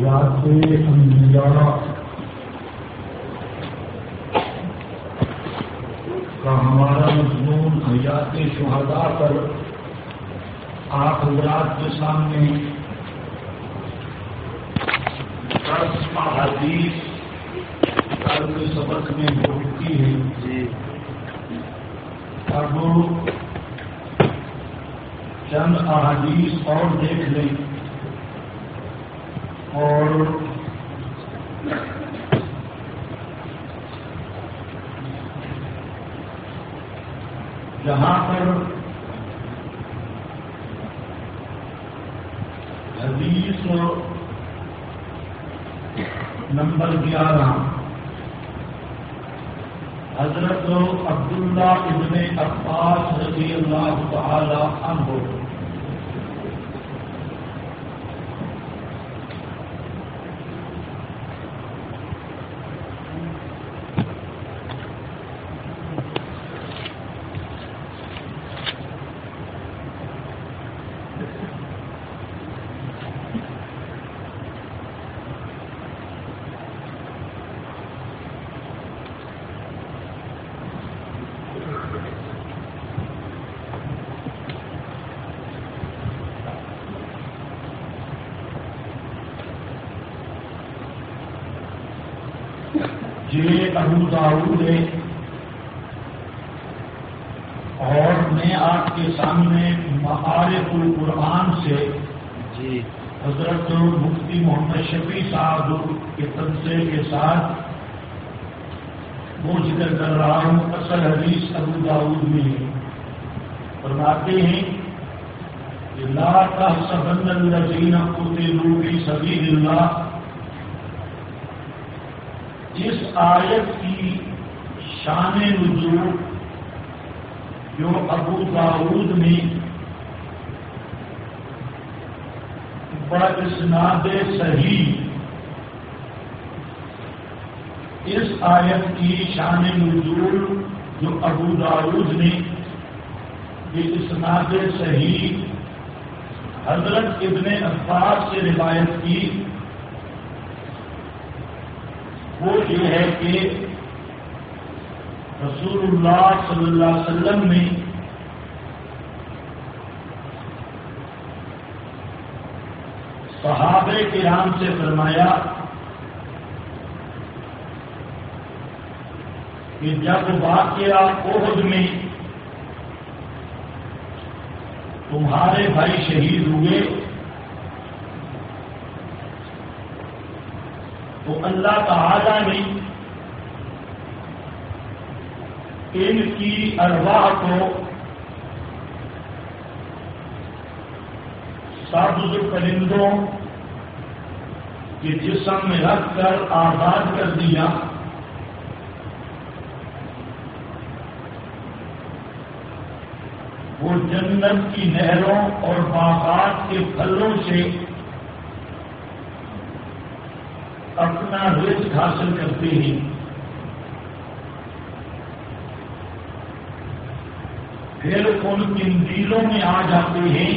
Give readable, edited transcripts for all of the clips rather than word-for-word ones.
حیات انبیاء کا ہمارا مضمون حیات شہداء پر آپ حضرات کے سامنے 10 احادیث کل کے سبق میں ہو چکی ہے. اب چند احادیث اور دیکھ لیں اور جہاں پر حدیث نمبر 11 حضرت عبداللہ ابن عباس رضی اللہ تعالی عنہ ابو داؤد ہے اور میں آپ کے سامنے معارف القرآن سے حضرت مفتی محمد شفیع صاحب کے تبصرے کے ساتھ وہ ذکر کر رہا ہوں. اصل حدیث ابو داؤد میں فرماتے ہیں کہ لا تحسبن الذین قتلوا فی سبیل اللہ. اس آیت کی شان نزول جو ابو داؤد نے باسناد صحیح اس آیت کی شان نزول جو ابو داؤد نے باسناد صحیح حضرت ابن عباس سے روایت کی وہ یہ ہے کہ رسول اللہ صلی اللہ علیہ وسلم نے صحابہ کرام سے فرمایا کہ جب واقعہ احد میں تمہارے بھائی شہید ہوئے تو اللہ تعالی نے ان کی ارواح کو سبز پرندوں کے جسم میں رکھ کر آزاد کر دیا. وہ جنت کی نہروں اور باغات کے پھلوں سے اپنا رزق حاصل کرتے ہیں. پھر ان قندیلوں میں آ جاتے ہیں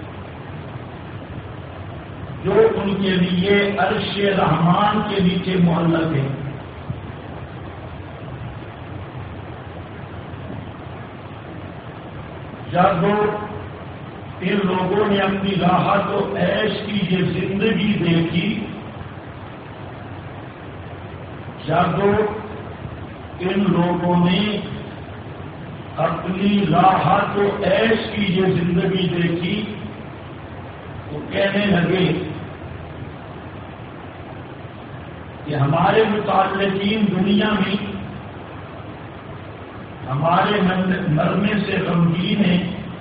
جو ان کے لیے عرش رحمان کے نیچے معلق ہے. جب ان لوگوں نے اپنی راحت و عیش کی یہ زندگی دیکھی، جب ان لوگوں نے اپنی راحت و عیش کی یہ زندگی دیکھی تو کہنے لگے کہ ہمارے متعلقین دنیا میں ہمارے مرنے سے غمگین ہیں.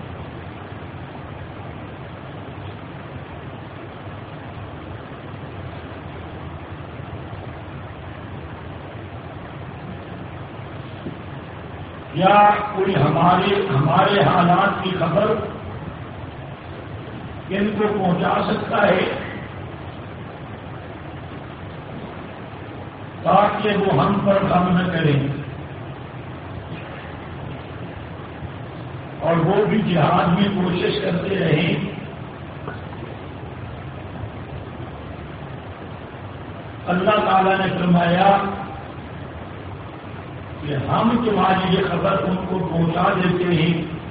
یا کوئی ہمارے حالات کی خبر ان کو پہنچا سکتا ہے تاکہ وہ ہم پر غم نہ کریں. اور وہ بھی جہاد میں کوشش کرتے رہیں. اللہ تعالیٰ نے فرمایا کہ ہم تمہاری یہ خبر ان کو پہنچا دیتے ہیں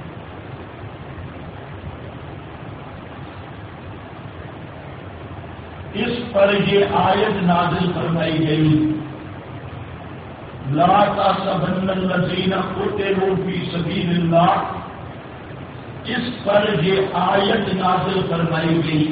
اس پر یہ آیت نازل فرمائی گئی، لا تحسبن الذین قتلوا فی سبیل اللہ، اس پر یہ آیت نازل فرمائی گئی۔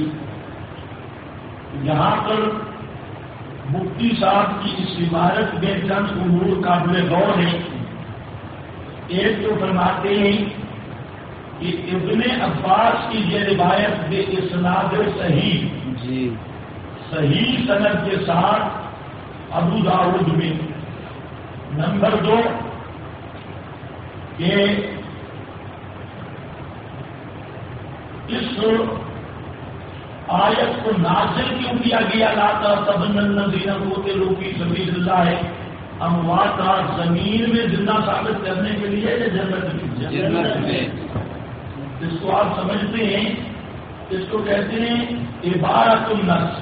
یہاں پر مفتی صاحب کی اس عبارت میں چند امور قابل غور ہیں۔ ایک تو فرماتے ہیں کہ ابن عباس کی یہ روایت بے اسناد صحیح، صحیح سند کے ساتھ ابو داؤد میں۔ نمبر 2 کہ اس آیت کو نازل کیوں کیا گیا، لا تحسبن الذین قتلوا فی سبیل اللہ ہے، امواتا زمین میں زندہ ثابت کرنے کے لیے جنت میں۔ اس کو آپ سمجھتے ہیں، اس کو کہتے ہیں عبارت النص۔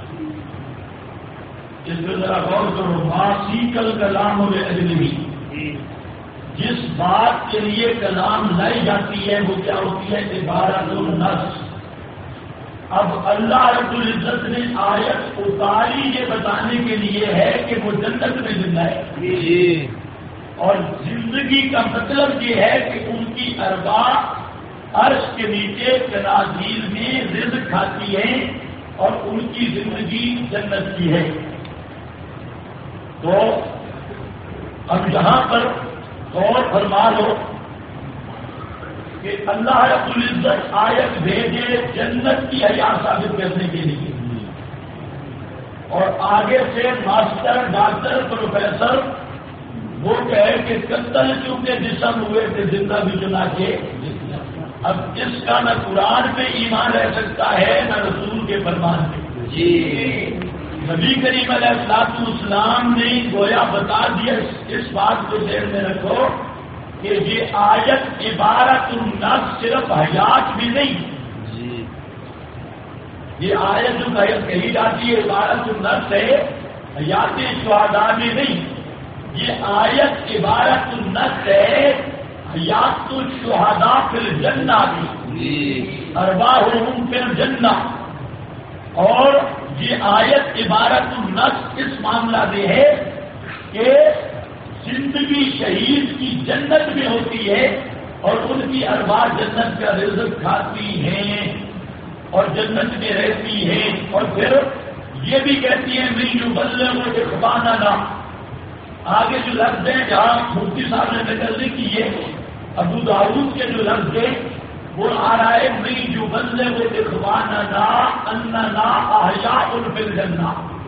اس پہ ذرا غور کرو، ماسیکل کلام و اجلبی، جس بات کے لیے کلام لائی جاتی ہے وہ کیا ہوتی ہے؟ عبارت النص۔ اب اللہ رب العزت نے آیت اتاری یہ بتانے کے لیے ہے کہ وہ جنت میں زندہ ہے، اور زندگی کا مطلب یہ ہے کہ ان کی ارواح عرش کے نیچے کنازیل میں رزق کھاتی ہے اور ان کی زندگی جنت کی ہے۔ تو اب یہاں پر غور فرما لو کہ اللہ رب العزت آیت بھیجے جنت کی حیات ثابت کرنے کے لیے، اور آگے سے ماسٹر ڈاکٹر پروفیسر وہ کہے کہ قتل چونکہ جسم ہوئے تھے زندہ بھی چنا کے۔ اب اس کا نہ قرآن پہ ایمان رہ سکتا ہے نہ رسول کے فرمان پہ۔ نبی کریم علیہ السلام نے گویا بتا دیا، اس بات کو ذہن میں رکھو کہ یہ آیت عبارت النص صرف حیات بھی نہیں، یہ آیت جو کہی جاتی ہے عبارت النص ہے، حیات شہداء بھی نہیں، یہ آیت عبارت النص ہے حیات الشہداء فی الجنہ بھی، ارواحہم فی الجنہ۔ اور یہ آیت عبارت النص اس معاملہ میں ہے کہ زندگی شہید کی جنت میں ہوتی ہے اور ان کی ارواح جنت کا رزق کھاتی ہیں اور جنت میں رہتی ہیں، اور پھر یہ بھی کہتی ہیں من یبلغ اخواننا۔ آگے جو لفظ ہیں جہاں مفتی صاحب نے نقل کی ہے، ابو داؤد کے جو لفظ ہیں وہ آ رہا ہے من یبلغ اخواننا اننا احیاء فی الجنہ،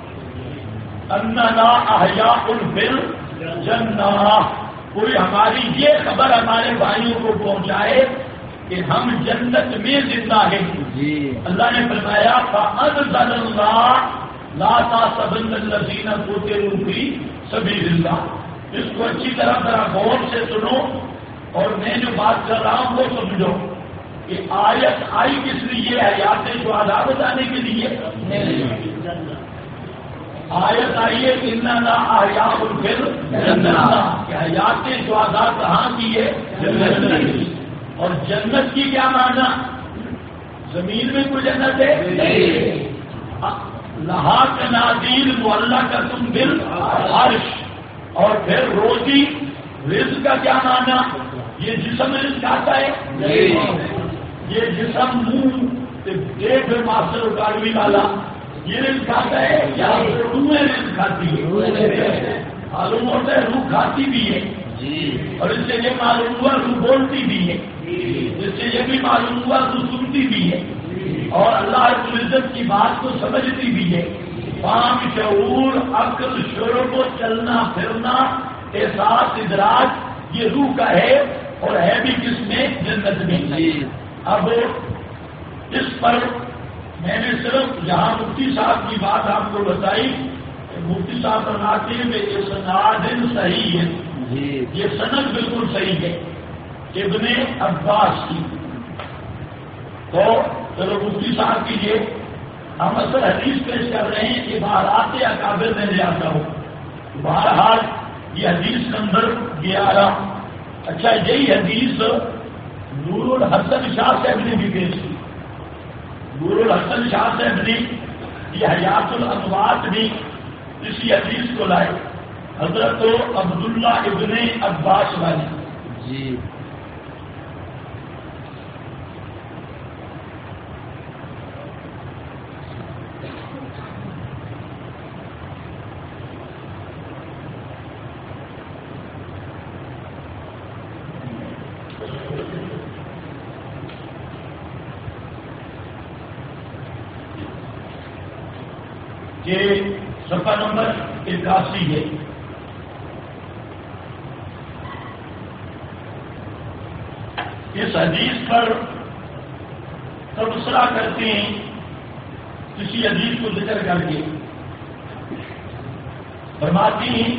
اننا احیاء فی الجنہ۔ کوئی ہماری یہ خبر ہمارے بھائیوں کو پہنچائے کہ ہم جنت میں زندہ ہیں۔ اللہ نے فرمایا فأنزل اللہ لا تحسبن الذین قتلوا فی سبیل اللہ۔ اس کو اچھی طرح ذرا غور سے سنو اور میں جو بات کر رہا ہوں وہ سمجھو کہ آیت آئی کس لیے؟ حیات شہداء بتانے کے لیے آیت آئی ہے اننا احیاء فی الجنہ، کہ حیات شہداء کہاں کی ہے؟ جنت کی۔ اور جنت کی کیا معنی؟ زمین میں کوئی جنت ہے نہیں، لہا کنازیل معلقۃ بالعرش۔ اور پھر روزی رزق کا کیا معنی؟ یہ جسم رزق کھاتا ہے نہیں، یہ جسم منہ دیکھ ماسٹر اکاڈمی والا یہ رزق کھاتا ہے یا روح رزق کھاتی ہے؟ معلوم ہوتا ہے روح کھاتی بھی ہے، اور اس سے یہ معلوم ہوا روح بولتی بھی ہے، اس سے یہ بھی معلوم ہوا روح سنتی بھی ہے، اور اللہ رب العزت کی بات کو سمجھتی بھی ہے۔ فہم، شعور، عقل، شعور کو چلنا پھرنا، احساس، ادراک یہ روح کا ہے، اور ہے بھی کس میں؟ جنت میں۔ اب اس پر میں نے صرف یہاں مفتی صاحب کی بات آپ کو بتائی، مفتی صاحب فرماتے ہیں کہ اسناد صحیح ہے، یہ سند بالکل صحیح ہے ابن عباس کی۔ تو چلو مفتی صاحب کی یہ ہم اصل حدیث پیش کر رہے ہیں کہ عبارات اکابر میں لے آتا ہوں. بہرحال یہ حدیث نمبر 11. اچھا یہی حدیث نور الحسن شاہ صاحب نے بھی پیش کی. نور الحسن شاہ صاحب نے یہ حیات الانوار بھی اسی حدیث کو لائے حضرت عبداللہ ابن عباس والی. جی یہ صفحہ نمبر 81 ہے. اس حدیث پر تبصرہ کرتے ہیں کسی حدیث کو ذکر کر کے فرماتی ہیں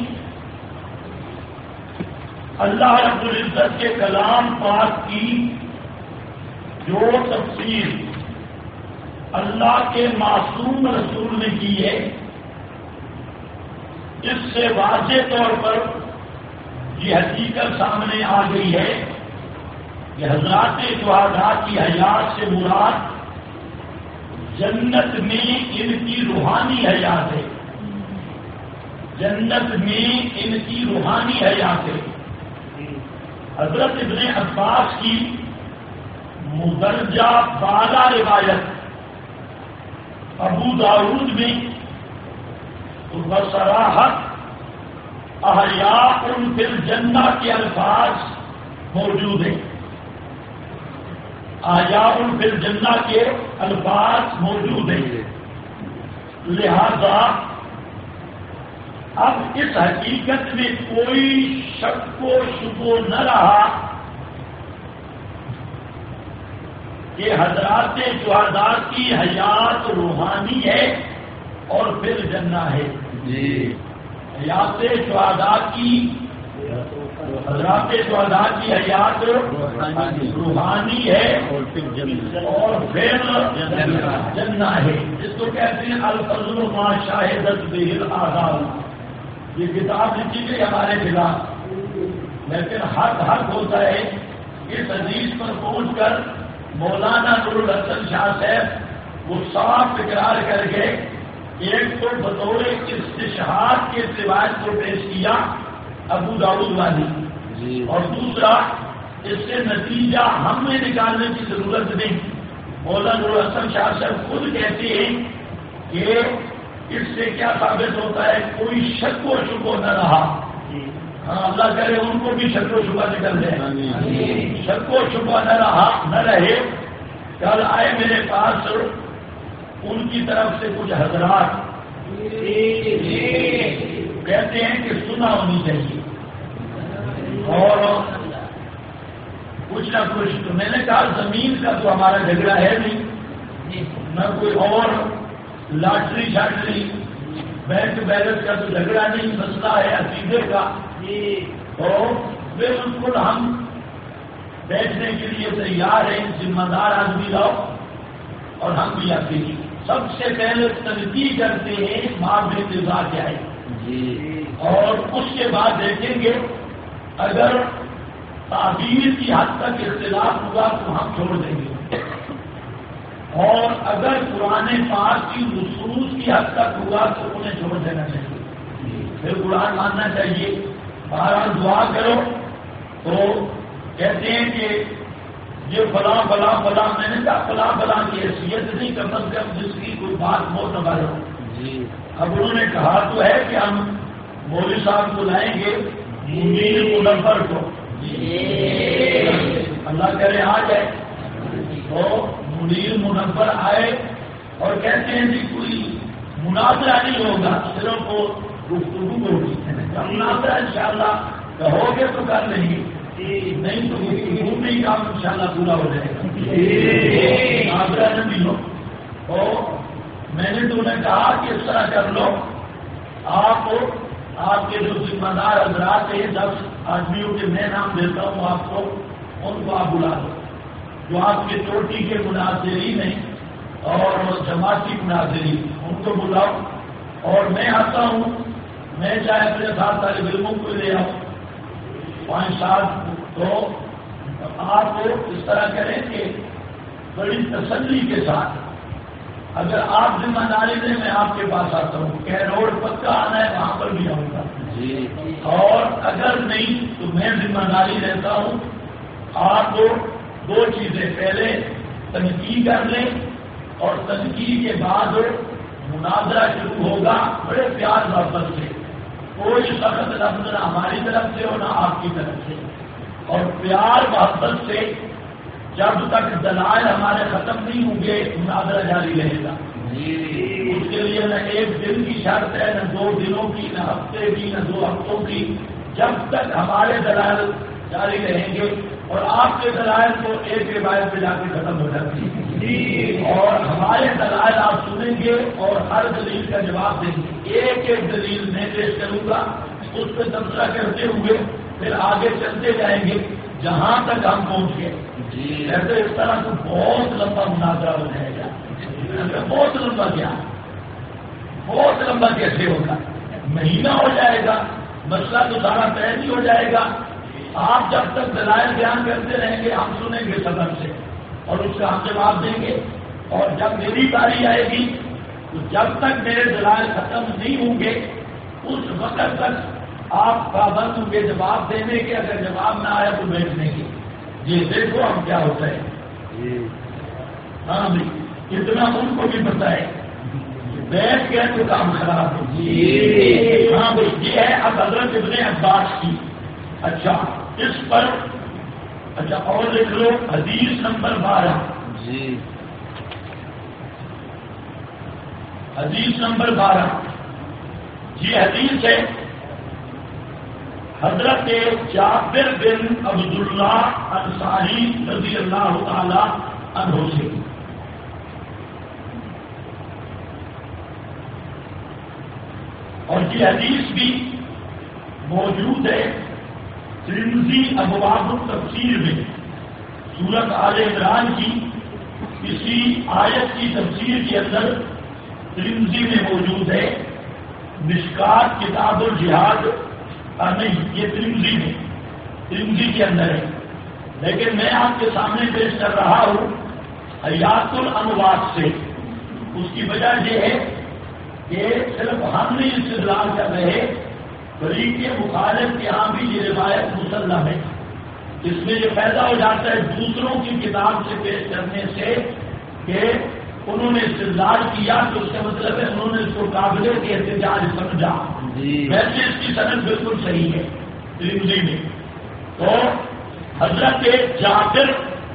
اللہ رب العزت کے کلام پاک کی جو تفسیر اللہ کے معصوم رسول نے کی ہے اس سے واضح طور پر یہ حقیقت سامنے آ گئی ہے کہ حضرات شہداء کی حیات سے مراد جنت میں ان کی روحانی حیات ہے. جنت میں ان کی روحانی حیات ہے. حضرت ابن عباس کی مدرجہ بالا روایت ابو داؤد میں بصراحت احیاء فی الجنہ کے الفاظ موجود ہیں. احیاء فی الجنہ کے الفاظ موجود ہیں. لہذا اب اس حقیقت میں کوئی شک و شبہ نہ رہا کہ حضرات شہداء کی حیات روحانی ہے اور پھر جنہ ہے. جی حیات شہداء کی حضرات شہداء کی حیات روحانی ہے اور پھر جنہ ہے. اس کو کہتے ہیں الفضل ما شاہدت بہ الاعداء. یہ کتاب لکھی گئی ہمارے خلاف لیکن حق ہوتا ہے. اس حدیث پر پہنچ کر مولانا نور الحسن شاہ صاحب وہ صاف اقرار کر کے ایک تو بطور استشہاد کے روایت کو پیش کیا ابو داؤد والی اور دوسرا اس سے نتیجہ ہم نے نکالنے کی ضرورت نہیں. مولانا نور الحسن شاہ صاحب خود کہتے ہیں کہ اس سے کیا ثابت ہوتا ہے کوئی شک و شبہ نہ رہا. ہاں اللہ کرے ان کو بھی شک و شبہ نکل جائے. شک و شبہ نہ رہے. کل آئے میرے پاس ان کی طرف سے کچھ حضرات کہتے ہیں کہ سنا ہونی چاہیے اور کچھ نہ کچھ. تو میں نے کہا زمین کا تو ہمارا جھگڑا ہے نہیں نہ کوئی اور لاٹری شاٹری بینک بیلنس کا تو جھگڑا نہیں. مسئلہ ہے عقیدے کا. تو بالکل ہم بیٹھنے کے لیے تیار ہیں. ذمہ دار آدمی لاؤ اور ہم بھی آتے ہیں. سب سے پہلے تنقید کرتے ہیں ماں انتظار کیا ہے اور اس کے بعد دیکھیں گے اگر تعبیر کی حد تک اختلاف ہوا تو ہم چھوڑ دیں گے اور اگر قرآن پاک کی نصوص کی حد تک ہوا تو انہیں چھوڑ دینا چاہیے. پھر قرآن ماننا چاہیے. بہرحال دعا کرو. تو کہتے ہیں کہ یہ فلاں فلاں فلاں. میں نے کہا فلاں فلاں کی حیثیت نہیں کم از کم جس کی کوئی بات معتبر ہو. اب انہوں نے کہا تو ہے کہ ہم مولوی صاحب کو لائیں گے منیر منور کو. اللہ کرے آ جائے. تو منیر منور آئے اور کہتے ہیں کہ کوئی مناظرہ نہیں ہوگا صرف وہ گفتگو ہوگی. مناظرہ انشاءاللہ کہو گے تو کر لیں گے نہیں تو گفتگو میں ہی کام انشاءاللہ پورا ہو جائے گا. مناظرہ نہ بھی ہو. تو میں نے تو انہیں کہا کہ اس طرح کر لو آپ کے جو ذمہ دار حضرات ہیں 10 آدمیوں کے میں نام دیتا ہوں آپ کو ان کو آپ بلا دو جو آپ کے چوٹی کے مناظرین ہیں اور جماعتی مناظرین ان کو بلاؤ، اور میں آتا ہوں، میں چاہے اپنے ساتھ طالب علموں کو لے آؤں 5-7، تو آپ کو اس طرح کریں کہ بڑی تسلی کے ساتھ اگر آپ ذمہ داری دیں میں آپ کے پاس آتا ہوں، کہ روڈ پکا آنا ہے وہاں پر بھی آؤں گا، اور اگر نہیں تو میں ذمہ داری لیتا ہوں۔ آپ کو 2 چیزیں، پہلے تنقید کر لیں اور تنقید کے بعد مناظرہ شروع ہوگا بڑے پیار محبت سے، کوئی سخت لفظ نہ ہماری طرف سے ہو نہ آپ کی طرف سے، اور پیار محبت سے جب تک دلائل ہمارے ختم نہیں ہوں گے مناظرہ جاری رہے گا۔ اس کے لیے نہ 1 دن کی شرط ہے، نہ 2 دنوں کی، نہ ہفتے کی، نہ 2 ہفتوں کی، جب تک ہمارے دلائل جاری رہیں گے، اور آپ کے دلائل کو ایک روایت پہ جا کے ختم ہو جاتی ہے، اور ہمارے دلائل آپ سنیں گے اور ہر دلیل کا جواب دیں گے، ایک دلیل میں پیش کروں گا، اس پہ تبصرہ کرتے ہوئے پھر آگے چلتے جائیں گے جہاں تک ہم پہنچ گئے۔ ایسے اس طرح تو بہت لمبا مناظرہ ہو جائے گا، بہت لمبا، کیا بہت لمبا کیسے ہوگا؟ مہینہ ہو جائے گا، مسئلہ تو سارا طے نہیں ہو جائے گا۔ آپ جب تک دلائل بیان کرتے رہیں گے ہم سنیں گے صبر سے، اور اس کا ہم جواب دیں گے، اور جب میری باری آئے گی تو جب تک میرے دلائل ختم نہیں ہوں گے اس وقت تک آپ پابند ہوں گے جواب دینے کے، اگر جواب نہ آیا تو بیٹھ دیں گے۔ یہ دیکھو ہم کیا ہوتا ہے۔ ہاں بھائی، اتنا ان کو بھی پتا ہے، بیٹھ گئے تو کام خراب ہو۔ ہاں بھائی، یہ ہے اب حضرت ابن عباس کی۔ اچھا، اس پر اچھا اور لکھ لو حدیث نمبر 12۔ حدیث نمبر 12 یہ حدیث ہے حضرت جابر بن عبداللہ انصاری رضی اللہ تعالی عنہ سے۔ اور یہ حدیث بھی موجود ہے ترمذی ابواب التفسیر میں، سورۃ آل عمران کی کسی آیت کی تفسیر کے اندر ترمذی میں موجود ہے، مشکات کتاب الجہاد نہیں، یہ ترمذی میں، ترمذی کے اندر ہے، لیکن میں آپ کے سامنے پیش کر رہا ہوں حیات الاموات سے۔ اس کی وجہ یہ ہے کہ صرف ہم نہیں استدلال کر رہے، فریق مخالف کے ہاں بھی یہ روایت مسلم ہے۔ اس میں یہ پیدا ہو جاتا ہے دوسروں کی کتاب سے پیش کرنے سے کہ انہوں نے استدلال کیا تو اس کا مطلب ہے انہوں نے اس کو قابل کے احتجاج سمجھا۔ ویسے اس کی سند بالکل صحیح ہے ترمذی میں۔ تو حضرت جابر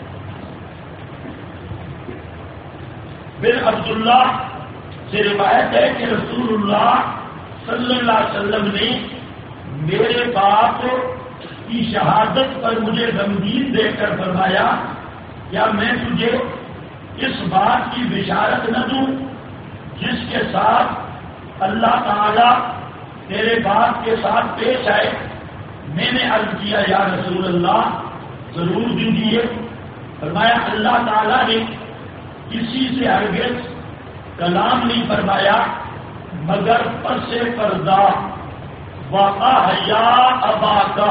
بن عبداللہ سے روایت ہے کہ رسول اللہ صلی اللہ علیہ وسلم نے میرے باپ کی شہادت پر مجھے غمگین دے کر فرمایا، کیا میں تجھے اس بات کی بشارت نہ دوں جس کے ساتھ اللہ تعالی تیرے باپ کے ساتھ پیش آئے؟ میں نے عرض کیا یا رسول اللہ ضرور دیجیے۔ فرمایا اللہ تعالیٰ نے کسی سے ہرگز کلام نہیں فرمایا مگر پس پردہ وَأَحْيَا أَبَاكَ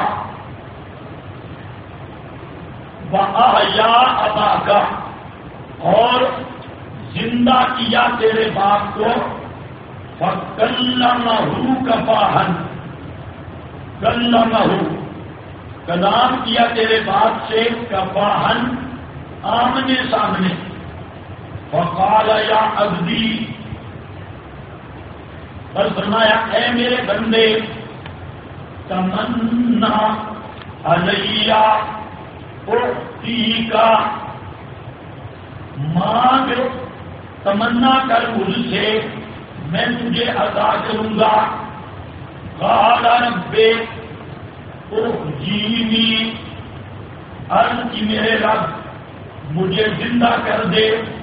وَأَحْيَا أَبَاكَ، اور زندہ کیا تیرے باپ کو، فَكَلَّمَهُ كَفَاحًا، کلمہ کلام کیا تیرے باپ سے، کفاحن آمنے سامنے، فقال یا عبدی، بس فرمایا اے میرے بندے، تمنا علیہ اعطیکا، مانگ تمنا کر مجھ سے میں تجھے عطا کروں گا۔ قال رب احیینی، عرض کی میرے رب مجھے زندہ کر دے،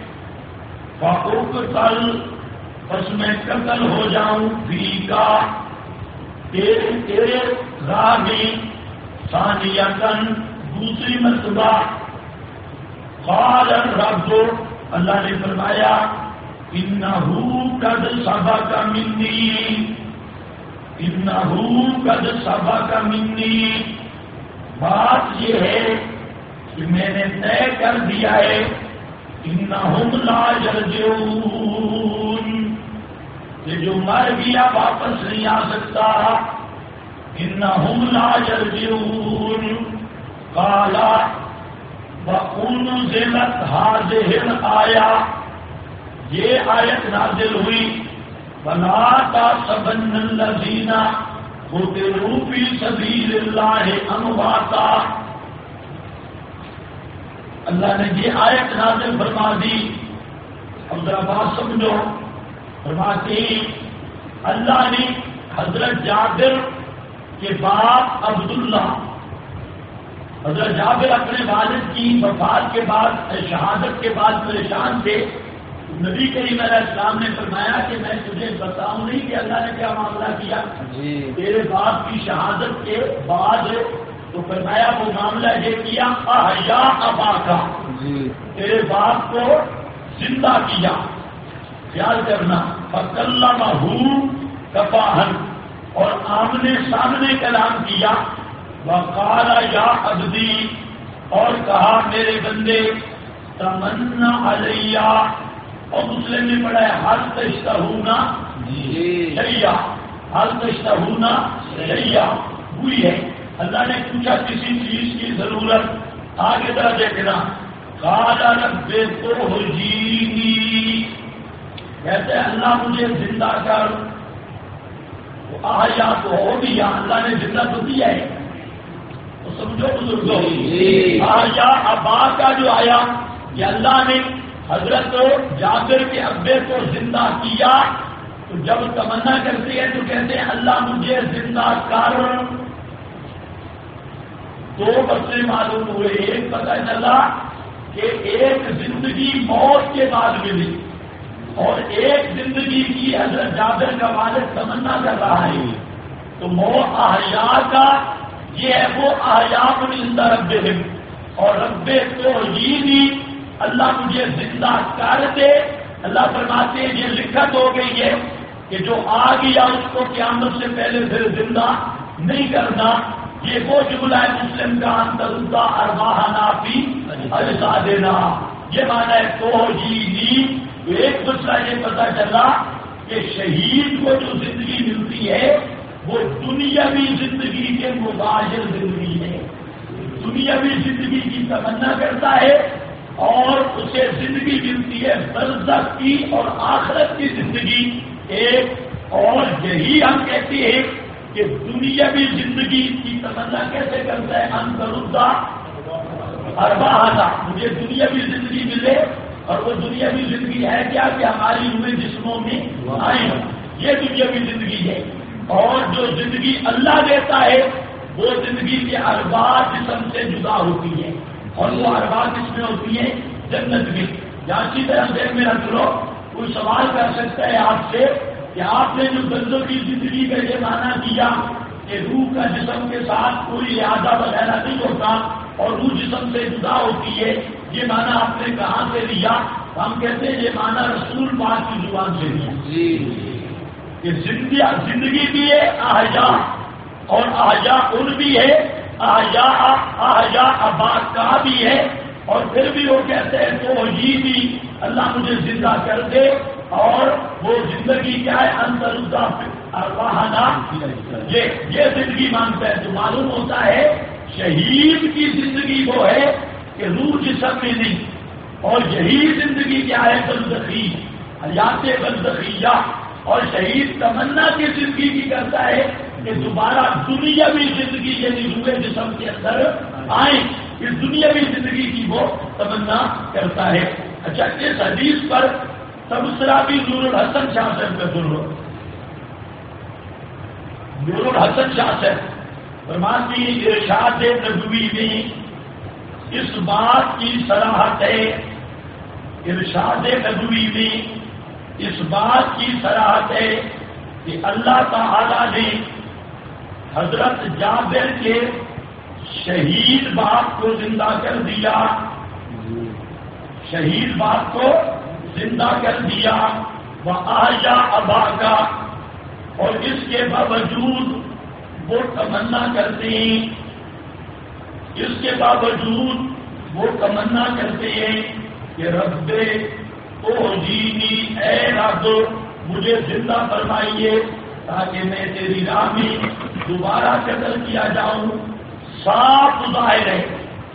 فاقتل، بس میں قتل ہو جاؤں، فیکا، تیرے راہ میں، ثانیتاً، دوسری مرتبہ۔ قال الرب، اللہ نے فرمایا انہو قد سبق منی، انہو قد سبق منی، بات یہ ہے کہ میں نے طے کر دیا ہے انہم لا یرجعون، کہ جو مر گیا واپس نہیں آ سکتا، انہم لا یرجعون۔ قال وانزلت هذه الآیہ، یہ آیت نازل ہوئی فلا تحسبن الذین قتلوا فی سبیل اللہ امواتا، اللہ نے یہ آیت نازل فرما دی۔ اب ذرا بات سمجھو، فرماتے اللہ نے حضرت جابر کے باپ عبداللہ، حضرت جابر اپنے والد کی وفات کے بعد، شہادت کے بعد پریشان تھے۔ نبی کریم علیہ السلام نے فرمایا کہ میں تجھے بتاؤں نہیں کہ اللہ نے کیا معاملہ کیا تیرے باپ کی شہادت کے بعد، تو فرمایا وہ معاملہ یہ کیا احیا اباکا، تیرے باپ کو زندہ کیا۔ خیال کرنا فکلمہ کفاہن، اور آمنے سامنے کلام کیا، وقال یا عبدی، اور کہا میرے بندے، تمنا علیہ، اور مسلم نے پڑھا ہے حل تشتہونا شیئا، حل تشتہونا شیئا ہوئی ہے۔ اللہ نے پوچھا کسی چیز کی ضرورت، آگے ذرا دیکھنا، قال رب تحیینی، کہتے ہیں اللہ مجھے زندہ کر، آیا تو ہو گیا، اللہ نے زندہ تو دیا ہے، تو سمجھو بزرگوں، آیا ابا کا جو آیا کہ اللہ نے حضرت جابر کے ابے کو زندہ کیا، تو جب تمنا کرتے ہیں تو کہتے ہیں اللہ مجھے زندہ کر۔ دو مسئلے معلوم ہوئے، ایک پتہ چلا کہ ایک زندگی موت کے بعد ملی، اور ایک زندگی کی حضرت جابر کا والد تمنا کر رہا ہے، تو موت احیا کا یہ ہے وہ احیا من عند ربہم، اور رب توحیدی، اللہ مجھے زندہ کر دے۔ اللہ فرماتے ہیں یہ لکھت ہو گئی ہے کہ جو آ گیا اس کو قیامت سے پہلے پھر زندہ نہیں کرنا۔ یہ وہ جملہ ہے مسلم کا انتردا ارواحنا فی اجسادنا، یہ معنی ہے توحیدی۔ ایک دوسرا یہ پتہ چلا کہ شہید کو جو زندگی ملتی ہے وہ دنیاوی زندگی کے مباشر زندگی ہے، دنیاوی زندگی کی تمنا کرتا ہے، اور اسے زندگی ملتی ہے برزخ کی اور آخرت کی زندگی ایک۔ اور یہی ہم کہتے ہیں کہ دنیاوی زندگی کی تمنا کیسے کرتا ہے، انتردا ارواحنا، مجھے دنیاوی زندگی ملے، اور وہ دنیاوی زندگی ہے کیا کہ ہماری روحیں جسموں میں آئیں، یہ دنیاوی زندگی ہے۔ اور جو زندگی اللہ دیتا ہے وہ زندگی کے ارواح جسم سے جدا ہوتی ہے، اور وہ ارواح کس میں ہوتی ہے، جنت میں۔ جانچی طرح ذہن میں رکھ لو، کوئی سوال کر سکتا ہے آپ سے کہ آپ نے جو بندوں کی زندگی کا یہ معنی کیا کہ روح کا جسم کے ساتھ کوئی اعادہ وغیرہ نہیں ہوتا اور روح جسم سے جدا ہوتی ہے، یہ معنی آپ نے کہاں سے لیا؟ ہم کہتے ہیں یہ معنی رسول پاک کی زبان سے لیا کہ زندگی بھی ہے احیا، اور احیا ان بھی ہے، احیا ابا کا بھی ہے، اور پھر بھی وہ کہتے ہیں توحیدی، اللہ مجھے زندہ کر دے، اور وہ زندگی کیا ہے، انتردا ارواحنا، یہ زندگی مانگتا ہے۔ تو معلوم ہوتا ہے شہید کی زندگی وہ ہے کہ روح جسم میں نہیں، اور یہی زندگی کیا ہے، برزخی، حیات برزخیہ، اور شہید تمنا کی زندگی کی کرتا ہے کہ دوبارہ دنیاوی زندگی یعنی روح جسم کے اندر آئیں، اس دنیاوی زندگی کی وہ تمنا کرتا ہے۔ اچھا، اس حدیث پر تبصرہ بھی نور الحسن شاہ صاحب کا سن لو۔ نور الحسن شاہ صاحب فرماتی ارشاد نبوی میں اس بات کی صراحت ہے، ارشاد نبوی میں اس بات کی صراحت ہے کہ اللہ تعالی نے حضرت جابر کے شہید باپ کو زندہ کر دیا، شہید باپ کو زندہ کر دیا، وہ آیا ابا کا، اور اس کے باوجود وہ تمنا کرتے ہیں، اس کے باوجود وہ تمنا کرتے ہیں کہ رب او جینی، اے رب مجھے زندہ فرمائیے تاکہ میں تیری راہ میں دوبارہ قتل کیا جاؤں۔ صاف ظاہر ہے،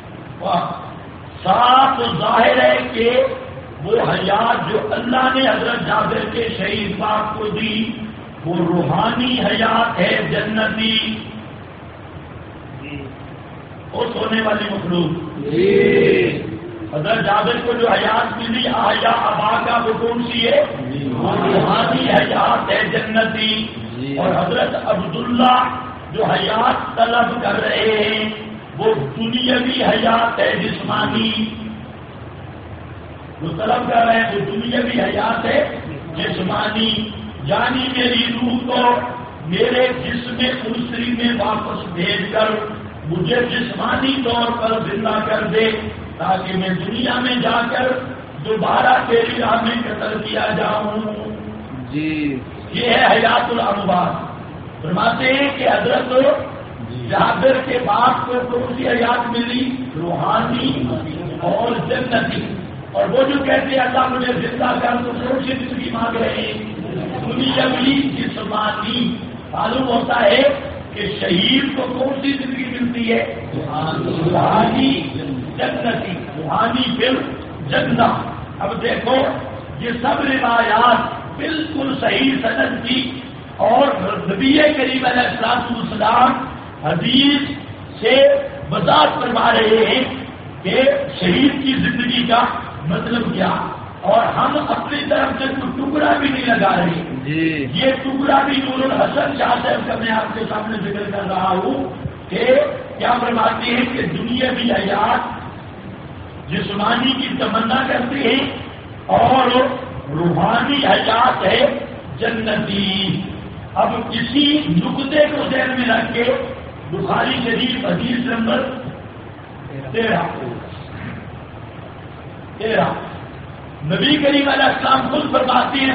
صاف ظاہر ہے کہ وہ حیات جو اللہ نے حضرت جابر کے شہید باپ کو دی وہ روحانی حیات ہے، جنتی، وہ سونے والی مخلوق۔ حضرت جابر کو جو حیات ملی آیا ابا کا، وہ کون سی ہے؟ وہ روحانی حیات ہے، جنتی۔ اور حضرت عبداللہ جو حیات طلب کر رہے ہیں وہ دنیاوی حیات ہے، جسمانی، جو طلب کر رہے ہیں وہ دنیاوی حیات ہے، جسمانی، یعنی میری روح کو میرے جسم انسری میں واپس بھیج کر مجھے جسمانی طور پر زندہ کر دے تاکہ میں دنیا میں جا کر دوبارہ تیری راہ میں قتل کیا جاؤں۔ جی یہ ہے حیات الاموات۔ فرماتے ہیں کہ حضرت جابر کے باپ کو کون سی حیات ملی؟ روحانی اور جنتی۔ اور وہ جو کہتے ہیں اللہ مجھے زندہ کر، تو کون سی زندگی مانگ رہے ہیں؟ دنیاوی، جسمانی۔ معلوم ہوتا ہے کہ شہید کو کون سی زندگی ملتی ہے؟ روحانی، جنتی، روحانی پھر جنت۔ اب دیکھو یہ سب روایات بالکل صحیح سند کی، اور نبی کریم علیہ السلام حدیث سے وضاحت فرما رہے ہیں کہ شہید کی زندگی کا مطلب کیا، اور ہم اپنی طرف سے کوئی ٹکڑا بھی نہیں لگا رہے۔ یہ ٹکڑا بھی نور الحسن شاہ صاحب کا میں آپ کے سامنے ذکر کر رہا ہوں کہ کیا فرماتے ہیں کہ دنیاوی حیات جسمانی کی تمنا کرتے ہیں اور روحانی حیات ہے جنتی۔ اب اسی نقطے کو ذہن میں رکھ کے بخاری شریف حدیث نمبر 13 نبی کریم علیہ السلام خود فرماتے ہیں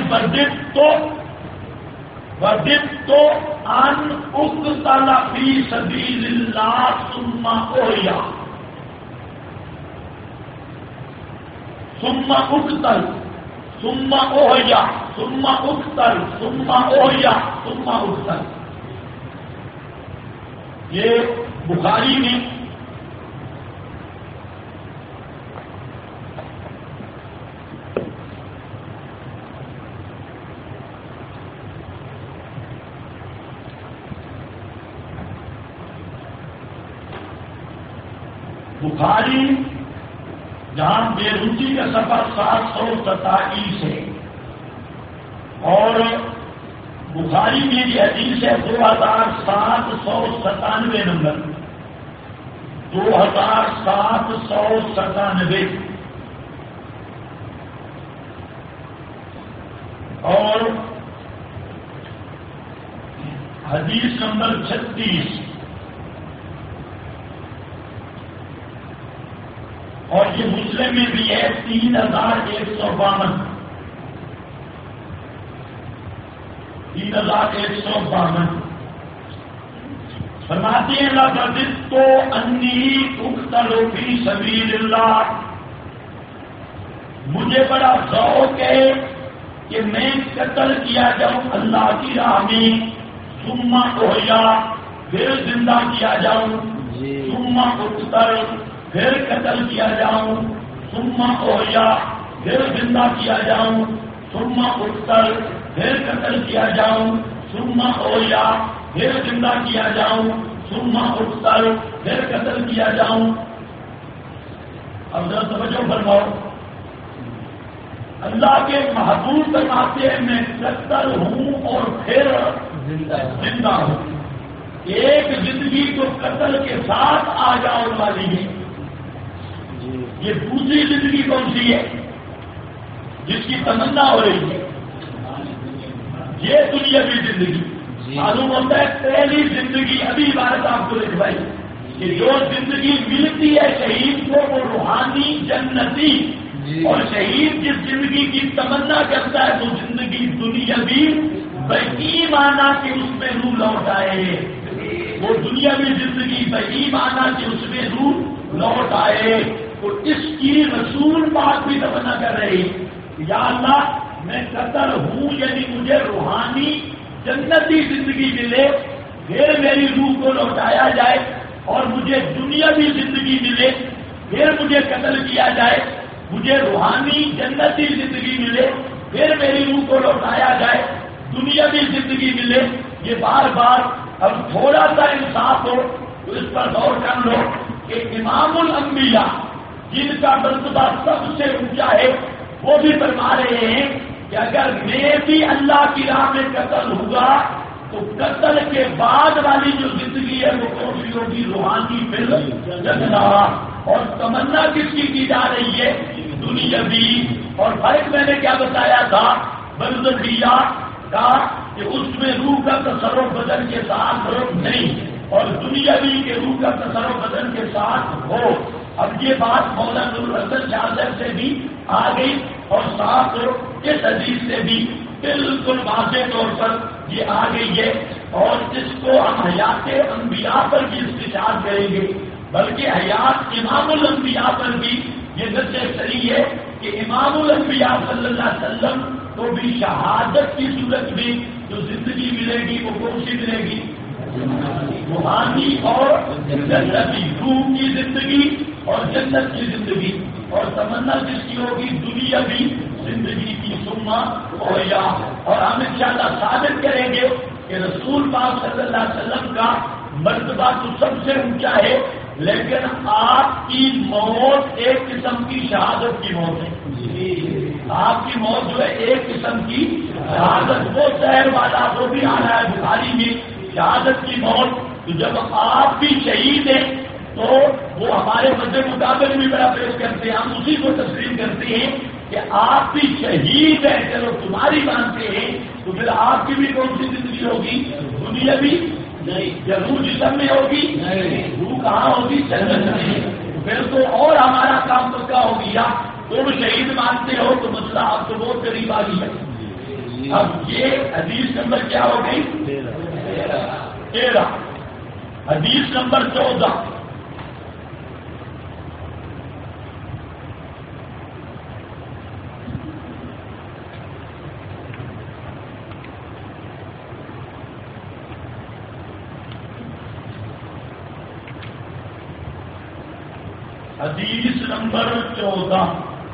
وردت تو ان اقتل فی سبیل اللہ ثم اوحیا، ثم اقتل ثم اوحیا، ثم اقتل ثم اوحیا، ثم اقتل۔ یہ بخاری میں جہاں بیروتی کا سفر 727 ہے، اور بخاری میں یہ حدیث ہے 2797 نمبر، 2797، اور حدیث نمبر 36، اور یہ مسلم میں بھی ہے 3152، 3152۔ فرماتے ہیں لَقَدْ أَنِّي أُقْتَلُ فِي سَبِيلِ اللَّهِ، مجھے بڑا ذوق ہے کہ میں قتل کیا جاؤں اللہ کی راہ میں، ثم اوحیا، پھر زندہ کیا جاؤں، ثم اقتل، پھر قتل کیا جاؤں، ثم اوحیا، پھر زندہ کیا جاؤں، ثم اقتل، پھر قتل کیا جاؤں، ثم اوحیا، پھر زندہ کیا جاؤں، ثم اقتل، پھر قتل کیا جاؤں۔ اب ذرا توجہ فرماؤ، اللہ کے محبوب فرماتے ہیں میں قتل ہوں اور پھر زندہ ہوں۔ ایک زندگی کو قتل کے ساتھ آ جاؤ والی ہے، یہ دوسری زندگی کون سی ہے جس کی تمنا ہو رہی ہے؟ یہ دنیاوی زندگی۔ معلوم ہوتا ہے پہلی زندگی ابھی بات آپ کو لکھوائی کہ جو زندگی ملتی ہے شہید کو وہ روحانی جنتی اور شہید جس زندگی کی تمنا کرتا ہے وہ زندگی دنیاوی بہی مانا کہ اس میں روح لوٹ آئے، وہ دنیاوی زندگی بہی مانا کہ اس میں روح لوٹ آئے، تو اس کی رسول پاک بھی تمنا کر رہی یا اللہ میں قتل ہوں، یعنی مجھے روحانی جنتی زندگی ملے، پھر میری روح کو لوٹایا جائے، اور مجھے دنیاوی زندگی ملے، پھر مجھے قتل کیا جائے، مجھے روحانی جنتی زندگی ملے، پھر میری روح کو لوٹایا جائے، دنیاوی زندگی ملے۔ یہ بار بار اب تھوڑا سا انصاف ہو تو اس پر غور کر لو کہ امام الانبیاء جن کا مرتبہ سب سے اونچا ہے وہ بھی فرما رہے ہیں کہ اگر میں بھی اللہ کی راہ میں قتل ہوا تو قتل کے بعد والی جو زندگی ہے وہ کون سی ہوگی؟ روحانی پھر جننا۔ اور تمنا کس کی جا رہی ہے؟ دنیاوی۔ اور فرق میں نے کیا بتایا تھا برزخیہ کا کہ اس میں روح کا تصرف بدن کے ساتھ نہیں، اور دنیاوی کے روح کا تصرف بدن کے ساتھ ہو۔ اب یہ بات مولانا نورالحسن شاہ صاحب سے بھی آ گئی، اور ساتھ اس حدیث سے بھی بالکل واضح طور پر یہ آ گئی ہے، اور اس کو ہم حیات انبیاء پر بھی استشار کریں گے، بلکہ حیات امام الانبیاء پر بھی یہ نظر صحیح ہے کہ امام الانبیاء صلی اللہ علیہ وسلم کو بھی شہادت کی صورت میں جو زندگی ملے گی وہ کون سی ملے گی؟ روحانی اور جنتی، روح کی زندگی اور جنت کی زندگی، اور تمنا جس کی ہوگی دنیاوی زندگی کی سما اور یا۔ اور ہم انشاءاللہ ثابت کریں گے کہ رسول پاک صلی اللہ علیہ وسلم کا مرتبہ تو سب سے اونچا ہے، لیکن آپ کی موت ایک قسم کی شہادت کی موت ہے۔ آپ کی موت جو ہے ایک قسم کی شہادت، وہ زہر والا وہ بھی آ رہا ہے بخاری میں شہادت کی موت۔ تو جب آپ بھی شہید ہیں تو وہ ہمارے مذہب مطابق بھی بڑا پیش کرتے ہیں، ہم اسی کو تسلیم کرتے ہیں کہ آپ بھی شہید ہیں، چلو تمہاری مانتے ہیں تو پھر آپ کی بھی کون سی زندگی ہوگی؟ دنیاوی نہیں، یا روح جسم میں ہوگی؟ روح کہاں ہوگی؟ جنت میں۔ پھر تو اور ہمارا کام پکا ہو گیا، تم شہید مانتے ہو تو مسئلہ آپ تو بہت قریب آ گئی ہے۔ اب یہ حدیث نمبر کیا ہو گئی؟ 13۔ حدیث نمبر 14۔ حدیث نمبر 14۔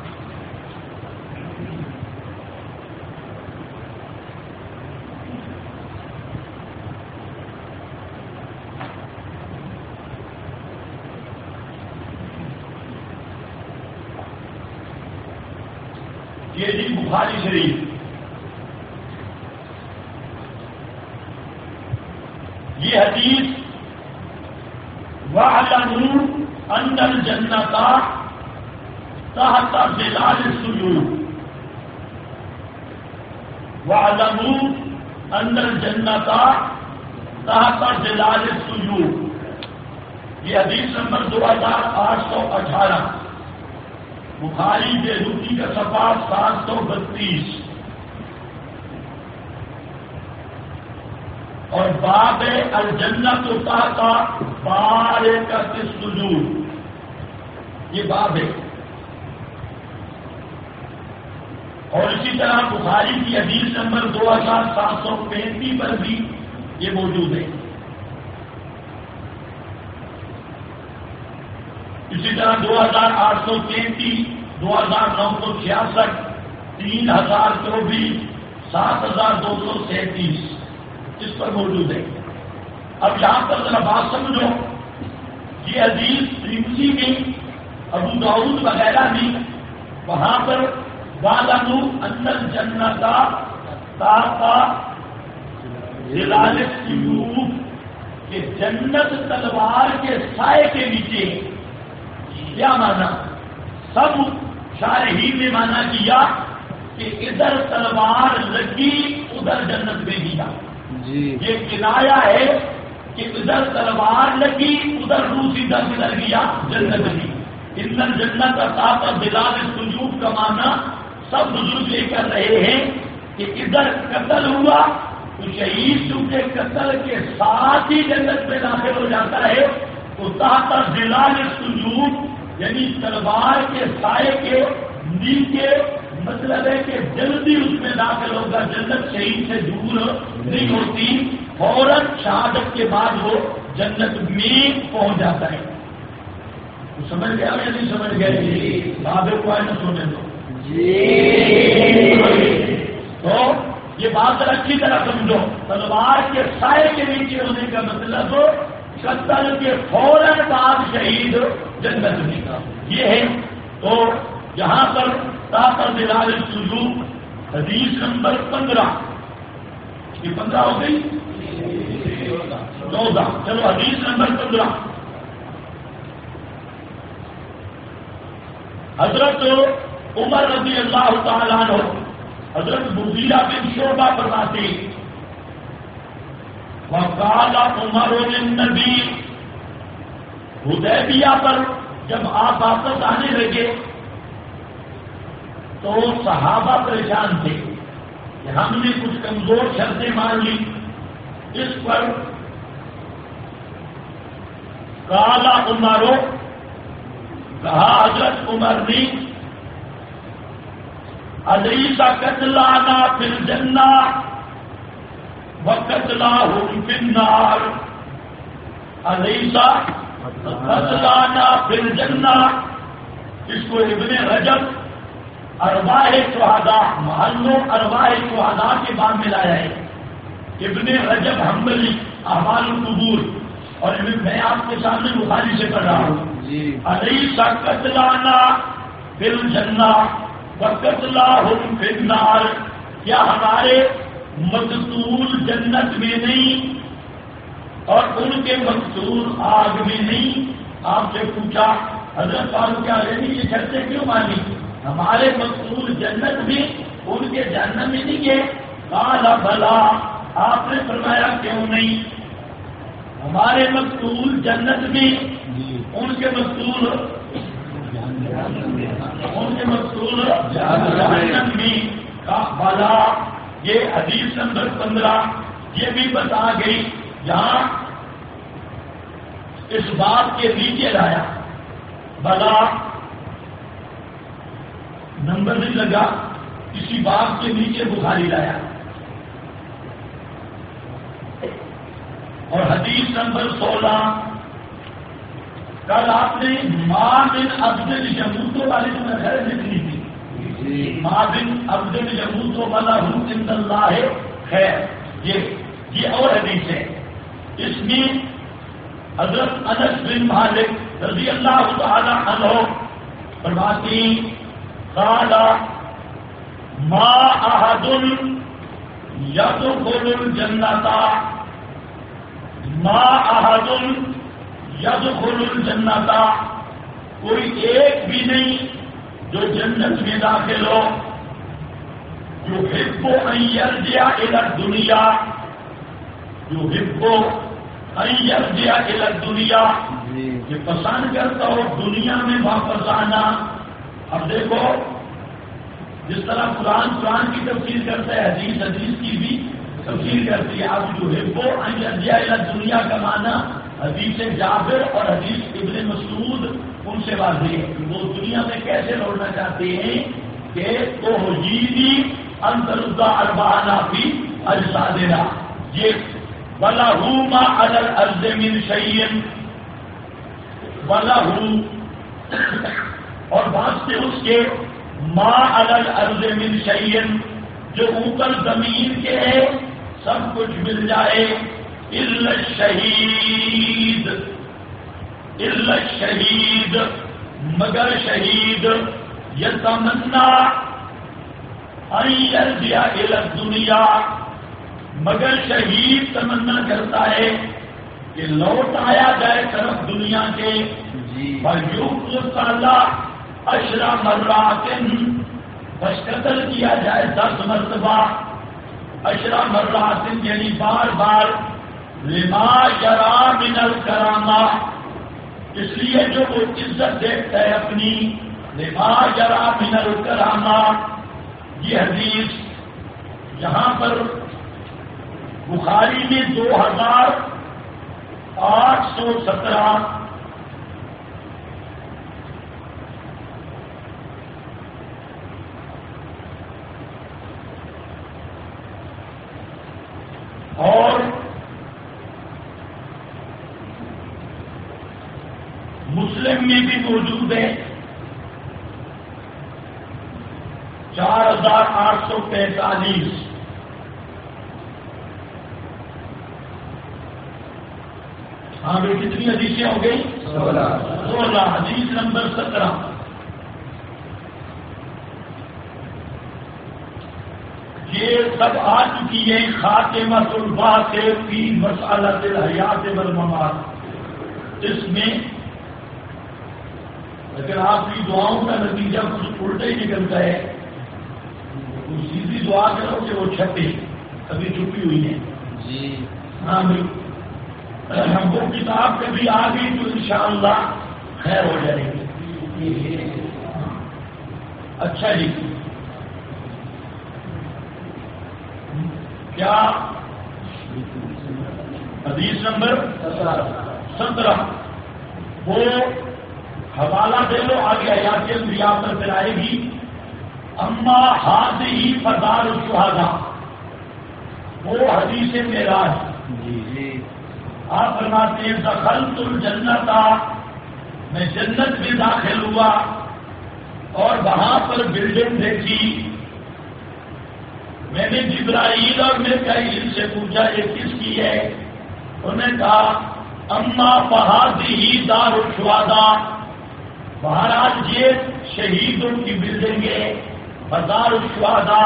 یہ جی بخاری شریف، یہ حدیث وَاعْلَمُوا أَنَّ الْجَنَّةَ تَحْتَ ظِلَالِ السُّيُوفِ، وَاعْلَمُوا أَنَّ الْجَنَّةَ تَحْتَ ظِلَالِ السُّيُوفِ، یہ حدیث نمبر 2818، بخاری بیروتی کا صفحہ 732، اور باب الجنت تحت بارکۃ السجود، یہ باب ہے۔ اور اسی طرح بخاری کی حدیث نمبر 2735 پر بھی یہ موجود ہے۔ اسی طرح 2833، 2966، 3024، 7237 اس پر موجود ہے۔ اب یہاں پر ذرا بات سمجھو، یہ حدیث ترمذی میں، ابو داؤد وغیرہ میں، وہاں پر وَاعْلَمُوا أَنَّ الْجَنَّةَ تَحْتَ ظِلَالِ السُّيُوفِ، کہ جنت تلوار کے سائے کے نیچے۔ کیا مانا؟ سب شارحین نے مانا کیا کہ ادھر تلوار لگی ادھر جنت میں گیا، یہ کنایا ہے کہ ادھر تلوار لگی ادھر روح سیدھا گیا جنت میں۔ ان الجنت تحت ظلال السجود کا معنی سب بزرگ یہ کر رہے ہیں کہ ادھر قتل ہوا تو شہید چونکہ قتل کے ساتھ ہی جنت میں داخل ہو جاتا ہے، تو تحت ظلال السجود یعنی تلوار کے سائے کے نیچے، مطلب ہے کہ جلدی اس میں داخل ہوگا، جنت شہید سے دور نہیں ہوتی، فوراً شہادت کے بعد وہ جنت میں پہنچ جاتا ہے۔ تو سمجھ گیا یا نہیں سمجھ گئے؟ بابے کو آئے نہ سونے دو تو یہ بات اچھی طرح سمجھو، تلوار کے سائے کے نیچے ہونے کا مطلب قتل کے فوراً بعد شہید جنت میں کا یہ ہے۔ تو یہاں پر تحت ظلال السجود حدیث نمبر 15، یہ 15 ہو گئی 14، چلو حدیث نمبر 15، حضرت عمر رضی اللہ تعالیٰ عنہ، حضرت مغیرہ بن شعبہ فرماتے وقال عمر للنبی، حدیبیہ پر جب آپ واپس آنے لگے تو صحابہ پریشان تھے کہ ہم نے کچھ کمزور شرطیں مان لی، اس پر قال عمر، کہا حضرت عمر نے الیس قتلانا فی الجنہ وقتلاہم فی النار، الیس قتلانا فی الجنہ، اس کو ابن رجب ارواح شہداء، محلوں ارواح شہداء کے بعد میں لایا ہے ابن رجب حنبلی احوال القبور، اور میں آپ کے سامنے بخاری سے پڑھ رہا ہوں۔ الیس قتلانا فی الجنہ وقتلاہم فی النار، کیا ہمارے مقتول جنت میں نہیں اور ان کے مقتول آگ میں نہیں؟ آپ سے پوچھا حضرت فاروق اعظم یہ شرطیں کیوں مانی؟ ہمارے مقتول جنت میں ان کے جہنم میں نہیں ہے؟ قال بلا، آپ نے فرمایا کیوں نہیں؟ ہمارے مقتول جنت میں، ان کے مقتول جہنم میں، بلا، یہ حدیث نمبر 15 یہ بھی بتا گئی، جہاں اس بات کے نیچے لایا بلا، نمبر نہیں لگا، اسی بات کے نیچے بخاری لایا، اور حدیث نمبر 16 کل آپ نے ماں بن عبد یموت والی میں خیر لکھنی تھی، ماں بن عبد یموت والا عند اللہ خیر، یہ اور حدیث ہے۔ اس میں حضرت انس بن مالک رضی اللہ تعالی عنہ فرماتے قال ما احد يدخل الجنة، ما احد يدخل الجنة، کوئی ایک بھی نہیں جو جنت میں داخل ہو، جو يحب ان يرجع الى الدنيا، جو يحب ان يرجع الى الدنيا، کہ پسند کرتا ہو دنیا میں واپس آنا۔ اب دیکھو جس طرح قرآن کی تفسیر کرتا ہے، حدیث کی بھی تفسیر کرتی ہے۔ اب جو ہے وہ دنیا کا معنی حدیث جابر اور حدیث ابن مسعود ان سے واضح ہے کہ وہ دنیا میں کیسے لوٹنا چاہتے ہیں کہ توحیدی انتردا اربعنا فی اجسادنا، یہ وَلَهُ مَا عَلَى الْأَرْضِ مِنْ شَيْءٍ، وَلَهُ اور واسطے اس کے ما علی الارض من شیء، جو اوپر زمین کے ہے سب کچھ مل جائے، الا الشہید، الا الشہید، مگر شہید، یتمنا ان یرجع الی الدنیا، مگر شہید تمنا کرتا ہے کہ لوٹ آیا جائے طرف دنیا کے، اشرا مرات، بس قتل کیا جائے 10 مرتبہ، اشرا مرات یعنی بار بار، لما یرا من الکرامہ، اس لیے جو وہ عزت دیکھتا ہے اپنی لما جرا من الکرامات، یہ حدیث یہاں پر بخاری میں 2817 اور مسلم میں بھی موجود ہے 4845۔ ہاں بھائی کتنی حدیثیں ہو گئی؟ 16۔ حدیث نمبر 17، یہ سب آ چکی ہے خاتمۃ البعث فی مسألۃ الحیات والممات۔ اس میں اگر آپ کی دعاؤں کا نتیجہ کچھ الٹا ہی نکلتا ہے تو سیدھی دعا کرو کہ وہ چھپے، ابھی چھپی ہوئی ہے جی۔ ہاں بھائی وہ کتاب کبھی آ گئی تو انشاءاللہ خیر ہو جائے گی۔ اچھا جی، کیا حدیث نمبر 17 وہ حوالہ دے لو، آگے آیات یہاں پر پھر آئے گی۔ اما ہاتھی فدار الشہداء، وہ حدیث معراج جی۔ آپ فرماتے ہیں دخلت الجنت، میں جنت میں داخل ہوا اور وہاں پر بلڈنگ دیکھی۔ میں نے جبرائیل اور میکائیل سے پوچھا یہ کس کی ہے؟ انہوں نے کہا اما فہذہ دار الشہداء، مہاراج یہ شہیدوں کی بلڈنگ ہے، بدار الشہداء۔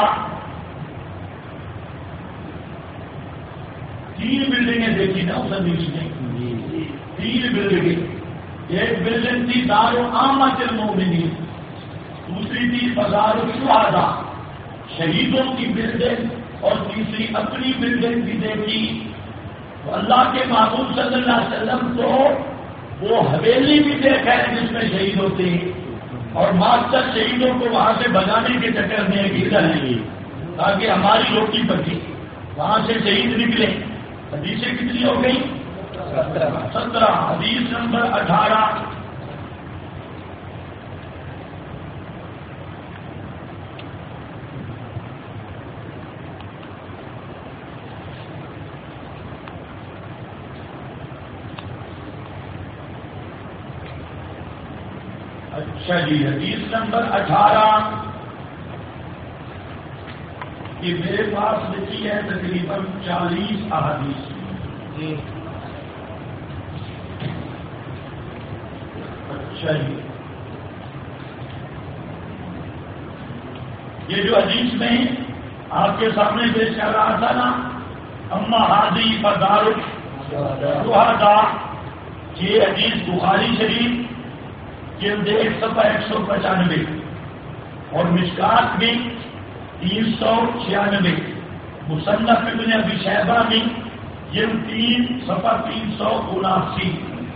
3 بلڈنگیں دیکھی نا اس حدیث میں، 3 بلڈنگیں۔ ایک بلڈنگ تھی دار عامۃ المؤمنین، دوسری تھی بدار الشہداء شہیدوں کی بلڈنگ، اور تیسری اپنی بلڈنگ بھی دیکھی۔ تو اللہ کے محبوب صلی اللہ علیہ وسلم تو وہ حویلی بھی دیکھا ہے جس میں شہید ہوتے ہیں، اور ماسٹر شہیدوں کو وہاں سے بھگانے کے چکر میں گرا ہے تاکہ ہماری روٹی بچے، وہاں سے شہید نکلے۔ حدیثیں کتنی ہو گئی؟ 17۔ حدیث نمبر 18، اچھا جی، حدیث نمبر 18 یہ میرے پاس لکھی ہے تقریباً 40 احادیث جی۔ اچھا جی، یہ جو حدیث میں آپ کے سامنے پیش کر رہا تھا نا، اما ہادی فدار الشہداء، یہ حدیث بخاری شریف جلد 1 صفحہ 195 اور مشکات میں 396، مصنف ابن ابی شیبہ میں جلد 3 صفحہ 379۔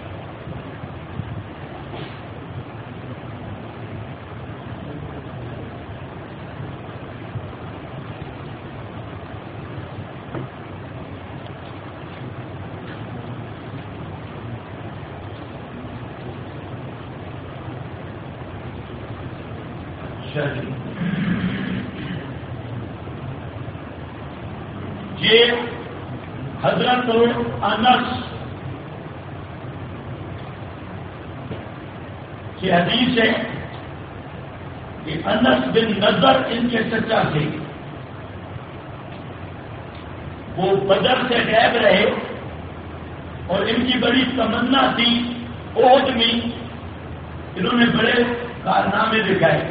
یہ حضرت انس کی حدیث ہے کہ انس بن نضر ان کے چچا تھے، وہ بدر سے غائب رہے اور ان کی بڑی تمنا تھی احد میں انہوں نے بڑے کارنامے دکھائے،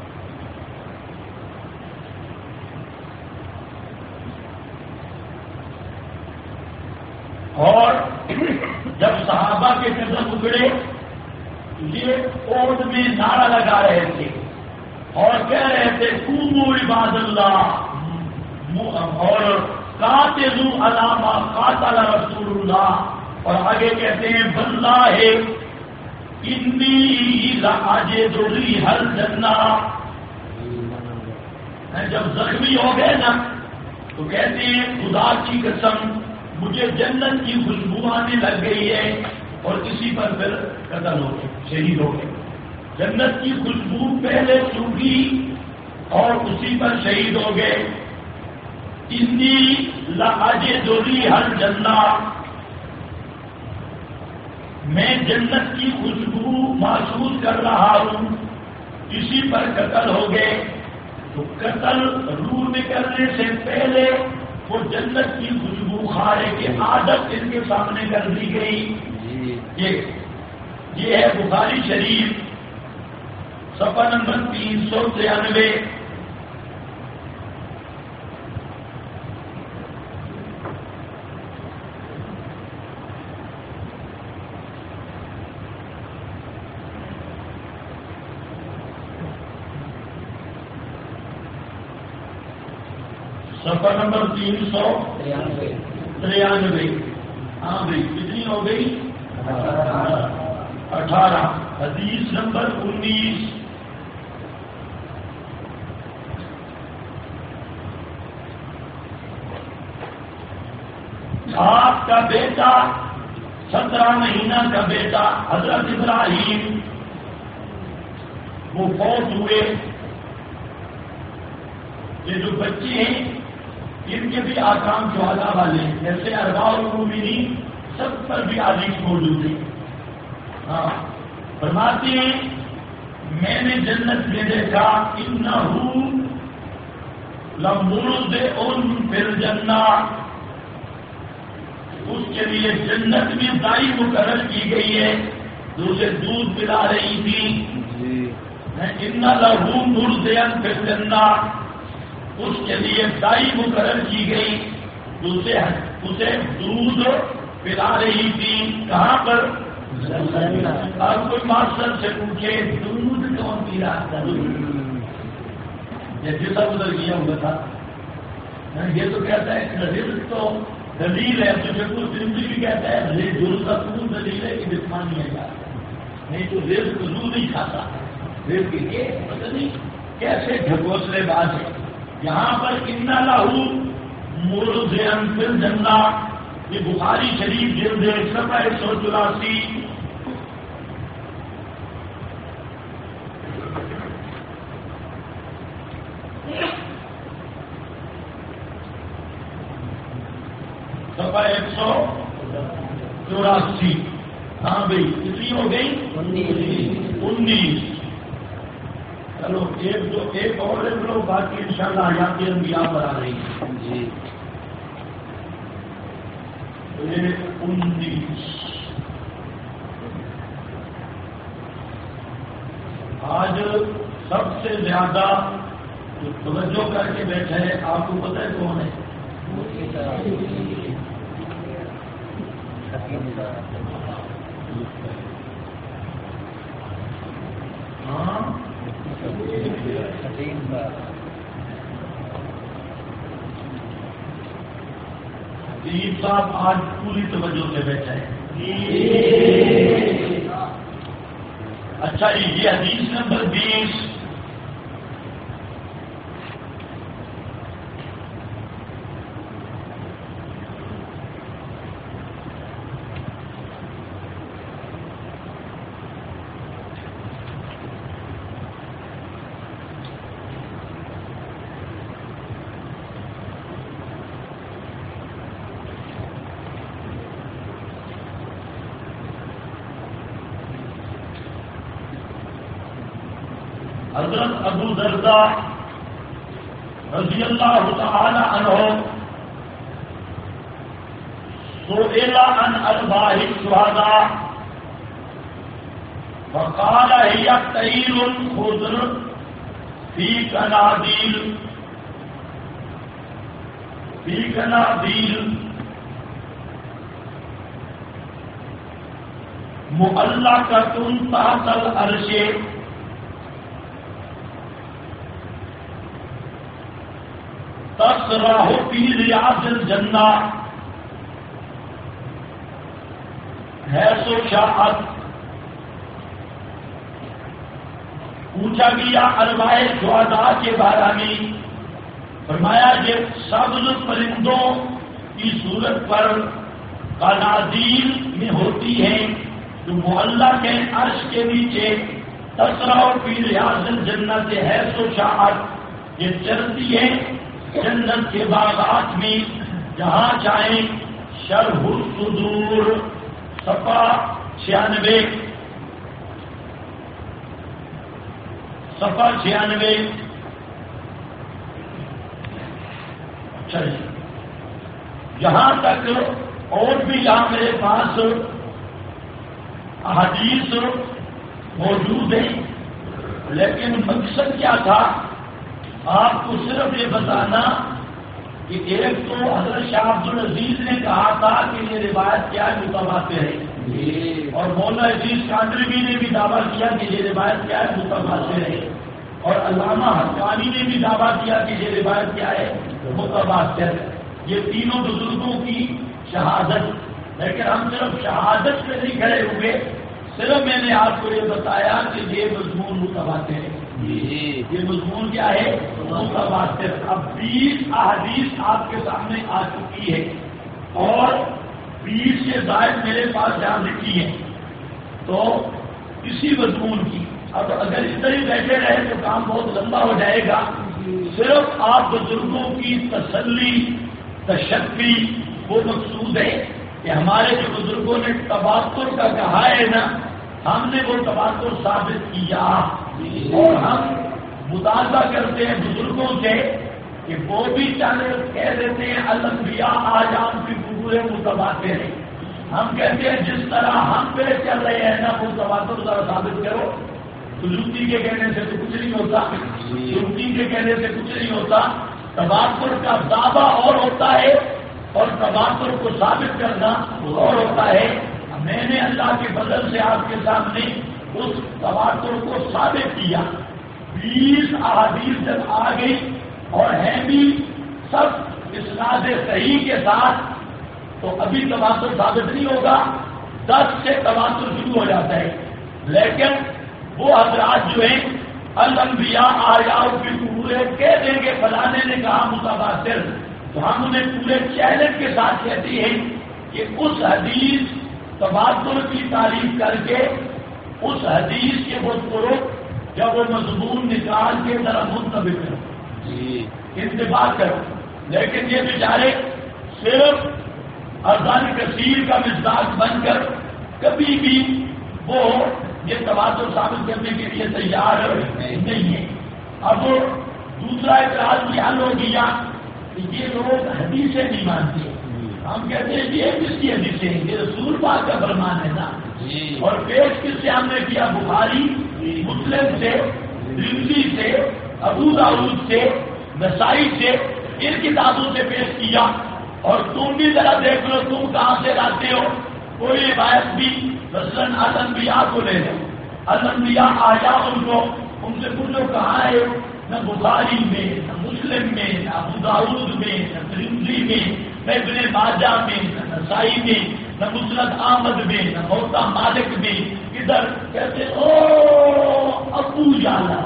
اور جب صحابہ کے قدم اگڑے یہ احد میں نعرہ لگا رہے تھے اور کہہ رہے تھے قوموا عباد اللہ، اور قاتلوا علی ما قاتل رسول اللہ، اور آگے کہتے ہیں واللہ انی لاجد ریح الجنہ، جب زخمی ہو گئے نا تو کہتے ہیں خدا کی قسم مجھے جنت کی خوشبو آنے لگ گئی ہے، اور کسی پر پھر قتل ہو گئے، شہید ہو گئے۔ جنت کی خوشبو پہلے سوکھی اور اسی پر شہید ہو گئے۔ انی لاجد ریح الجنہ، میں جنت کی خوشبو محسوس کر رہا ہوں، کسی پر قتل ہو گئے۔ تو قتل روح نکلنے سے پہلے وہ جنت کی خوشبو کھانے کی عادت ان کے سامنے کر دی گئی۔ یہ ہے بخاری شریف صفحہ نمبر 393۔ صفحہ نمبر 393۔ ہاں بھائی کتنی ہو گئی؟ 18۔ حدیث نمبر 19۔ آپ کا بیٹا 17 مہینہ کا بیٹا حضرت ابراہیم وہ فوت ہوئے۔ یہ جو بچے ہیں ان کے بھی آکام شہداء والے ہیں، جیسے ارباء المومنین سب پر بھی حدیث موجود ہے۔ ہاں فرماتے ہیں میں نے جنت میں دیکھا انہو لمرضع فی الجنہ، اس کے لیے جنت میں دائی مقرر کی گئی ہے جو اسے دودھ پلا رہی تھی۔ ان لہو مرضعا فی الجنہ، اس کے لیے دائی مقرر کی گئی جو اسے دودھ پلا رہی تھی۔ کہاں پر؟ اب کوئی ماسٹر سے پوچھے دودھ کون پی رہا تھا؟ یہ جیسا ادھر کیا ہوا تھا۔ یہ تو کہتا ہے رزق تو دلیل ہے، تو کچھ زندگی بھی کہتا ہے جو سکون دلیل ہے کہ جسمانی ہے یار، نہیں تو رزق دودھ نہیں کھاتا۔ رزق یہ پتہ نہیں کیسے ڈھکوسلے باز ہے۔ یہاں پر ان لہو مرضعا فی الجنہ، یہ بخاری شریف جلد صفحہ 184۔ صفحہ 184۔ ہاں بھائی کتنی ہو گئی؟ 19۔ چلو ایک اور لوگ باقی انشاءاللہ حیات انبیاء پر آ رہی ہے جی۔ 19 آج سب سے زیادہ جو توجہ کر کے بیٹھے ہیں آپ کو پتہ ہے کون ہے؟ ہاں حبیب صاحب آج پوری توجہ سے بیٹھے ہیں۔ اچھا یہ حدیث نمبر 20۔ حضرت ابو درداء رضی اللہ تعالی عنہ سئل عن ارواح الشهداء فقال هي طير خضر في قناديل معلقة تحت العرش تسرح في رياض الجنة حيث شاءت پوچھا گیا ارواح شہداء کے بارے میں، فرمایا یہ سبز پرندوں کی صورت پر قنادیل میں ہوتی ہیں جو معلّہ کے عرش کے نیچے تسرع فی ریاض الجنت حیث شاءت، یہ چلتی ہے جنت کے باغات میں جہاں چاہیں۔ شرح الصدور صفحہ 96 صفحہ 96۔ اچھا جی، یہاں تک اور بھی یہاں میرے پاس احادیث موجود ہیں، لیکن مقصد کیا تھا آپ کو صرف یہ بتانا کہ ایک تو حضرت شاہ عبد العزیز نے کہا تھا کہ یہ روایت کیا ہے متواتر ہے، اور مولانا عزیز کاندربی نے بھی دعویٰ کیا کہ یہ روایت کیا ہے متواتر ہے، اور علامہ حقانی نے بھی دعویٰ کیا کہ یہ روایت کیا ہے متواتر ہے۔ یہ تینوں بزرگوں کی شہادت، لیکن ہم صرف شہادت پہ نہیں کھڑے ہوئے، صرف میں نے آپ کو یہ بتایا کہ یہ مضمون متواتر ہے۔ یہ مضمون کیا ہے متواتر۔ اب 20 احادیث آپ کے سامنے آ چکی ہے اور 20 سے زائد میرے پاس جہاں لکھی ہے، تو اسی مضمون کی اب اگر اس طرح بیٹھے رہے تو کام بہت لمبا ہو جائے گا۔ صرف آپ بزرگوں کی تسلی تشفی وہ مقصود ہے کہ ہمارے جو بزرگوں نے تواتر کا کہا ہے نا، ہم نے وہ تواتر ثابت کیا، اور ہم مطالبہ کرتے ہیں بزرگوں سے کہ وہ بھی چاہے کہہ دیتے ہیں الانبیاء آجام کی قبور متواتر ہے، ہم کہتے ہیں جس طرح ہم پہ چل رہے ہیں نا وہ تواتر ذرا ثابت کرو۔ سلوکی کے کہنے سے تو کچھ نہیں ہوتا، سلوکی کے کہنے سے کچھ نہیں ہوتا، تواتر کا دعویٰ اور ہوتا ہے اور تواتر کو ثابت کرنا اور ہوتا ہے۔ میں نے اللہ کے فضل سے آپ کے سامنے اس تواتر کو ثابت کیا۔ 20 احادیث جب آ گئی اور ہیں بھی سب اسناد صحیح کے ساتھ، تو ابھی تواتر ثابت نہیں ہوگا، 10 سے تواتر شروع ہو جاتا ہے۔ لیکن وہ حضرات جو ہیں الانبیاء آیات کی پورے کہہ دیں گے فلانے نے کہا متواتر، تو ہم انہیں پورے چیلنج کے ساتھ کہتے ہیں کہ اس حدیث تواتر کی تعریف کر کے اس حدیث کے وہ طرق یا وہ مضمون نکال کے ذرا منتبہ کرو، انتباہ کرو۔ لیکن یہ بیچارے صرف اذان کثیر کا مزاج بن کر کبھی بھی وہ یہ تواتر ثابت کرنے کے لیے تیار نہیں ہے۔ اب دوسرا اعتراض بھی حل ہو گیا کہ یہ لوگ حدیثیں نہیں مانتے، ہم کہتے ہیں یہ کس کی حدیثیں ہیں، یہ رسول پاک کا فرمان ہے نا، اور پیش کس سے ہم نے کیا، بخاری مسلم سے، ترمذی سے، ابو داؤد سے، نسائی سے، ان کتابوں سے پیش کیا، اور تم بھی ذرا دیکھ لو تم کہاں سے لاتے ہو۔ کوئی روایت بھی مثلاً الانبیاء کو لے لو، الانبیاء آیا ان کو ان سے پوچھو کہاں ہے، نہ بخاری میں، نہ مسلم میں، نہ ابو داؤد میں، نہ ترمذی میں، نہ ابن ماجہ میں، نہ نسائی میں، نہ مسند احمد میں، نہ موطا مالک میں، ادھر کہتے او ابو جانا،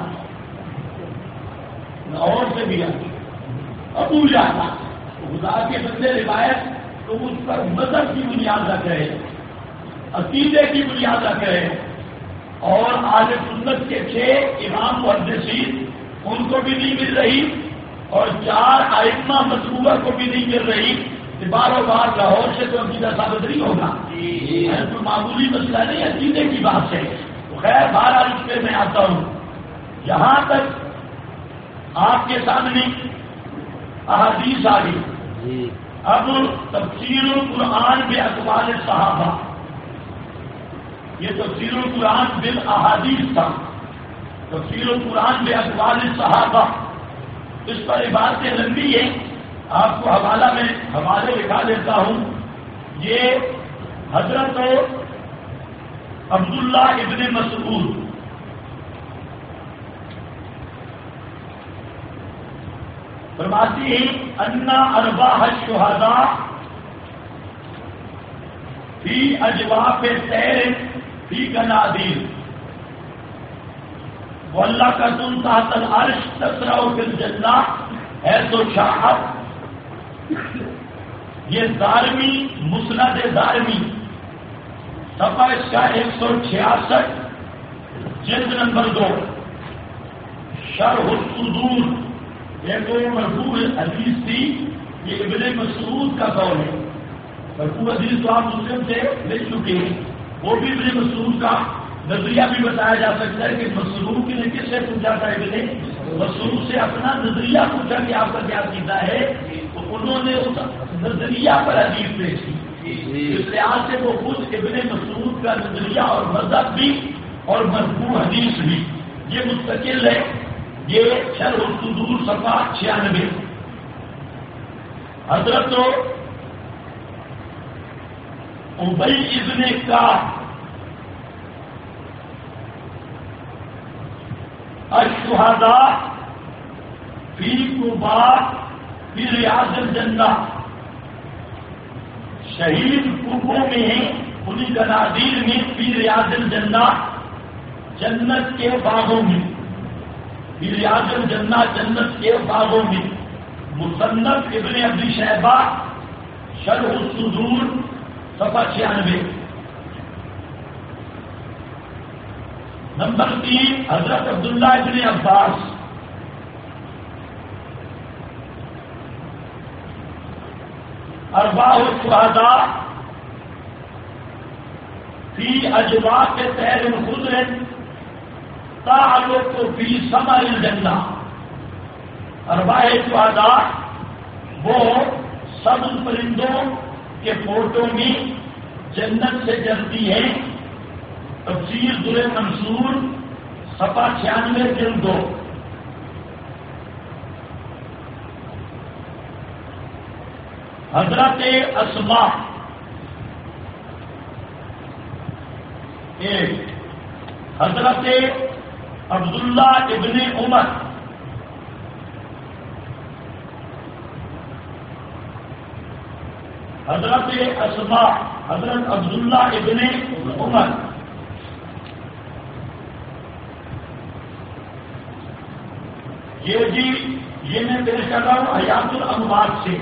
اور سے بھی ابو جانا، خدا کے بندے روایت تو اس پر مذہب کی بنیاد رکھ رہے، عقیدے کی بنیاد رکھ رہے، اور اہل سنت کے 6 امام محدثین ان کو بھی نہیں مل رہی، اور 4 ائمہ مطلوبہ کو بھی نہیں مل رہی، بار بار لاہور سے تو عقیدہ ثابت نہیں ہوگا، تو معمولی مسئلہ نہیں، عقیدے کی بات ہے۔ تو خیر بہرحال اس پہ میں آتا ہوں، یہاں تک آپ کے سامنے احادیث آ گئی۔ اب تفسیر القرآن باقوال صحابہ، یہ تفسیر القرآن بالاحادیث تھا، تفسیر القرآن باقوال صحابہ، اس پر عبارتیں لمبی ہیں، آپ کو حوالے لکھا دیتا ہوں۔ یہ حضرت عبداللہ ابن مسعود فرماتی ہیں انا ارواح الشہداء فی اجواف طیر فی قنادیل، وہ اللہ کا تم تحت العرش تسرع فی الجنہ ہے تو شاہد، یہ دارمی مسند دارمی صفحہ اس کا 166 جلد نمبر 2 شرح الصدور، ایک مرفوع حدیث تھی، یہ ابن مسعود کا قول ہے۔ مرفوع حدیث تو آپ مسلم سے لے چکے ہیں، وہ بھی ابن مسعود کا نظریہ بھی بتایا جا سکتا ہے کہ مسعود نے کس سے پوچھا تھا، ابن مسعود سے اپنا نظریہ پوچھا کہ آپ کا کیا عقیدہ ہے، تو انہوں نے اس نظریہ پر حدیث پیش کی۔ اس لحاظ سے وہ خود ابن مسعود کا نظریہ اور مذہب بھی اور مرفوع حدیث بھی یہ مستقل ہے۔ یہ شرح الصدور صفحہ 96۔ حضرت ابی ابن کعب الشہداء فی قباء فی ریاض الجنہ، شہید قبوں میں ہیں انہیں گنادیر میں فی ریاض الجنہ، جنت کے باغوں میں، فی ریاض الجنہ جنت کے باغوں میں۔ مصنف ابن ابی شیبہ شرح الصدور صفحہ 96۔ نمبر 3 حضرت عبداللہ ابن عباس ارواح الشہداء فی اجواء طیر خضر تعلق فی ثمر الجنہ، ارواح شہداء وہ سبز پرندوں کے فوٹو میں جنت سے جلتی ہے۔ تفسیر در منصور صفحہ 96 جلد 2۔ حضرت اسماء ایک، حضرت عبداللہ ابن عمر حضرت اسماء حضرت عبداللہ ابن عمر۔ یہ میں پیش کر رہا ہوں حیات الاموات سے۔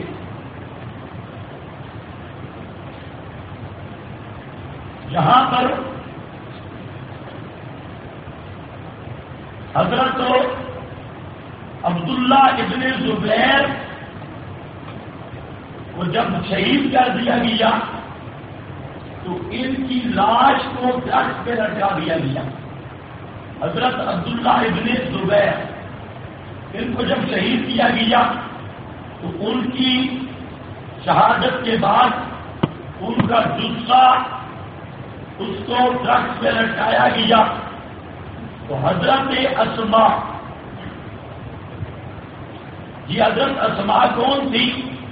یہاں پر حضرت عبداللہ ابن زبیر کو جب شہید کر دیا گیا تو ان کی لاش کو درخت پہ لٹکا دیا گیا۔ حضرت عبداللہ ابن زبیر ان کو جب شہید کیا گیا تو ان کی شہادت کے بعد ان کا جثہ اس کو درخت پہ لٹکایا گیا۔ تو حضرت اسماء، یہ حضرت اسماء کون تھی؟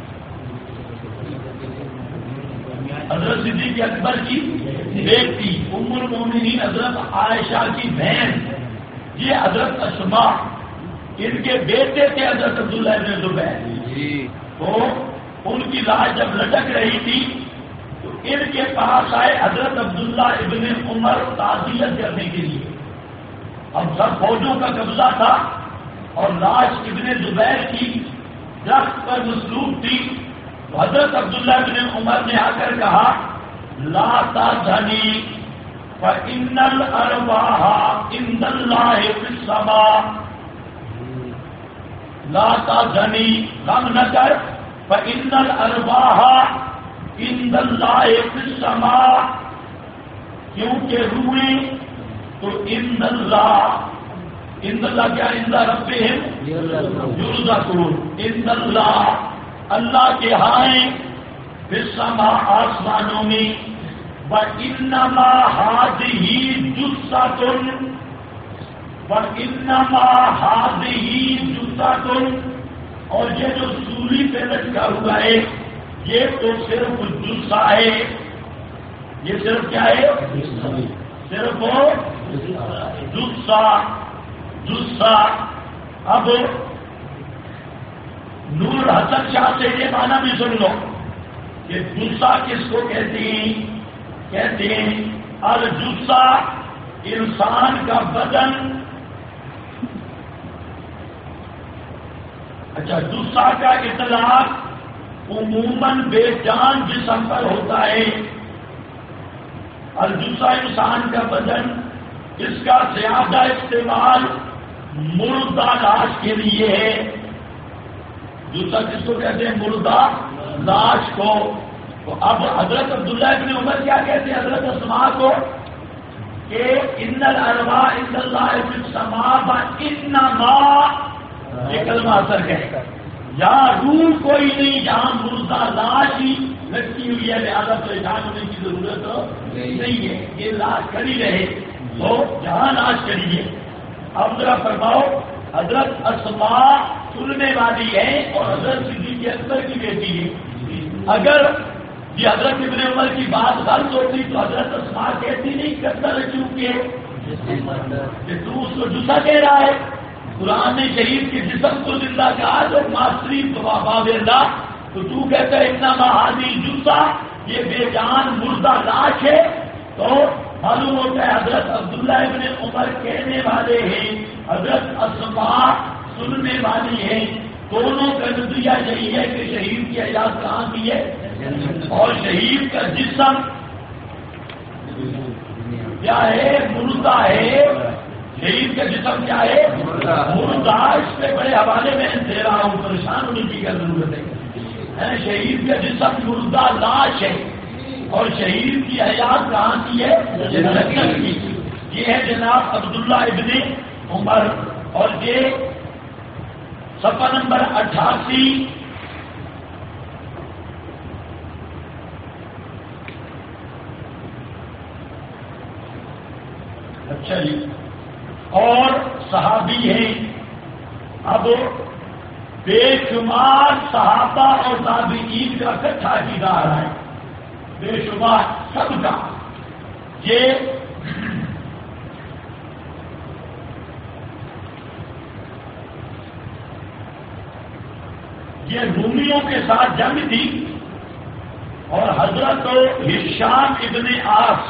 حضرت صدیق اکبر کی بیٹی، ام المومنین حضرت عائشہ کی بہن، یہ حضرت اسماء، ان کے بیٹے تھے حضرت عبداللہ ابن زبیر۔ تو ان کی لاش جب لٹک رہی تھی تو ان کے پاس آئے حضرت عبداللہ ابن عمر تعزیت کرنے کے لیے۔ اب سب فوجوں کا قبضہ تھا اور لاش ابن زبیر کی درخت پر مصلوب تھی۔ تو حضرت عبداللہ ابن عمر نے آ کر کہا لا تحزنی فإن الأرواح عند اللہ فی السماء، لا تحزنی، غم نہ کر، فإن الأرواح عند اللہ فی السماء، کیونکہ روحیں تو عند اللہ، عند اللہ کیا؟ عند ربہم یرزقون، عند اللہ اللہ کے ہاں ہیں، فی السماء آسمانوں میں، وإنما هذه جثۃ، وإنما هذه جثۃ، اور یہ جو سولی پہ لٹکا ہوا ہے یہ تو صرف جثہ ہے۔ یہ صرف کیا ہے؟ صرف جثہ۔ اب نور حسن شاہ سے یہ معنی بھی سن لو کہ جثہ کس کو کہتے ہیں؟ کہتے ہیں الجثہ انسان کا بدن اچھا، جثہ کا اطلاق عموماً بے جان جسم پر ہوتا ہے. الجثہ انسان کا بدن، اس کا زیادہ استعمال مردہ لاش کے لیے ہے. جثہ کس کو کہتے ہیں؟ مردہ لاش کو. تو اب حضرت عبداللہ ابن عمر کیا کہتے ہیں حضرت اسماء کو کہ ان الارواح عند اللہ فی السماء انما، یہ کلمہ اثر کہے گا، یہاں روح کوئی نہیں، یہاں مردہ لاش ہی لگتی ہوئی ہے، لہٰذا پریشان ہونے کی ضرورت نہیں ہے، یہ لاش کھڑی رہے تو جہاں لاش کھڑی ہے. اب ذرا فرماؤ، حضرت اسماء سننے والی ہے اور حضرت صدیق اکبر کی بیٹی ہے. اگر یہ حضرت ابن عمر کی بات غلط ہوتی تو حضرت اسماء کہتی نہیں قتل چونکہ کہ تو اس کو جثہ کہہ رہا ہے. قرآن نے شہید کے جسم کو زندہ کہا جو ماسری باب اللہ، تو تو کہتا ہے اتنا مہادی جثہ، یہ بے جان مردہ لاش ہے. تو معلوم ہوتا ہے حضرت عبداللہ ابن عمر کہنے والے ہیں، حضرت اسماء سننے والی ہیں. دونوں کا نظریہ یہی ہے کہ شہید کی حیات کہاں کی ہے، اور شہید کا جسم کیا ہے؟ مردہ ہے. شہید کا جسم کیا ہے؟ مردہ. اس پہ بڑے حوالے میں دے رہا ہوں، پریشان ہونے کی کیا ضرورت ہے. شہید کا جسم مردہ لاش ہے اور شہید کی حیات کہاں کی ہے؟ جنت کی. یہ ہے جناب عبداللہ ابن عمر. اور یہ صفحہ نمبر 88. اچھا جی، اور صحابی ہیں. اب بے شمار صحابہ اور تابعین کا اکٹھا عقیدہ آ رہا ہے، بے شمار سب کا. یہ رومیوں کے ساتھ جنگ تھی اور حضرت ہشام ابن عاص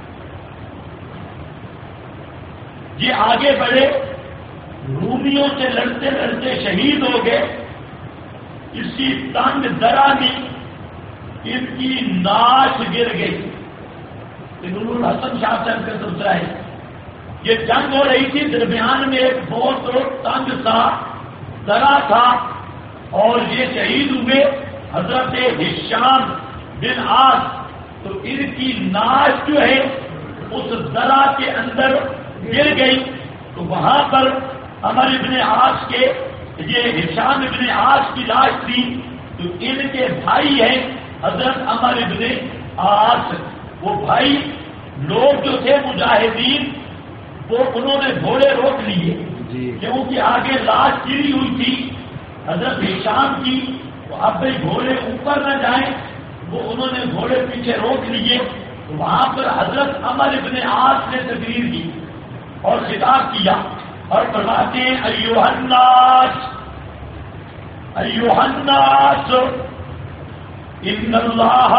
یہ آگے بڑھے، رومیوں سے لڑتے لڑتے شہید ہو گئے. اسی تنگ درا میں ان کی ناش گر گئی. نور الحسن شاہ صاحب کا دوسرا ہے. یہ جنگ ہو رہی تھی، درمیان میں ایک بہت تنگ سا درا تھا اور یہ شہید ہوئے حضرت ہشام بن عاص. تو ان کی ناش جو ہے اس درا کے اندر گر گئی. تو وہاں پر عمر ابن عاص کے، یہ ہشام ابن عاص کی لاش تھی. تو ان کے بھائی ہیں حضرت عمر ابن عاص. وہ بھائی لوگ جو تھے مجاہدین، وہ انہوں نے گھوڑے روک لیے کیونکہ آگے لاش گری ہوئی تھی حضرت ہشام کی. تو اب بھائی گھوڑے اوپر نہ جائیں، وہ انہوں نے گھوڑے پیچھے روک لیے. وہاں پر حضرت عمر ابن عاص نے تقریر کی اور خطاب کیا اور فرماتے ہیں ایھا الناس ان اللہ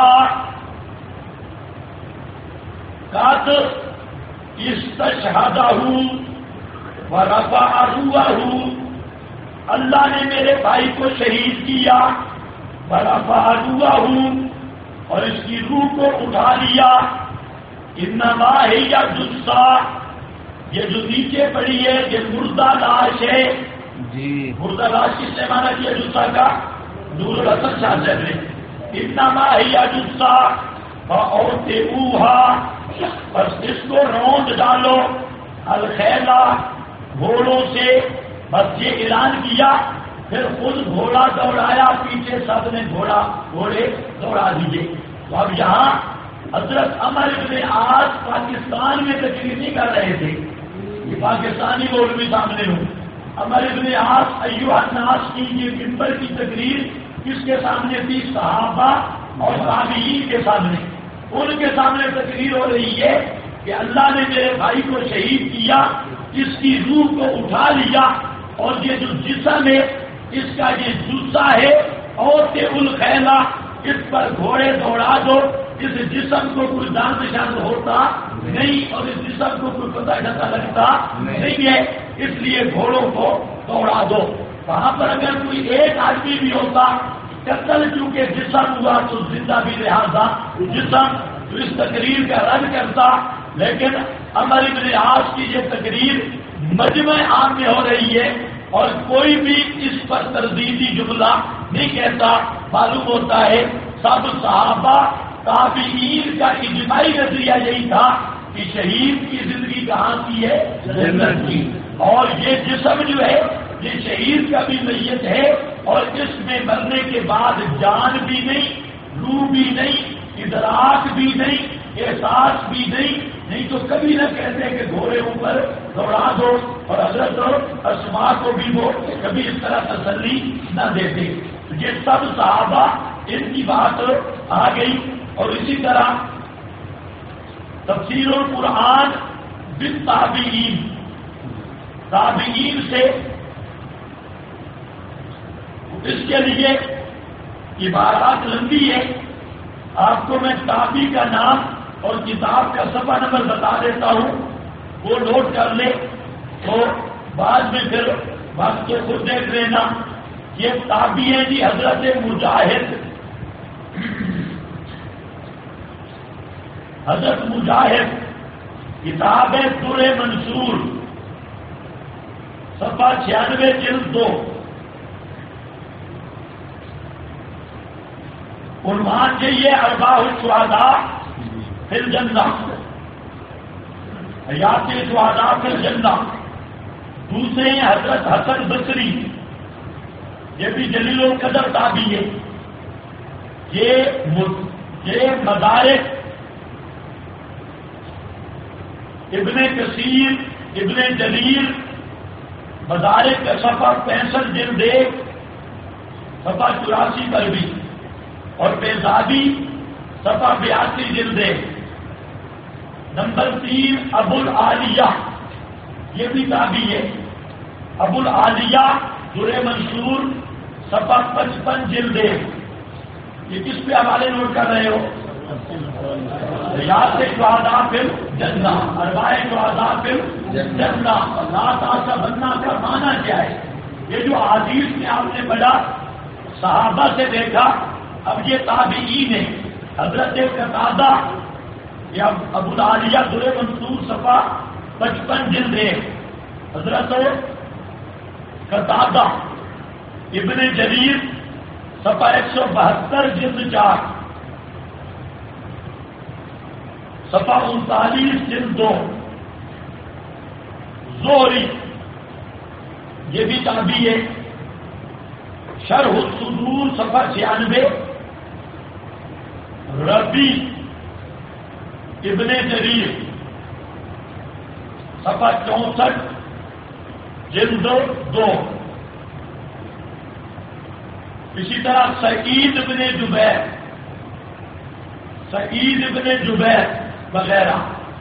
قد استشہدہ ورفع روحہ. اللہ نے میرے بھائی کو شہید کیا، ورفع روحہ، اور اس کی روح کو اٹھا لیا. انما ہی جثہ، یہ جو نیچے پڑی ہے یہ مردہ لاش ہے. جی مردہ لاش کس نے مانا کیا جثہ کا؟ نور الحسن شاہ صاحب نے. انما ہی جثہ فاوطئوھا، بس اس کو روند ڈالو، الخیلہ، گھوڑوں سے. بس یہ اعلان کیا. پھر خود گھوڑا دوڑایا، پیچھے سب نے گھوڑے دوڑا دیے. تو اب یہاں حضرت عمر ابن عاص پاکستان میں تقریر نہیں کر رہے تھے، یہ پاکستانی مولوی سامنے ہوں. عمر ابن عاص ایھا الناس کی یہ منبر کی تقریر کس کے سامنے تھی؟ صحابہ اور تابعین کے سامنے. ان کے سامنے تقریر ہو رہی ہے کہ اللہ نے میرے بھائی کو شہید کیا، اس کی روح کو اٹھا لیا، اور یہ جو جسم ہے اس کا یہ جثہ ہے، اور الخیلہ، اس پر گھوڑے دوڑا دو. اس جسم کو کوئی جان پہچان ہوتا نہیں اور اس جسم کو کوئی پتہ ڈھتا لگتا نہیں ہے، اس لیے گھوڑوں کو دوڑا دو. وہاں پر اگر کوئی ایک آدمی بھی ہوتا، قتل چونکہ جسم ہوا تو زندہ بھی رہا تھا جسم، تو اس تقریر کا رد کرتا. لیکن عمر بن عاص کی یہ تقریر مجمع عام میں ہو رہی ہے اور کوئی بھی اس پر تردیدی جملہ نہیں کہتا. معلوم ہوتا ہے سب صحابہ تابعین کا اجماعی نظریہ یہی تھا کہ شہید کی زندگی کہاں کی ہے؟ جنت کی. اور یہ جسم جو ہے یہ شہید کا بھی میت ہے اور اس میں مرنے کے بعد جان بھی نہیں، روح بھی نہیں، ادراک بھی نہیں، احساس بھی نہیں تو کبھی نہ کہتے کہ گھوڑے اوپر دوڑا دو. اور حضرت اسماء کو بھی وہ کبھی اس طرح تسلی نہ دیتے. یہ سب صحابہ ان کی بات آ گئی. اور اسی طرح تفسیر القرآن بالتابعین، تابعین سے اس کے لیے عبارات لمبی ہے. آپ کو میں تابعی کا نام اور کتاب کا صفحہ نمبر بتا دیتا ہوں، وہ نوٹ کر لے تو بعد میں پھر وقت کو خود دیکھ لینا. یہ تابعی ہے جی حضرت مجاہد. حضرت مجاہد کتاب ہے در منصور، صفحہ 96 جلد 2. عنوان چاہیے ارباح الشہداء فی الجنہ، حیات الشہداء فی الجنہ. دوسرے ہیں حضرت حسن بصری، یہ بھی جلیل القدر تابعی ہے. یہ مدارک ابن کثیر، ابن جریر، مدارک کا صفحہ 65 جلد 1، صفحہ 84 پر بھی، اور بیزابی صفحہ 82 جلد 1. نمبر 3 ابو العالیہ، یہ بھی تابعی ہے. ابو العالیہ در منصور صفحہ 55 جلد 1. یہ کس پہ حوالے نوٹ کر رہے ہو؟ ریاض شہداء فی الجنہ، ارباح شہداء فی الجنہ. لا تاسا بننا کا معنی کیا ہے؟ یہ جو حدیث میں آپ نے پڑھا صحابہ سے دیکھا، اب یہ تابعین ہیں. حضرت قتادہ، یا ابو العالیہ در منصور صفحہ 55 جلد 1. حضرت قتادہ ابن جریر صفحہ 172 جلد 4، صفحہ 39 جلد 2. زہری، یہ بھی تابعی ہے. شرح الصدور صفحہ 96. ربی ابن جریر صفحہ 64 جلد 2. اسی طرح سعید ابن جبیر، سعید ابن جبیر وغیرہ.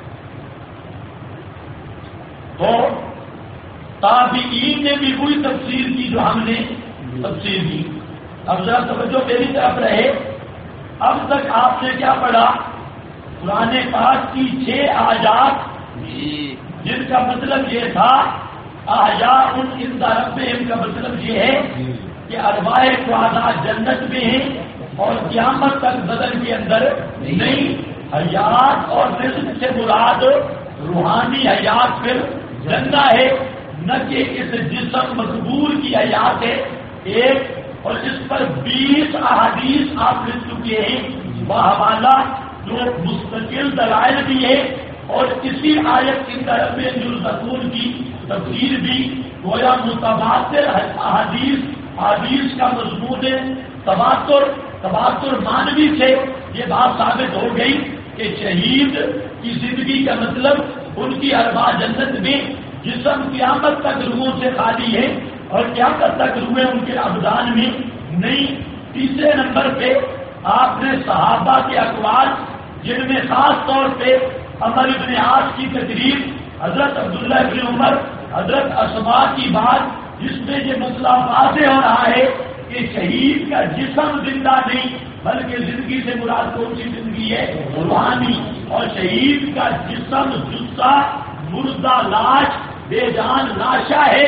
تو تابعین نے بھی وہی تفسیر کی جو ہم نے تفسیر کی. اب ذرا توجہ میری طرف رہے. اب تک آپ نے کیا پڑھا؟ قرآن پاک کی 6 آیات جن کا مطلب یہ تھا احیاء عند ربہم، کا مطلب یہ ہے کہ ارواح شہداء جنت میں ہیں اور قیامت تک بدن کے اندر نہیں. حیات اور رزق سے مراد روحانی حیات پھر جنہ ہے، نہ کہ اس جسم مقبول کی حیات ہے ایک. اور اس پر 20 احادیث آپ لکھ چکے ہیں بحوالہ جو مستقل دلائل بھی ہے. اور اسی آیت کی طرف میں نزول کی تفسیر بھی گویا متواتر حدیث کا مضمون ہے. تواتر مانوی سے یہ بات ثابت ہو گئی کہ شہید کی زندگی کا مطلب ان کی ارواح جنت میں، جسم قیامت تک روحوں سے خالی ہے اور قیامت تک روحیں ان کے ابدان میں نہیں. تیسرے نمبر پہ آپ نے صحابہ کے اقوال، جن میں خاص طور پہ عمر بن عاص کی تقریر، حضرت عبداللہ بن عمر، حضرت اسماء کی بات، جس میں یہ مسئلہ واضح ہو رہا ہے کہ شہید کا جسم زندہ نہیں بلکہ زندگی سے مراد کون سی زندگی ہے؟ روحانی. اور شہید کا جسم جثہ، مردہ لاش، بے جان لاشا ہے.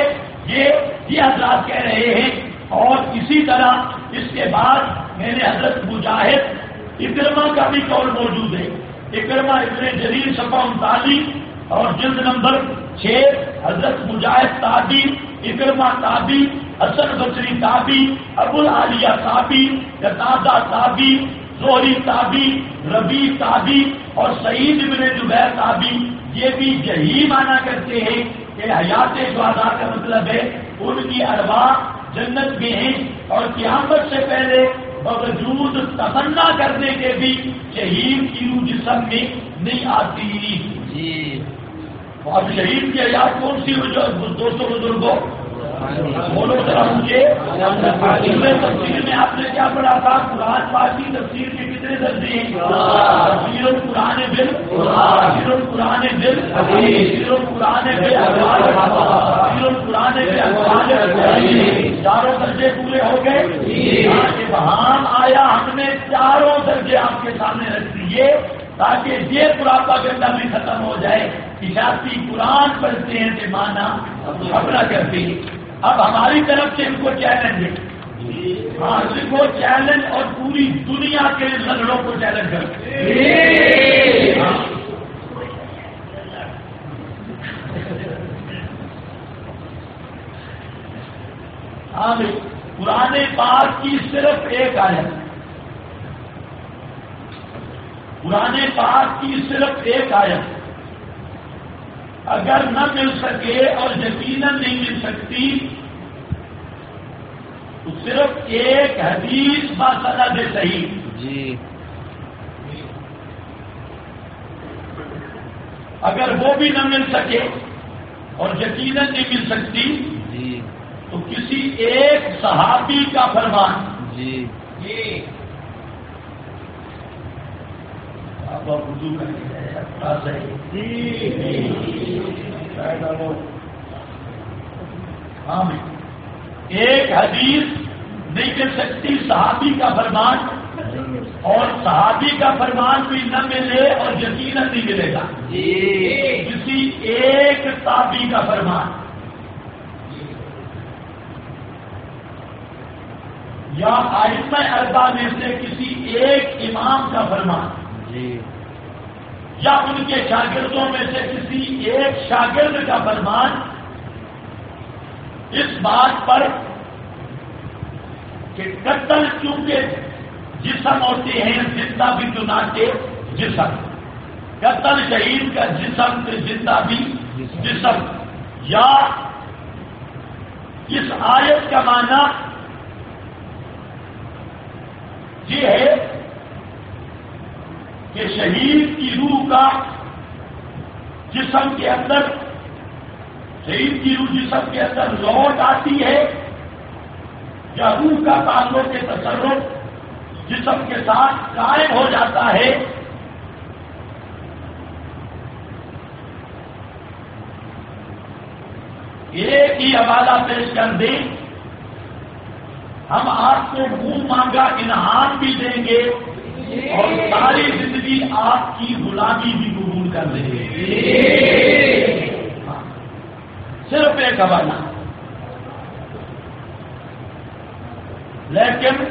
یہ حضرات کہہ رہے ہیں. اور اسی طرح اس کے بعد میں نے حضرت مجاہد اکرما کا بھی قول موجود ہے. اکرما ابن جریر صفحہ 39 اور جلد نمبر 6. حضرت مجاہد تابی، اکرما تابی، حسن بصری تابی، ابو العالیہ تابی، قتادہ تابی، زہری تابی، ربیع تابی اور سعید ابن جبیر تابی یہ بھی یہی مانا کرتے ہیں کہ حیات شہداء کا مطلب ہے ان کی ارواح جنت میں ہیں اور قیامت سے پہلے باوجود تمنا کرنے کے بھی شہید کی روح جسم میں نہیں آتی. جی اب شہید کی حیات کون سی دوستوں بزرگوں بولو ذرا مجھے. تفسیر میں آپ نے کیا پڑھا تھا؟ قرآن پاک کی تفسیر کے کتنے درجے ہیں؟ تفسیر القرآن بال، تفسیر القرآن بال، تفسیر القرآن بال، تفسیر القرآن بال، چاروں درجے پورے ہو گئے. ابہام آیا، ہم نے چاروں درجے آپ کے سامنے رکھ دیے تاکہ یہ پراپاگنڈا بھی ختم ہو جائے. اشاعتی قرآن پڑھتے ہیں کہ مانا اپنا کرتے ہیں. اب ہماری طرف سے ان کو چیلنج ہے. ہاں ان کو چیلنج اور پوری دنیا کے لڑوں کو چیلنج کرتے ہیں. ہاں قرآن پاک کی صرف ایک آیت، قرآن پاک کی صرف ایک آیت اگر نہ مل سکے اور یقیناً نہیں مل سکتی تو صرف ایک حدیث باسند صحیح. جی اگر وہ بھی نہ مل سکے اور یقیناً نہیں مل سکتی جی تو کسی ایک صحابی کا فرمان. جی آپ اردو کریں ہاں ایک حدیث نہیں مل سکتی صحابی کا فرمان، اور صحابی کا فرمان بھی نہ ملے اور یقیناً نہیں ملے گا کسی ایک تابعی کا فرمان یا ائمہ اربعہ میں سے کسی ایک امام کا فرمان یا ان کے شاگردوں میں سے کسی ایک شاگرد کا فرمان اس بات پر کہ قتل چونکہ جسم ہوتے ہیں زندہ بھی چنا کے جسم، قتل شہید کا جسم سے زندہ بھی جسم، یا اس آیت کا معنی یہ ہے کہ شہید کی روح کا جسم کے اندر، شہید کی روح جسم کے اندر لوٹ آتی ہے یا روح کا تعلق کے تصرف جسم کے ساتھ قائم ہو جاتا ہے. ایک ہی حوالہ پیش کر دیں، ہم آپ کو منہ مانگا انعام بھی دیں گے اور ساری زندگی آپ کی غلامی بھی قبول کر لیں گے. صرف ایک حوالہ. لیکن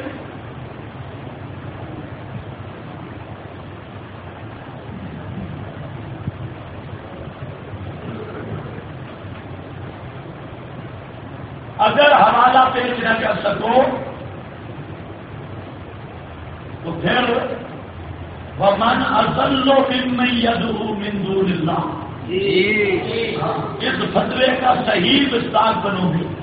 اگر حوالہ پیش نہ کر سکو تو پھر وَمَنْ أَضَلُّ مِمَّن يَدْعُو مِن دُونِ اللَّهِ، اس فتوے کا صحیح مصداق بنو گے.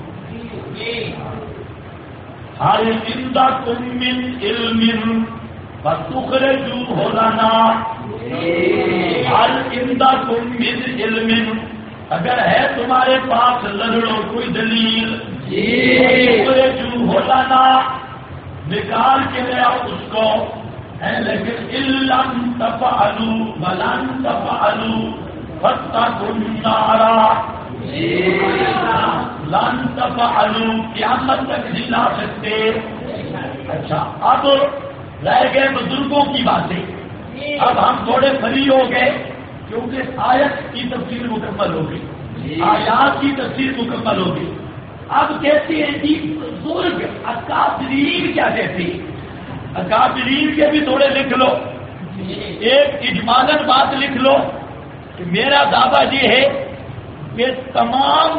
هَلْ عِندَكُم مِّنْ عِلْمٍ فَتُخْرِجُوهُ لَنَا، هَلْ عِندَكُم مِّنْ عِلْمٍ، اگر ہے تمہارے پاس لڑو کوئی دلیل فَتُخْرِجُوهُ لَنَا، نکال کے لے آؤ اس کو ہے. لیکن اِلَّمْ تَفْعَلُوا وَلَن تَفْعَلُوا فَاتَّقُوا النَّارَ، لن تفعلوا قیامت تک نہیں لا سکتے. اچھا اب رہ گئے بزرگوں کی باتیں. اب ہم تھوڑے فری ہو گئے کیونکہ آیت کی تفسیر مکمل ہو گئی، آیات کی تفسیر مکمل ہو گئی. اب کہتے ہیں جی بزرگ اکابرین کیا کہتے ہیں؟ اکابرین کے بھی تھوڑے لکھ لو. ایک اجمالاً بات لکھ لو کہ میرا دعویٰ یہ ہے کہ تمام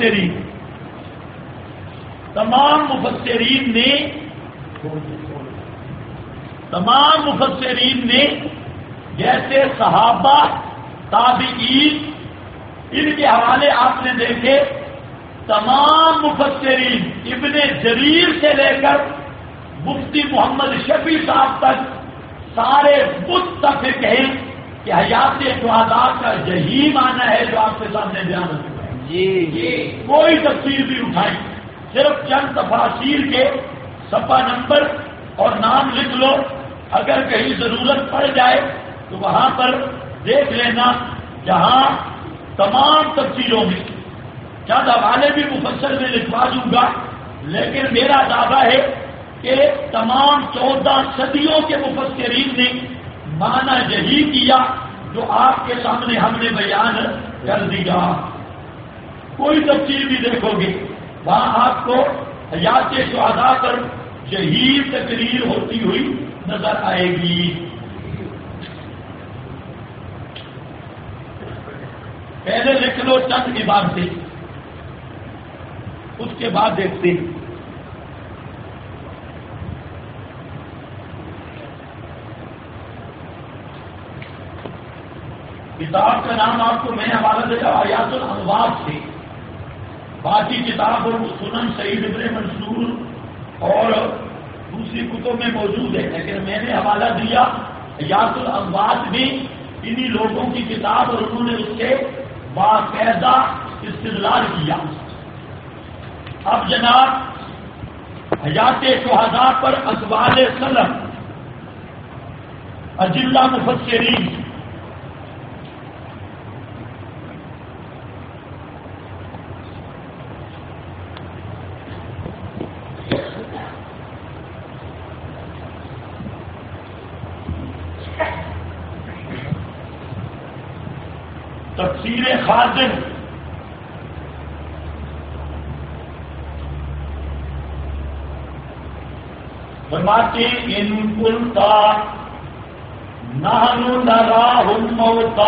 مفسرین نے جیسے صحابہ تابعین ان کے حوالے آپ نے دیکھے، تمام مفسرین ابن جریر سے لے کر مفتی محمد شفیع صاحب تک سارے متفق ہیں کہ حیات شہداء کا یہی معنی ہے جو آپ کے سامنے بیان ہوا ہے. جی کوئی تفسیر بھی اٹھائیں، صرف چند تفاسیر کے صفحہ نمبر اور نام لکھ لو. اگر کہیں ضرورت پڑ جائے تو وہاں پر دیکھ لینا، جہاں تمام تفسیروں میں چند حوالے بھی مفصل میں لکھوا دوں گا. لیکن میرا دعویٰ ہے کہ تمام 14 صدیوں کے مفسرین نے معنی یہی کیا جو آپ کے سامنے ہم نے بیان کر دیا. کوئی تفسیر بھی دیکھو گے وہاں آپ کو حیات شہداء پر یہی تقریر ہوتی ہوئی نظر آئے گی. پہلے لکھ لو چند عبارتیں، اس کے بعد دیکھتے ہیں. کتاب کا نام آپ کو میں حوالہ دے رہا حیات الانوار سے. باقی کتاب اور سنن سعید ابن منصور اور دوسری کتب میں موجود ہے، لیکن میں نے حوالہ دیا حیات الانوار میں انہی لوگوں کی کتاب اور انہوں نے اس سے باقاعدہ استدلال کیا. اب جناب حیات شہداء پر اقوال سلف اجلہ مفسرین تفسیر خازن فرماتے ان قلتا نحن نراہم موتا.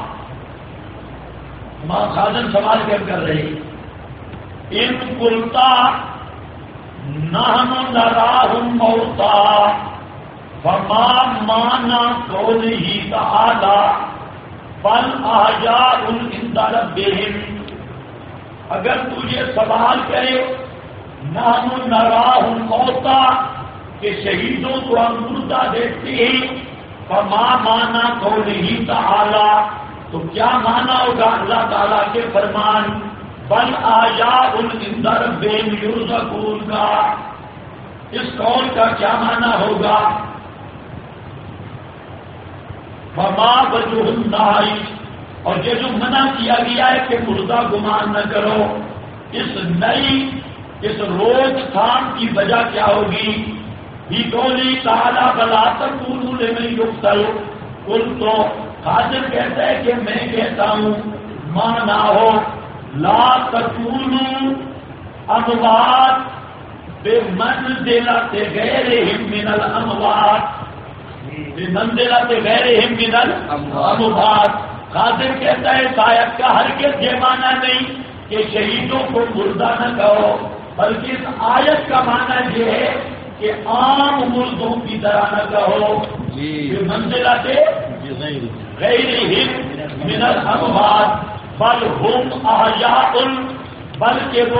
ماں خازن سوال کر رہے ان قلتا نحن نراہم موتا فما معنی قوله تعالی بل احیاء عند ربہم. اگر تو یہ سوال کرے نحن نراہم موتا کہ شہیدوں کو ہم مردہ دیکھتے ہیں، فما معنی قوله تعالی تو کیا معنی ہوگا اللہ تعالیٰ کے فرمان بل احیاء عند ربہم یرزقون کا. اس قول کا کیا معنی ہوگا؟ فما وجہ النہی، اور یہ جو منع کیا گیا ہے کہ مردہ گمان نہ کرو، اس روک تھام کی وجہ کیا ہوگی؟ بھی قولی تعالی بلا تقولوا لمن یقتل. قل تو حاضر کہتا ہے کہ میں کہتا ہوں مانا ہو لا تقولوا اموات بمنزلۃ غیرہم من الاموات، بمنزلۃ غیرہم من الاموات. خاطر کہتا ہے شاید کا ہرگز یہ معنی نہیں کہ شہیدوں کو مردہ نہ کہو، بلکہ اس آیت کا معنی یہ ہے کہ عام مردوں کی طرح نہ کہو. بمنزلۃ غیرہم من الاموات بل ہم احیاء، بلکہ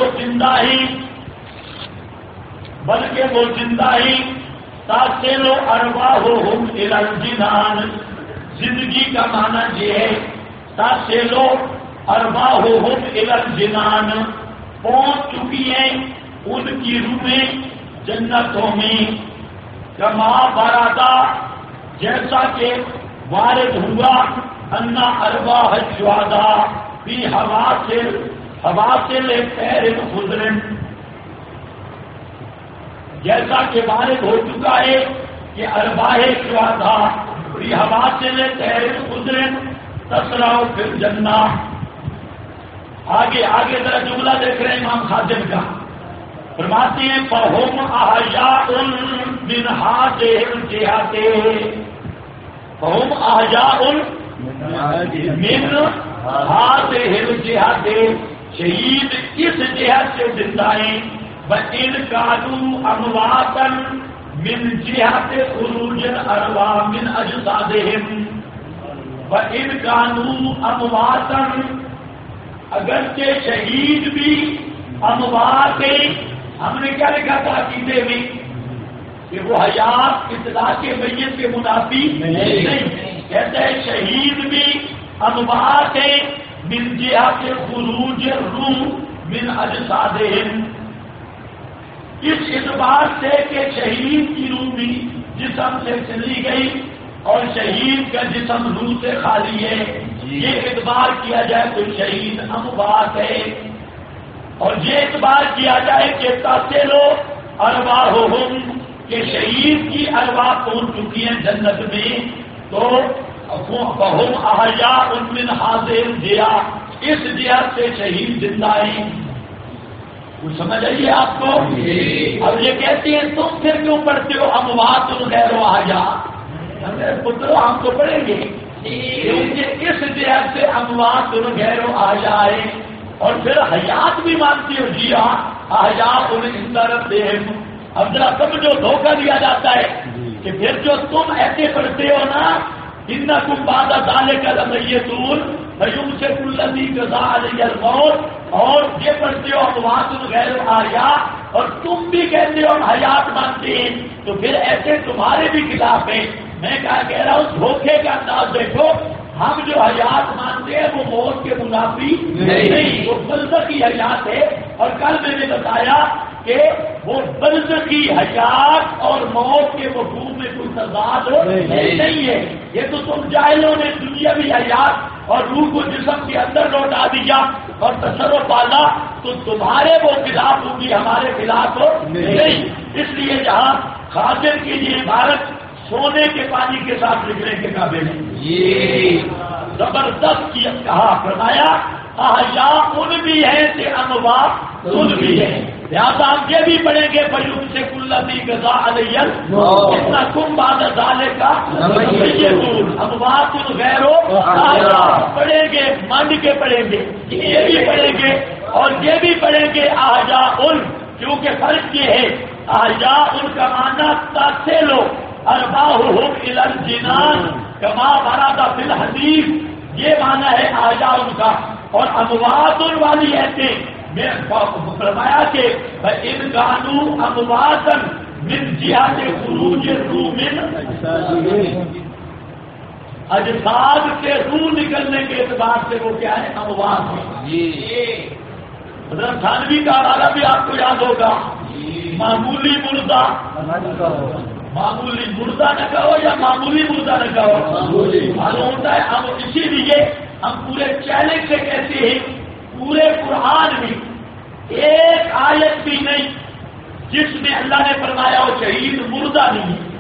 وہ زندہ ہی تاصل ارواحہم الی الجنان. زندگی کا معنی یہ ہے تاصل ارواحہم الی الجنان، پہنچ چکی ہیں ان کی روحیں جنتوں میں. کما برادا جیسا کہ وارد ہوا انا ارواح الشہداء فی حواصل طیر خضر، جیسا کہ وارد ہو چکا ہے کہ ارواح شہداء فی حواصل طیر خضر تسرع فی الجنہ، آگے ذرا جملہ دیکھ رہے ہیں امام خازن کا، فرماتے ہیں فَهُمْ أَحْيَاءٌ مِّنْ هَٰذِهِ الْجِهَةِ، فَهُمْ أَحْيَاءٌ مِّنْ هَٰذِهِ الْجِهَةِ، شہید اس جہت سے زندہ ہیں، وَإِنْ كَانُوا أَمْوَاتًا مِّنْ جِهَةِ خُرُوجِ الْأَرْوَاحِ مِنْ أَجْسَادِهِمْ، وَإِنْ كَانُوا أَمْوَاتًا، اگرچہ شہید بھی اموات ہیں، ہم نے کیا لکھا تھا عقیدے میں کہ وہ حیات اطلاع کے میت کے منافی نہیں، کہتے ہیں شہید بھی اموات ہیں من جہت خروج الروح من اجسادہم، اس اعتبار سے کہ شہید کی روح بھی جسم سے چلی گئی اور شہید کا جسم روح سے خالی ہے، یہ اعتبار کیا جائے تو شہید اموات ہے، اور یہ اعتبار کیا جائے کہ تصلو ارواحہم، کہ شہید کی ارواح پہنچ چکی ہیں جنت میں، تو فہم احیاء من هذه الجہة، اس جہت سے شہید زندہ ہیں۔ کچھ سمجھ آئیے آپ کو؟ اب یہ کہتے ہیں تم پھر کیوں پڑھتے ہو اموات غیر احیاء؟ پترو ہم تو پڑھیں گے کیونکہ اس جہت سے اموات غیر احیاء ہے، اور پھر حیات بھی مانتی ہو، جی ہاں احیاء عند ربہم۔ اب ذرا سمجھو دھوکہ دیا جاتا ہے کہ پھر جو تم ایسے پڑھتے ہو نا انکم بعد ذلک لمیتون فیمسک الذی قضی علیہ الموت، اور یہ پڑھتے ہو اموات غیر احیاء اور تم بھی کہتے ہو ہم حیات مانتے ہیں، تو پھر ایسے تمہارے بھی خلاف ہیں۔ میں کہہ رہا ہوں دھوکے کا انداز دیکھو، ہم جو حیات مانتے ہیں وہ موت کے منافی نہیں، وہ برزخی حیات ہے، اور کل میں نے بتایا کہ وہ برزخی حیات اور موت کے مفہوم میں کوئی تضاد نہیں ہے، یہ تو تم جاہلوں نے دنیاوی حیات اور روح کو جسم کے اندر لوٹا دیا اور تصرف پالا، تو تمہارے وہ خلاف ہوگی، ہمارے خلاف نہیں۔ اس لیے جہاں خاطر کی یہ عبارت سونے کے پانی کے ساتھ لکھنے کے قابل ہے، زبردست کیا کہا، فرمایا احیاء ان بھی ہیں کہ اموات ان بھی ہیں، لہٰذا ہم یہ بھی پڑھیں گے فیمسک الذی قضی علیہ انکم بعد ذلک لمیتون، اموات غیر احیاء پڑھیں گے، مانڈ کے پڑھیں گے، یہ بھی پڑھیں گے اور یہ بھی پڑھیں گے احیاء ان، کیونکہ فرق یہ ہے احیاء ان کا معنی تصلو ارواحہم الی الجنان کما ورد فی الحدیث، یہ معنی ہے احیاء ان کا، اور اموات والی ایسے میں فرمایا کہ ان کانوا امواتا من جہت خروج الروح من اجساد سے روح نکلنے کے اعتبار سے وہ کیا ہے؟ اموات ہے۔ حضرت تھانوی کا حوالہ بھی آپ کو یاد ہوگا، معمولی مردہ، معمولی مردہ نہ کہو یا معمولی مردہ نہ کہو، معلوم ہوتا ہے ہم اسی لیے ہم پورے چیلنج سے کہتے ہیں پورے قرآن میں ایک آیت بھی نہیں جس میں اللہ نے فرمایا وہ شہید مردہ نہیں ہے۔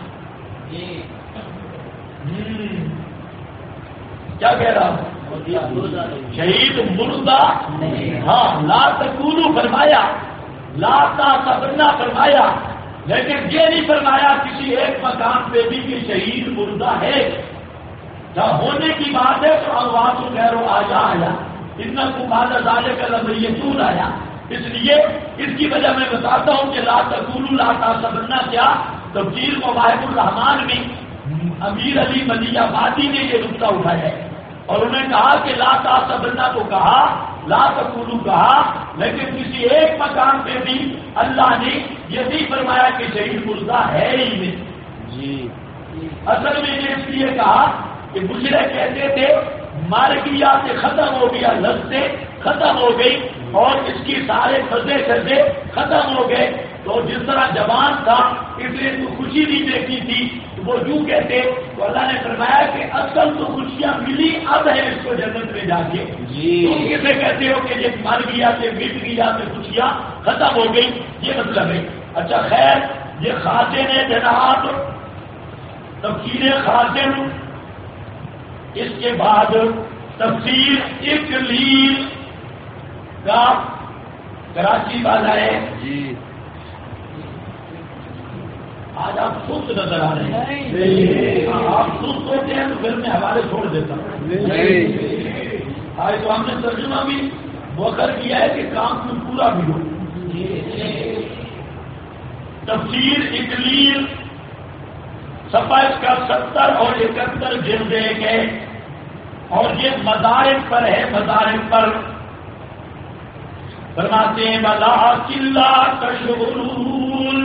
کیا کہہ رہا ہوں؟ شہید مردہ ہاں، لا تقولوا فرمایا، لا تحسبن فرمایا، لیکن یہ نہیں فرمایا کسی ایک مقام پہ بھی کہ شہید مردہ ہے۔ جب ہونے کی بات ہے تو اموات غیر احیاء آیا، انکم بعد ذلک لمیتون آیا، اس لیے اس کی وجہ میں بتاتا ہوں کہ لا تقولوا لا تحسبن کیا تفسیر مواہب الرحمان میں امیر علی مدی آبادی نے یہ نقطہ اٹھایا ہے، اور انہوں نے کہا کہ لا تحسبن تو کہا، لا تقولوا کہا، لیکن کسی ایک مقام پہ بھی اللہ نے یہ نہیں فرمایا کہ شہید مردہ ہے ہی نہیں۔ اصل میں یہ اس لیے کہا کہ مشرک کہتے تھے مر گیا سے ختم ہو گیا، لذتیں ختم ہو گئی اور اس کی سارے مزے سزے ختم ہو گئے، تو جس طرح جوان تھا اس لیے تو خوشی نہیں دیکھی تھی، تو وہ یوں کہتے، تو اللہ نے فرمایا کہ اصل تو خوشیاں ملی اب ہے اس کو جنت میں جا کے، تم کسے کہتے ہو کہ یہ مر گیا سے مٹ گیا سے خوشیاں ختم ہو گئی، یہ مطلب ہے۔ اچھا خیر، یہ خازن جناب تفسیر خازن، اس کے بعد تفسیر اقلیل، کا کراچی والا ہے جی آج آپ سست نظر آ رہے ہیں. آپ سست ہوتے ہیں تو پھر میں حوالے چھوڑ دیتا ہوں. آج تو ہم نے ترجمہ بھی موخر کیا ہے کہ کام میں پورا بھی ہو. تفسیر اکلیل صفحہ اس کا 70 اور 71 جلدیں گئے اور یہ مدارک پر ہے. مدارک پر فرماتے ہیں ولا قلہ تشعرون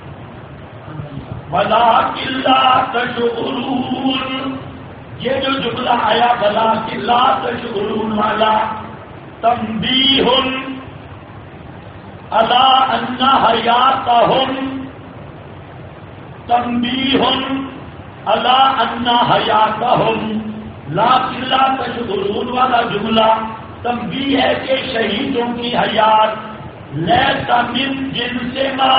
ولا قلہ تشعرون. یہ جو جملہ آیا ولا قلہ تشعرون والا تنبیہ علی ان حیاتہم تنبیہ علی ان حیاتہم لا قلہ تشعرون والا جملہ تنبیہ ہے کہ شہیدوں کی حیات لیس من جنس ما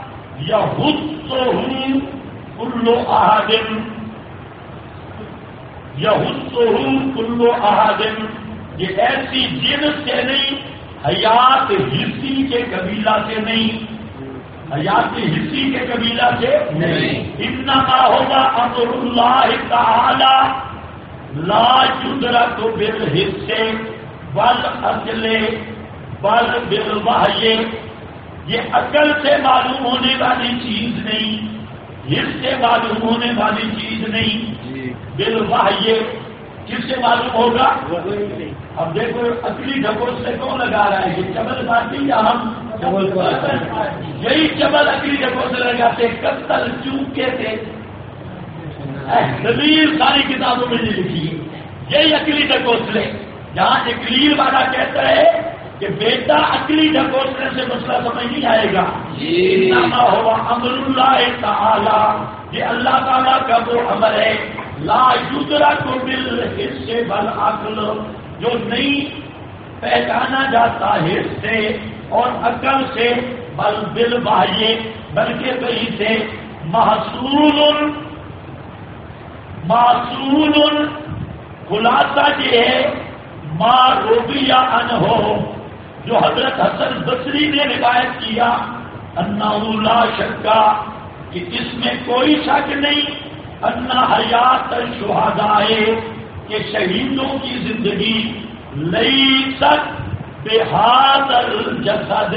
یحثہ کل احد یحثہ کل احد. یہ ایسی جنس سے نہیں، حیات حصی کے قبیلہ سے نہیں، حیات حصی کے قبیلہ سے نہیں. انما ہوگا امر اللہ تعالی لا یدرک بالحس والعقل بل بالوحی. یہ عقل سے معلوم ہونے والی چیز نہیں، حس سے معلوم ہونے والی چیز نہیں، بالوحی. کس سے معلوم ہوگا؟ اب دیکھو عقلی ڈھکوس سے کون لگا رہا ہے؟ یہ چبل باتی یا ہم؟ یہی چبل عقلی ڈھکوس سے لگاتے. قتل چوکے تھے دلیل ساری کتابوں میں نہیں لکھی ہے. یہی عقلی ڈھکوسلے جہاں اکلیل والا کہتا ہے کہ بیٹا عقلی ڈھکوسلے سے مسئلہ سمجھ نہیں آئے گا. انما ہوا امر اللہ تعالی، یہ اللہ تعالیٰ کا وہ امر ہے لا یدرک بالحس والعقل، جو نہیں پہچانا جاتا حس سے اور عقل سے، بل بالوحی، بلکہ وہی سے. محصول خلاصہ یہ ہے ما رویہ عنہ، جو حضرت حسن بصری نے روایت کیا، انہ لا شکا، کہ اس میں کوئی شک نہیں، ان حیات الشہداء، کہ شہیدوں کی زندگی لیست بہذا الجسد،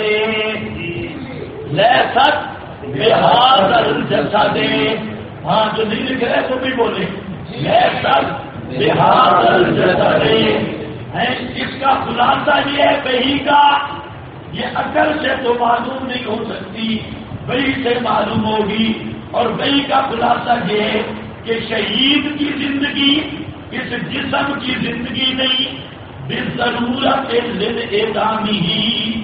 لیست بہذا الجسد. ہاں جو نہیں لکھ رہے تو بھی بولے لیست بہذا الجسد. اس کا خلاصہ یہ ہے وحی کا، یہ عقل سے تو معلوم نہیں ہو سکتی، وحی سے معلوم ہوگی. اور وحی کا خلاصہ یہ ہے کہ شہید کی زندگی اس جسم کی زندگی نہیں، بضرورت للاعدامی ہی،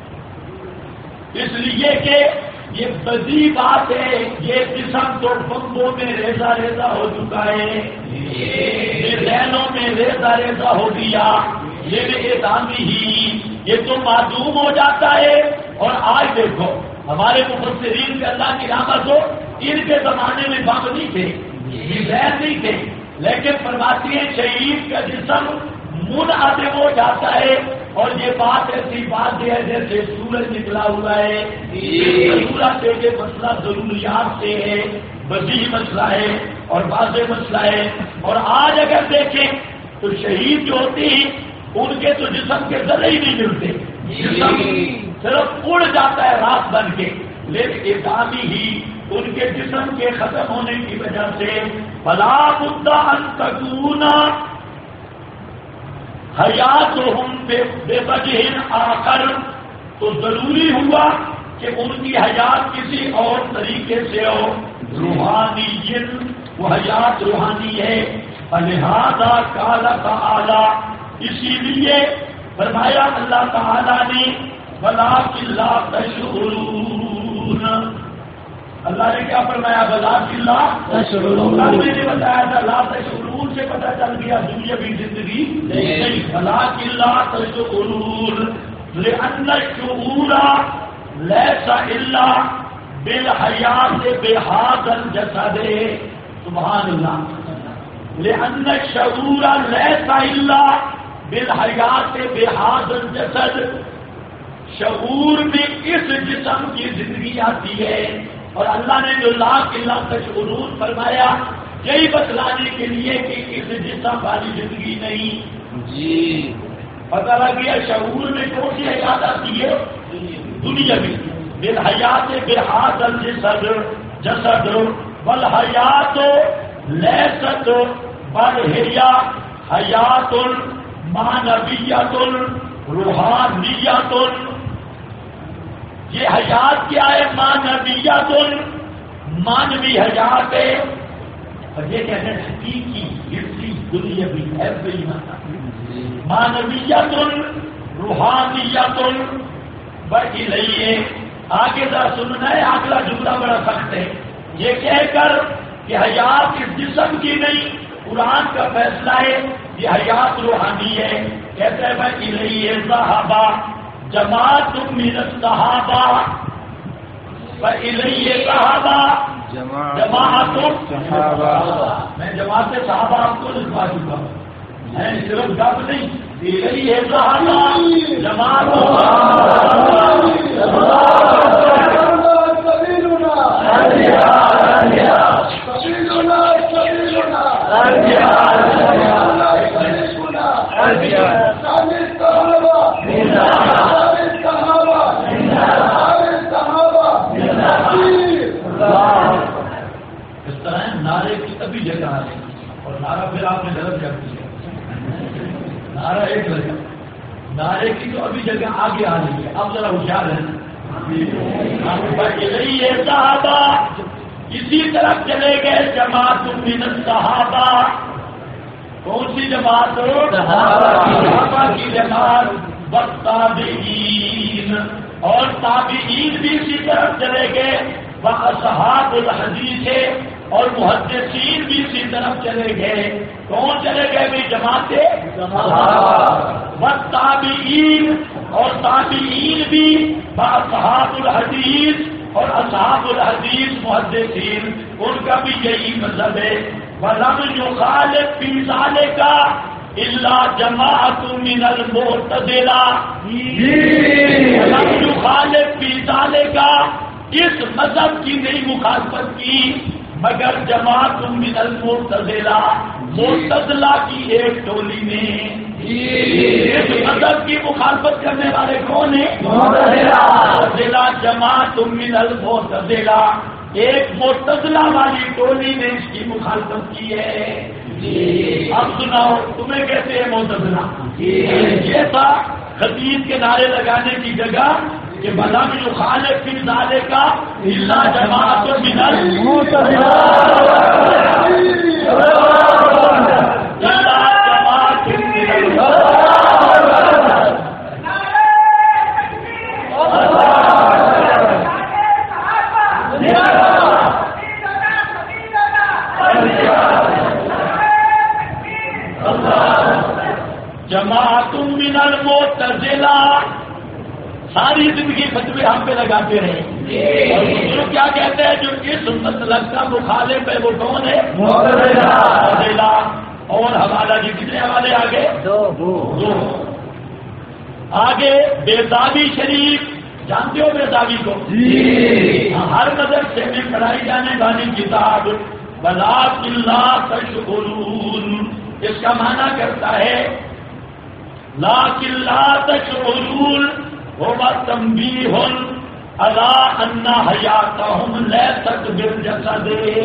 اس لیے کہ یہ بدی بات ہے. یہ جسم تو بمبوں میں ریزہ ریزہ ہو چکا ہے، یہ ذہنوں میں ریزہ ریزہ ہو گیا. یہ اعدامی ہی یہ تو معلوم ہو جاتا ہے. اور آج دیکھو ہمارے مفسرین کے اللہ کی رحمت ہو، ان کے زمانے میں بم نہیں تھے، ذہن نہیں تھے، لیکن فرماتی ہے شہید کا جسم منعدم ہو جاتا ہے. اور یہ بات ایسی بات ہے جیسے سورج نکلا ہوا ہے. ضرورت ہے، یہ مسئلہ ضروریات سے ہے، بدیہی مسئلہ ہے اور واضح مسئلہ ہے. اور آج اگر دیکھیں تو شہید جو ہوتے ہیں ان کے تو جسم کے ذرے ہی نہیں ملتے، جسم صرف اڑ جاتا ہے رات بن کے. لیکن اعدامی ہی ان کے جسم کے ختم ہونے کی وجہ سے فلا بد ان تکون حیاتہم بے وجہ آخر، تو ضروری ہوا کہ ان کی حیات کسی اور طریقے سے ہو. روحانی وہ حیات روحانی ہے. لہذا قال تعالی، اسی لیے فرمایا اللہ تعالیٰ نے ولکن لا تشعرون. اللہ نے کیا فرمایا؟ ولکن لا تشعرون. میں نے بتایا تھا لا تشعرون سے پتہ چل گیا دنیا کی زندگی نہیں. ولکن لا تشعرون لأن الشعور لیس الا بالحیات بہذا الجسد. سبحان اللہ. لأن الشعور لیس الا بالحیات بہذا الجسد. شعور میں اس جسم کی زندگی آتی ہے، اور اللہ نے جو لا قلہ تشعرون فرمایا یہی بتلانے کے لیے کہ اس جسم والی زندگی نہیں جی پتہ لگ گیا شعور میں کون سی حیات آتی ہے دنیا میں بالحیات بحاظ الجسد جسد والحیات لیست برحیا حیات معنویت روحانیت یہ حیات کیا ہے معنویت مانوی حیات ہے اور یہ کہتے ہیں حقیقی حصی دنیا بھی ہے بے معنویت روحانیت بڑی نہیں ہے آگے ذرا سننا ہے اگلا جملہ بڑا سخت ہے یہ کہہ کر کہ حیات اس جسم کی نہیں قرآن کا فیصلہ ہے یہ حیات روحانی ہے کہتے ہیں بھائی الیہ صحابہ جماعت من الصحابہ الیہ صحابہ جماعت صحابہ میں جماعت صحابہ آپ کو لکھوا چکا ہوں میں صرف گپ نہیں الیہ صحابہ جماعت اس طرح نعرے کی تبھی جگہ آ رہی اور نعرہ پھر آپ نے غلط کر دیا نعرہ ایک لگا نعرے کی تو ابھی جگہ آگے آ رہی ہے اب ذرا ہوشیار ہے صحابہ اسی طرف چلے گئے جماعت من الصحابہ کون سی جماعت صحابہ کی جماعت والتابعین اور تابعین بھی اسی طرف چلے گئے واصحاب الحدیث اور محدثین بھی اسی طرف چلے گئے کون چلے گئے بھی جماعتیں والتابعین اور تابعین بھی واصحاب الحدیث اور اصحاب الحدیث محدثین ان کا بھی یہی مذہب ہے وَلَمْ يُخَالِفْ فِي ذَلِكَ إِلَّا جَمَاعَةٌ مِنَ الْمُعْتَزِلَةِ وَلَمْ يُخَالِفْ فِي ذَلِكَ اس مذہب کی نہیں مخالفت کی مگر جماعت من المعتزلہ معتزلہ کی ایک ٹولی نے اس مذہب کی مخالفت کرنے والے کون ہیں معتزلہ جماعت من المعتزلہ ایک معتزلہ والی ٹولی نے اس کی مخالفت کی ہے اب سناؤ تمہیں کہتے ہیں معتزلہ یہ تھا خطیب کے نعرے لگانے کی جگہ کہ بلا میں جو خالق فی ذالک الا جماعت من المعتزلہ جماعت من المعتزلہ ساری زندگی فتوے ہم پہ لگاتے رہے اور جو کیا کہتے ہیں جو اس مسلک کا مخالف ہے وہ کون ہے معتزلہ اور حوالہ جی کتنے حوالے آگے دو آگے بیضاوی شریف جانتے ہو بیضاوی کو ہر مدرسے میں پڑھائی جانے والی کتاب وَلَٰكِن لَّا تَشْعُرُونَ اس کا معنی کرتا ہے لَٰكِن لَّا تَشْعُرُونَ هو تنبیہ علی ان حیاتہم لیست بالجسد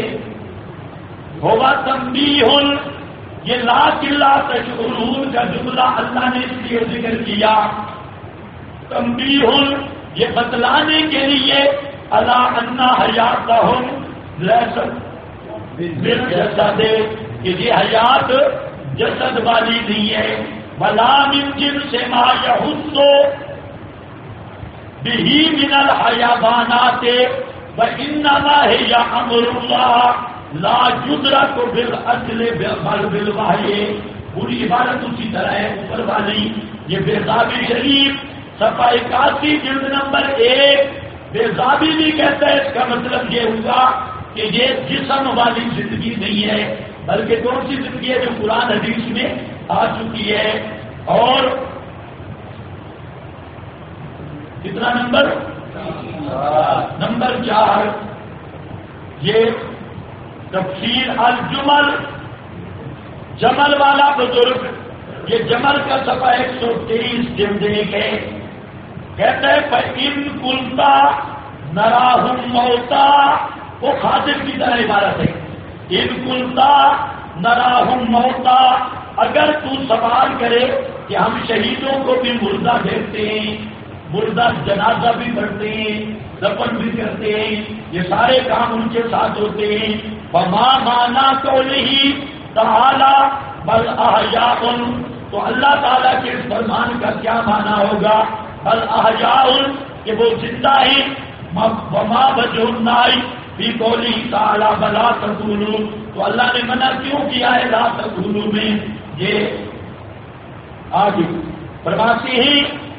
هو تنبیہ یہ لَٰكِن لَّا تَشْعُرُونَ کا جملہ اللہ نے اس لیے ذکر کیا تنبیہ یہ بتلانے کے لیے علی ان حیاتہم لیست بالجسد کہ یہ حیات جسد والی نہیں ہے ولا من جنس ما یحس به من الحیوانات وانما هي امر الله لا يدرك بالعقل بل بالوحی پوری عبارت اسی طرح ہے اوپر والی یہ بیضاوی شریف صفحہ 81 جلد نمبر 1 بیضاوی بھی کہتا ہے اس کا مطلب یہ ہوا کہ یہ جسم والی زندگی نہیں ہے بلکہ کون سی زندگی ہے جو قرآن حدیث میں آ چکی ہے اور کتنا نمبر؟ نمبر 4 یہ تفسیر الجمل، جمل والا بزرگ، یہ جمل کا صفحہ 123 جلد 1 ہے، کہتے ہیں فَإِن قُلْتَ نَرَاهُمْ مَوْتَى، وہ خاطب کی طرح عبارت ہے، اِن قُلْتَ نَرَاهُمْ مَوْتَى، اگر تو سوال کرے کہ ہم شہیدوں کو بھی مردہ دیکھتے ہیں، مردہ جنازہ بھی پڑھتے ہیں، دفن بھی کرتے ہیں، یہ سارے کام ان کے ساتھ ہوتے ہیں، وَمَا مَعْنَىٰ قَوْلِهِ تَعَالَىٰ بَلْ أَحْيَاءٌ، تو اللہ تعالیٰ کے اس فرمان کا کیا معنی ہوگا؟ بل احیاء، کہ وہ زندہ ہیں، وما وجہ النہی فی قوله تعالی بلا تقولوا، تو اللہ نے منع کیوں کیا ہے لا تقولوا میں؟ یہ آگے فرماتے ہیں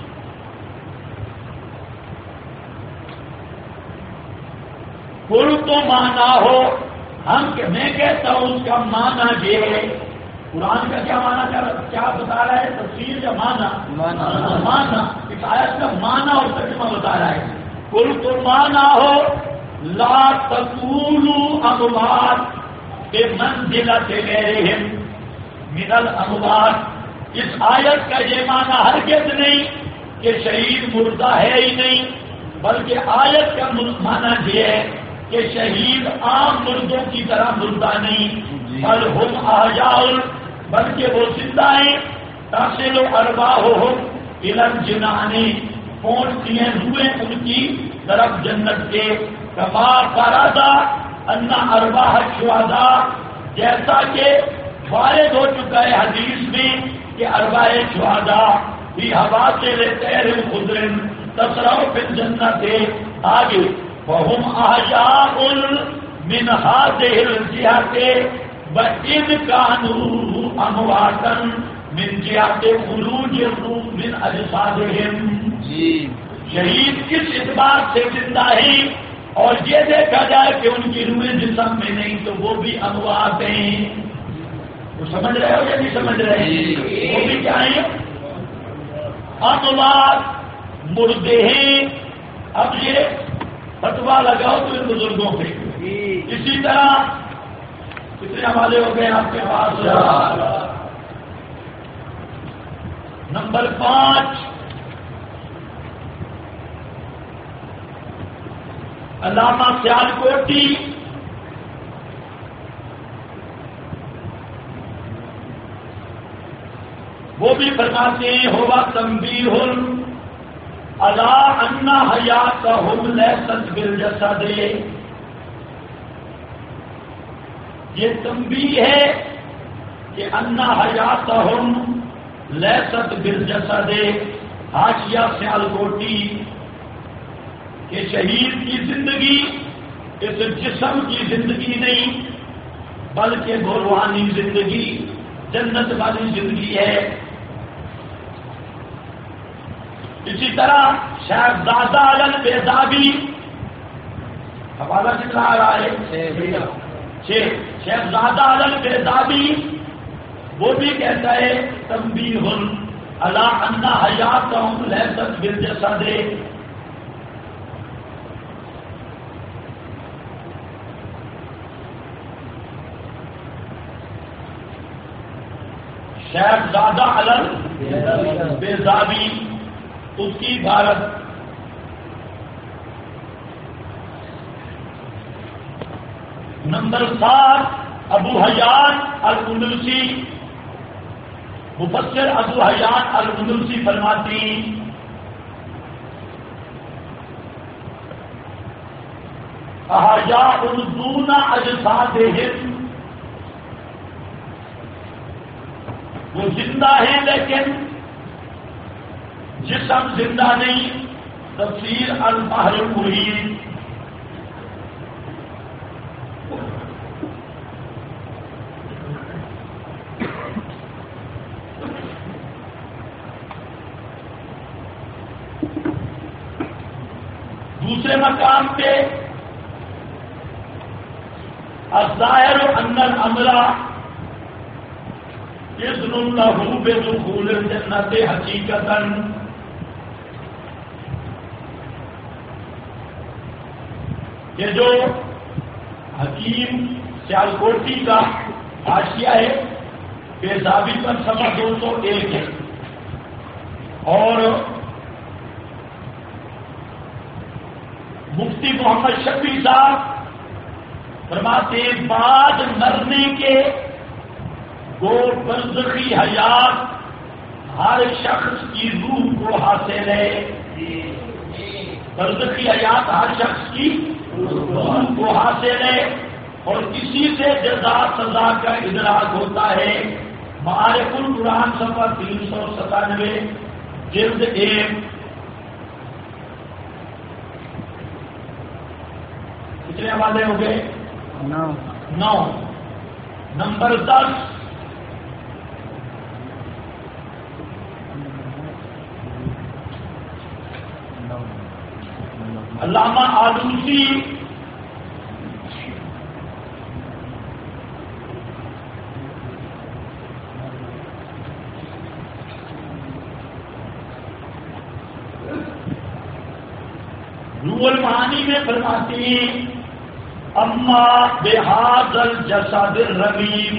کل تو مانا ہو، میں کہتا ہوں اس کا معنی یہ ہے، قرآن کا کیا معنی کیا بتا رہا ہے؟ تفسیر کا معنی اس آیت کا معنی اور ترجمہ بتا رہا ہے، کل تو مانا ہو لا تقولوا اموات بمنزلۃ غیرہم من الاموات، اس آیت کا یہ معنی ہرگز نہیں کہ شہید مردہ ہے ہی نہیں، بلکہ آیت کا معنی یہ ہے کہ شہید عام مردوں کی طرح مردہ نہیں، بل ہم احیاء، بلکہ وہ زندہ ہیں، تصل ارواحہم الی الجنان، پہنچتی ہیں روحیں ان کی طرف جنت کے، کما فرضا ان ارواح الشہداء، جیسا کہ وارد ہو چکا ہے حدیث میں کہ ارواح شہداء فی حواصل طیر خضر تسرع فی الجنت، آگے وہم احیاء من هذه الجہۃ وَإِذْ كَانُوا أَمْوَاتًا مِنْ جِهَةِ خُرُوجِ الرُّوحِ مِنْ أَجْسَادِهِمْ، شہید کس اعتبار سے زندہ ہیں، اور یہ دیکھا جائے کہ ان کی روحیں جسم میں نہیں تو وہ بھی اموات ہیں، وہ سمجھ رہے ہو یا نہیں سمجھ رہے ہیں؟ وہ بھی کیا ہیں؟ اموات، مردے ہیں۔ اب یہ فتوا لگاؤ تو ان بزرگوں پہ، اسی طرح کتنے حوالے ہو گئے آپ کے پاس؟ نمبر 5 علامہ سیالکوٹی، وہ بھی فرماتے ہیں ہوا تنبیہ علی ان حیاتہم لیست بالجسد، یہ تنبیہ ہے کہ ان حیاتہم لیست بالجسد، حاشیہ سیالکوٹی، کہ شہید کی زندگی اس جسم کی زندگی نہیں بلکہ وہ روحانی زندگی، جنت والی زندگی ہے۔ اسی طرح شہزادہ البیضاوی، حوالہ کتنا آ رہا ہے؟ شہزادہ البیضاوی وہ بھی کہتا ہے تنبیہ علی ان حیاتہم لیست بالجسد، شہزادہ البیضاوی اس کی عبارت۔ نمبر 7 ابو حیان الاندلسی، مفسر ابو حیان الاندلسی فرماتی احیاء دون اجسادہم، وہ زندہ ہیں لیکن جسم زندہ نہیں۔ تفسیر البحر المحیط، دوسرے مقام پہ الظاہر ان الامر اذن لہ بدخول الجنت حقیقتاً، یہ جو حکیم سیالکوٹی کا حاشیہ ہے پیزابی پر صفحہ 201 ہے، اور مفتی محمد شفیع صاحب فرماتے بعد مرنے کے وہ برزخی حیات ہر شخص کی روح کو حاصل ہے، برزخی حیات ہر شخص کی روح کو حاصل ہے، اور اسی سے جزا سزا کا ادراک ہوتا ہے۔ معارف القرآن صفحہ 397 جلد 1۔ کتنے حوالے ہو گئے؟ 9۔ نمبر 10 علامہ آلوسی روح المعانی میں فرماتے ہیں اما بہذا الجسد الرمیم،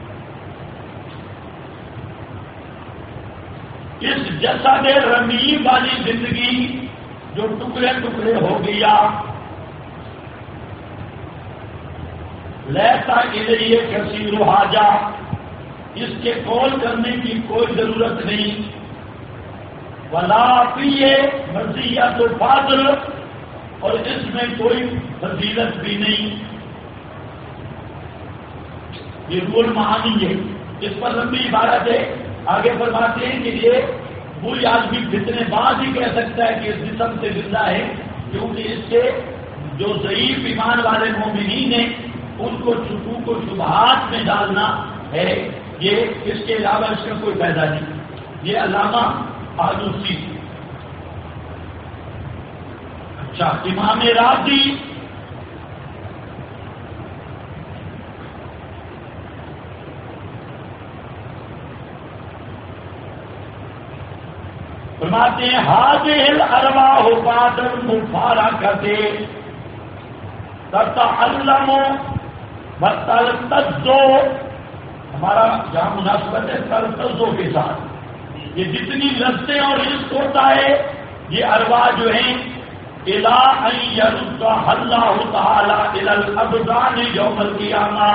اس جسد رمیم والی زندگی جو ٹکڑے ٹکڑے ہو گیا، لیسا الیہ کثیر حاجہ، اس کے کال کرنے کی کوئی ضرورت نہیں، ولا فیہ مزیت و فضل، اور اس میں کوئی فضیلت بھی نہیں۔ یہ روح المعانی ہے، اس پر لمبی عبارت ہے۔ آگے فرماتے ہیں کہ یہ وہی آدمی جتنے بعد ہی کہہ سکتا ہے کہ اس جسم سے زندہ ہے، کیونکہ اس سے جو ضعیف ایمان والے مومنین ہیں ان کو شکوک و شبہات میں ڈالنا ہے، یہ اس کے علاوہ اس کا کوئی فائدہ نہیں۔ یہ علامہ آلوسی۔ اچھا، امام رازی فرماتے ہیں هذه الارواح بعد المفارقة تتعلم وتلتذ، ہمارا جہاں مناسبت ہے تلتذ کے ساتھ، یہ جتنی لذتیں اور رزق ہوتا ہے یہ ارواح جو ہیں الى ان يردها اللہ تعالی الى الابدان یوم القیامہ،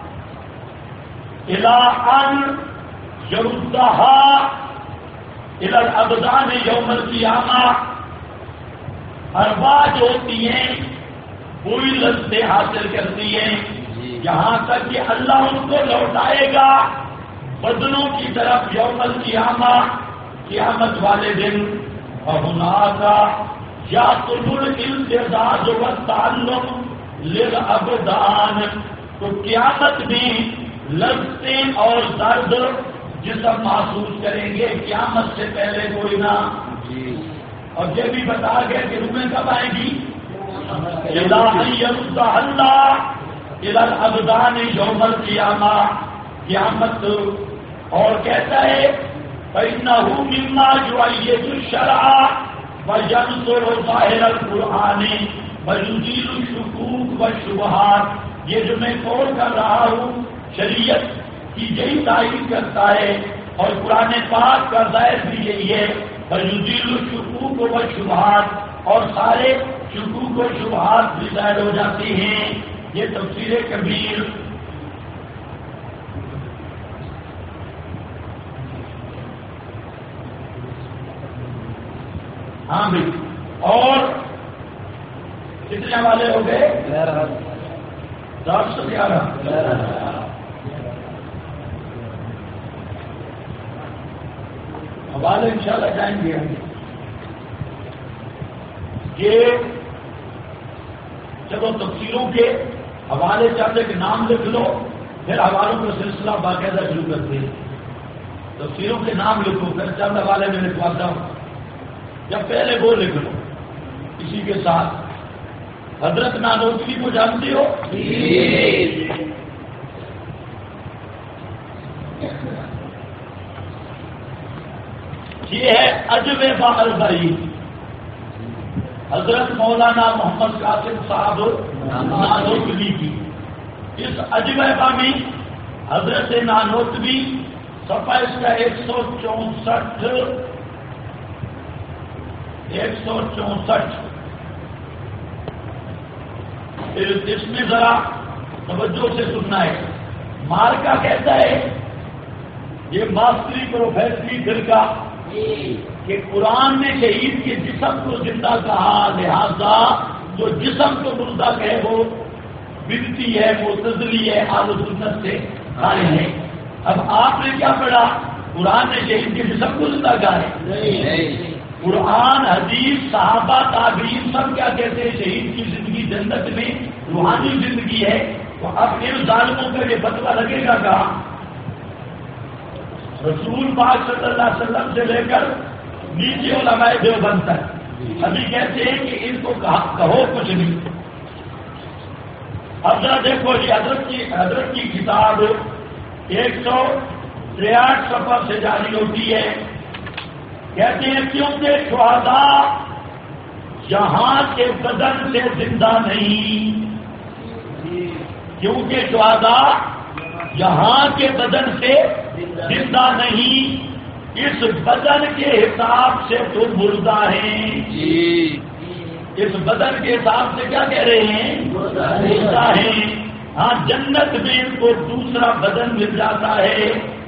الى ان يردها الى الابدان یوم القیامہ، ارواح جو ہوتی ہیں وہی لذتیں حاصل کرتی ہیں یہاں تک کہ اللہ ان کو لوٹائے گا بدنوں کی طرف یوم القیامہ، قیامت والے دن۔ وَهُنَاكَ يَحْصُلُ الْامْتِزَاجُ وَالتَّعَلُّقُ لِلْأَبْدَانِ، تو قیامت میں لذتیں اور درد جسم محسوس کریں گے، قیامت سے پہلے کوئی نہ۔ اور یہ بھی بتا گئے کہ روحیں کب آئیں گی؟ اِذَا يَرُدَّهَا اللَّهُ إِلَى الْأَبْدَانِ يَوْمَ الْقِيَامَةِ، قیامت۔ اور کہتا ہے فَإِنَّهُ مِمَّا يُؤَيِّدُ الشَّرْعَ وَيَنْصُرُ ظَاهِرَ الْقُرْآنِ وَيُزِيلُ الشُّكُوكَ وَالشُّبُهَاتِ، یہ جو میں قول کر رہا ہوں شریعت کی یہی تائید کرتا ہے، اور قرآن پاک کا ظاہر بھی یہی ہے، وَيُزِيلُ الشُّكُوكَ وَالشُّبُهَاتِ، اور سارے شکوک و شبہات بھی ظاہر ہو جاتی ہیں۔ یہ تفسیر کبیر۔ ہاں بھائی، اور کتنے حوالے ہو گئے؟ 1011۔ حوالے انشاءاللہ جائیں گے۔ یہ چلو تفسیروں کے حوالے چاہتے کہ نام لکھ لو، پھر حوالوں کا سلسلہ باقاعدہ شروع کرتے ہیں۔ تفسیروں کے نام لکھو، پھر چند حوالے میں لکھواتا ہوں، یا پہلے وہ لکھ لو اسی کے ساتھ۔ حضرت نانوتوی کو جانتے ہو؟ یہ ہے عجب بحر بری، حضرت مولانا محمد قاسم صاحب نانوتوی کی. اس اجوبہ میں حضرت نانوتوی صفحہ اس کا 164 اس میں ذرا توجہ سے سننا ہے. مارکا کہتا ہے یہ ماسٹری پروفیسری فرقہ کہ قرآن نے شہید کے جسم کو زندہ کہا، لہذا جو جسم کو مردہ کہے وہ بدعتی ہے، معتزلی ہے، اہل سنت سے خارج ہے. اب آپ نے کیا پڑھا؟ قرآن نے شہید کے جسم کو زندہ کہا ہے؟ قرآن، حدیث، صحابہ، تابعین سب کیا کہتے ہیں؟ شہید کی زندگی جنت میں روحانی زندگی ہے. تو اب ان ظالموں کا یہ فتویٰ لگے گا کہاں؟ رسول پاک صلی اللہ علیہ وسلم سے لے کر نیچے علماء دیوبند تک ابھی کہتے ہیں کہ ان کو کہو کچھ نہیں. اب ذرا دیکھو جی، حضرت کی کتاب 163 صفحہ سے جاری ہوتی ہے. کہتے ہیں کیونکہ شہداء یہاں کے بدن سے زندہ نہیں، کیونکہ شہداء یہاں کے بدن سے زندہ نہیں، اس بدن کے حساب سے تو مردہ ہیں. اس بدن کے حساب سے کیا کہہ رہے ہیں؟ مردہ ہیں. ہاں، جنت میں ان کو دوسرا بدن مل جاتا ہے.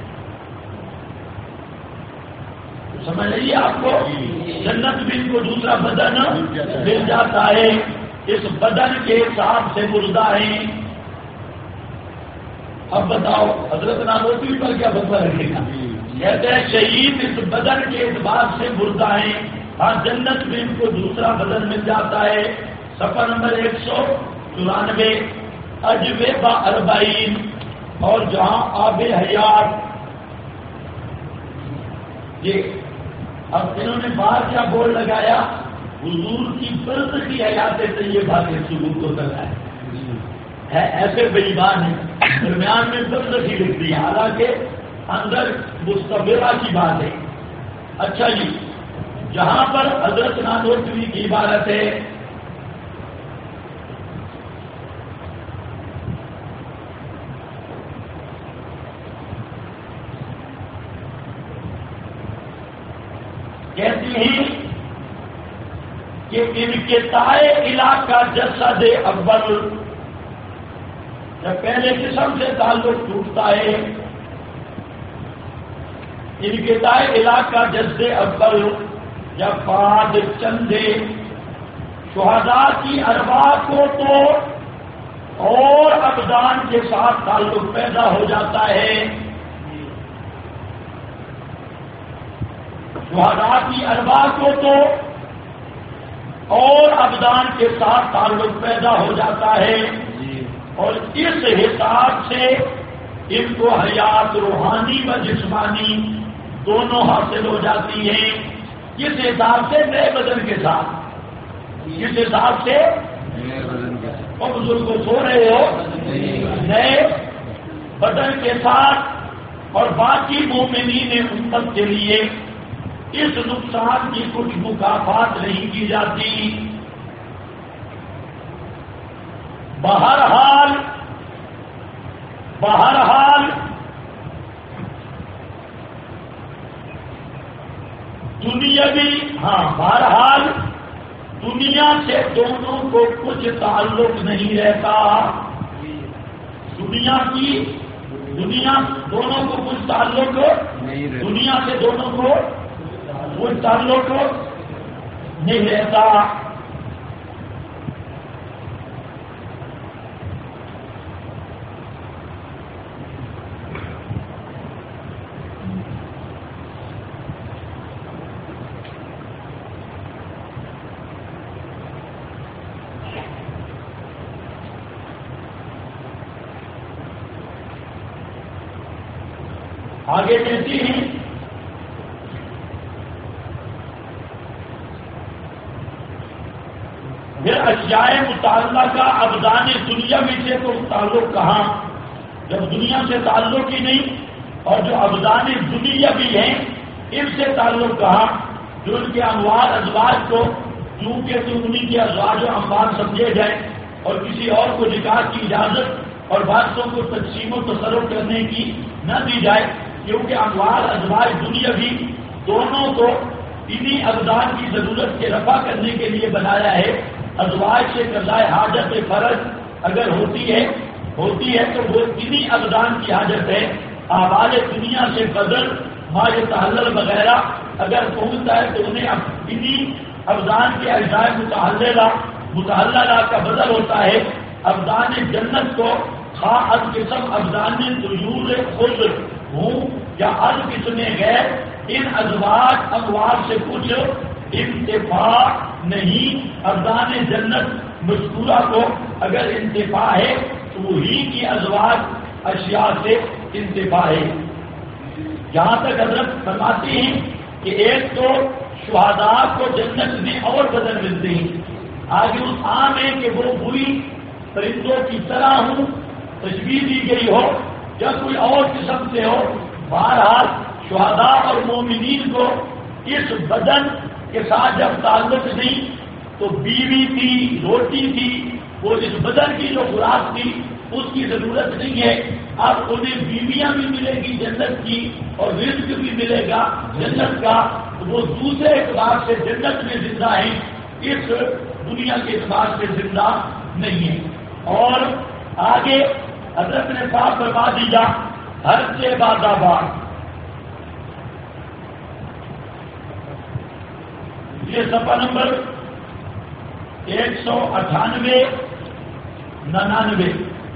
سمجھ لیجیے آپ کو، جنت میں ان کو دوسرا بدن مل جاتا ہے. اس بدن کے حساب سے مردہ ہیں. اب بتاؤ حضرت نانوتوی پر کیا فتویٰ رکھے گا؟ کہتے ہیں شہید اس بدن کے اعتبار سے مردہ ہیں. ہاں، جنت میں ان کو دوسرا بدن مل جاتا ہے. صفحہ نمبر 194 اجوبہ 40 اور جہاں آب حیات. یہ اب انہوں نے باہر کیا بورڈ لگایا؟ حضور کی برد کی حیات طیبہ کے ثبوت کو لگایا ہے. ایسے بےایمان ہیں، درمیان میں برد کی لکھ دی، حالانکہ اندر مستقبرہ کی بات ہے. اچھا جی، جہاں پر حضرت نانوتوی کی عبارت ہے کہتی ہیں کہ انقطاع علاقہ جسد اول، جب پہلے جسم سے تعلق ٹوٹتا ہے، انقطاع علاقہ جسد اول جب بعد چندے شہداء کی ارواح کو تو اور ابدان کے ساتھ تعلق پیدا ہو جاتا ہے. شہداء کی ارواح کو تو اور ابدان کے ساتھ تعلق پیدا ہو جاتا ہے، اور اس حساب سے ان کو حیات روحانی و جسمانی دونوں حاصل ہو جاتی ہیں. کس حساب سے؟ نئے بدن کے ساتھ. کس حساب سے؟ اور بزرگ کو سو رہے ہو نئے بدن کے ساتھ. اور باقی مومنین امت کے لیے اس نقصان کی کچھ مکافات نہیں کی جاتی. بہرحال بہرحال دنیا سے دونوں کو کچھ تعلق نہیں رہتا. دنیا دونوں کو کچھ تعلق نہیں رہتا. دنیا سے دونوں کو کچھ تعلق نہیں رہتا. آگے کہتی ہیں پھر اشیاء متعلقہ کا ابدان دنیا میں سے تو تعلق کہاں، جب دنیا سے تعلق ہی نہیں، اور جو ابدان دنیا بھی ہیں ان سے تعلق کہاں، جو ان کے انوار ازواج کو کیونکہ تو انہیں کے ازواج و اموال سمجھے جائیں اور کسی اور کو نکاح کی اجازت اور بادشاہوں کو تقسیم و تصرف کرنے کی نہ دی جائے، کیونکہ اموال ازواج دنیا بھی دونوں کو انہی ابدان کی ضرورت کے رفع کرنے کے لیے بنایا ہے۔ ازواج سے قضائے حاجت فرض اگر ہوتی ہے تو وہ انہی ابدان کی حاجت ہے۔ اعمال دنیا سے بدل ما یتحلل وغیرہ اگر پہنچتا ہے تو انہیں انہی ابدان کے اجزاء متحللہ کا بدل ہوتا ہے۔ ابدان جنت کو خواہ از قسم ابدان طیور خود ہوں یا از قسم غیر، ان ازواج اموال سے کچھ انتفاع نہیں۔ ابدان جنت مذکورہ کو اگر انتفاع ہے تو وہی کی ازواج اشیاء سے انتفاع ہے۔ یہاں تک حضرت فرماتے ہیں کہ ایک تو شہداء کو جنت میں اور بدل ملتے ہیں، آگے اس عام ہے کہ وہ بری پرندوں کی طرح ہوں، تشبیہ دی گئی ہو یا کوئی اور قسم سے ہو، بہرحال شہداء اور مومنین کو اس بدن کے ساتھ جب تعلق نہیں تو بیوی تھی، روٹی تھی، وہ اس بدن کی جو خوراک تھی اس کی ضرورت نہیں ہے۔ اب انہیں بیویاں بھی ملے گی جنت کی اور رزق بھی ملے گا جنت کا، وہ دوسرے اعتبار سے جنت میں زندہ ہیں، اس دنیا کے اعتبار سے زندہ نہیں ہے۔ اور آگے حضرت نے صاف فرما دیا ہر سے باد آباد، یہ صفحہ نمبر 198-99۔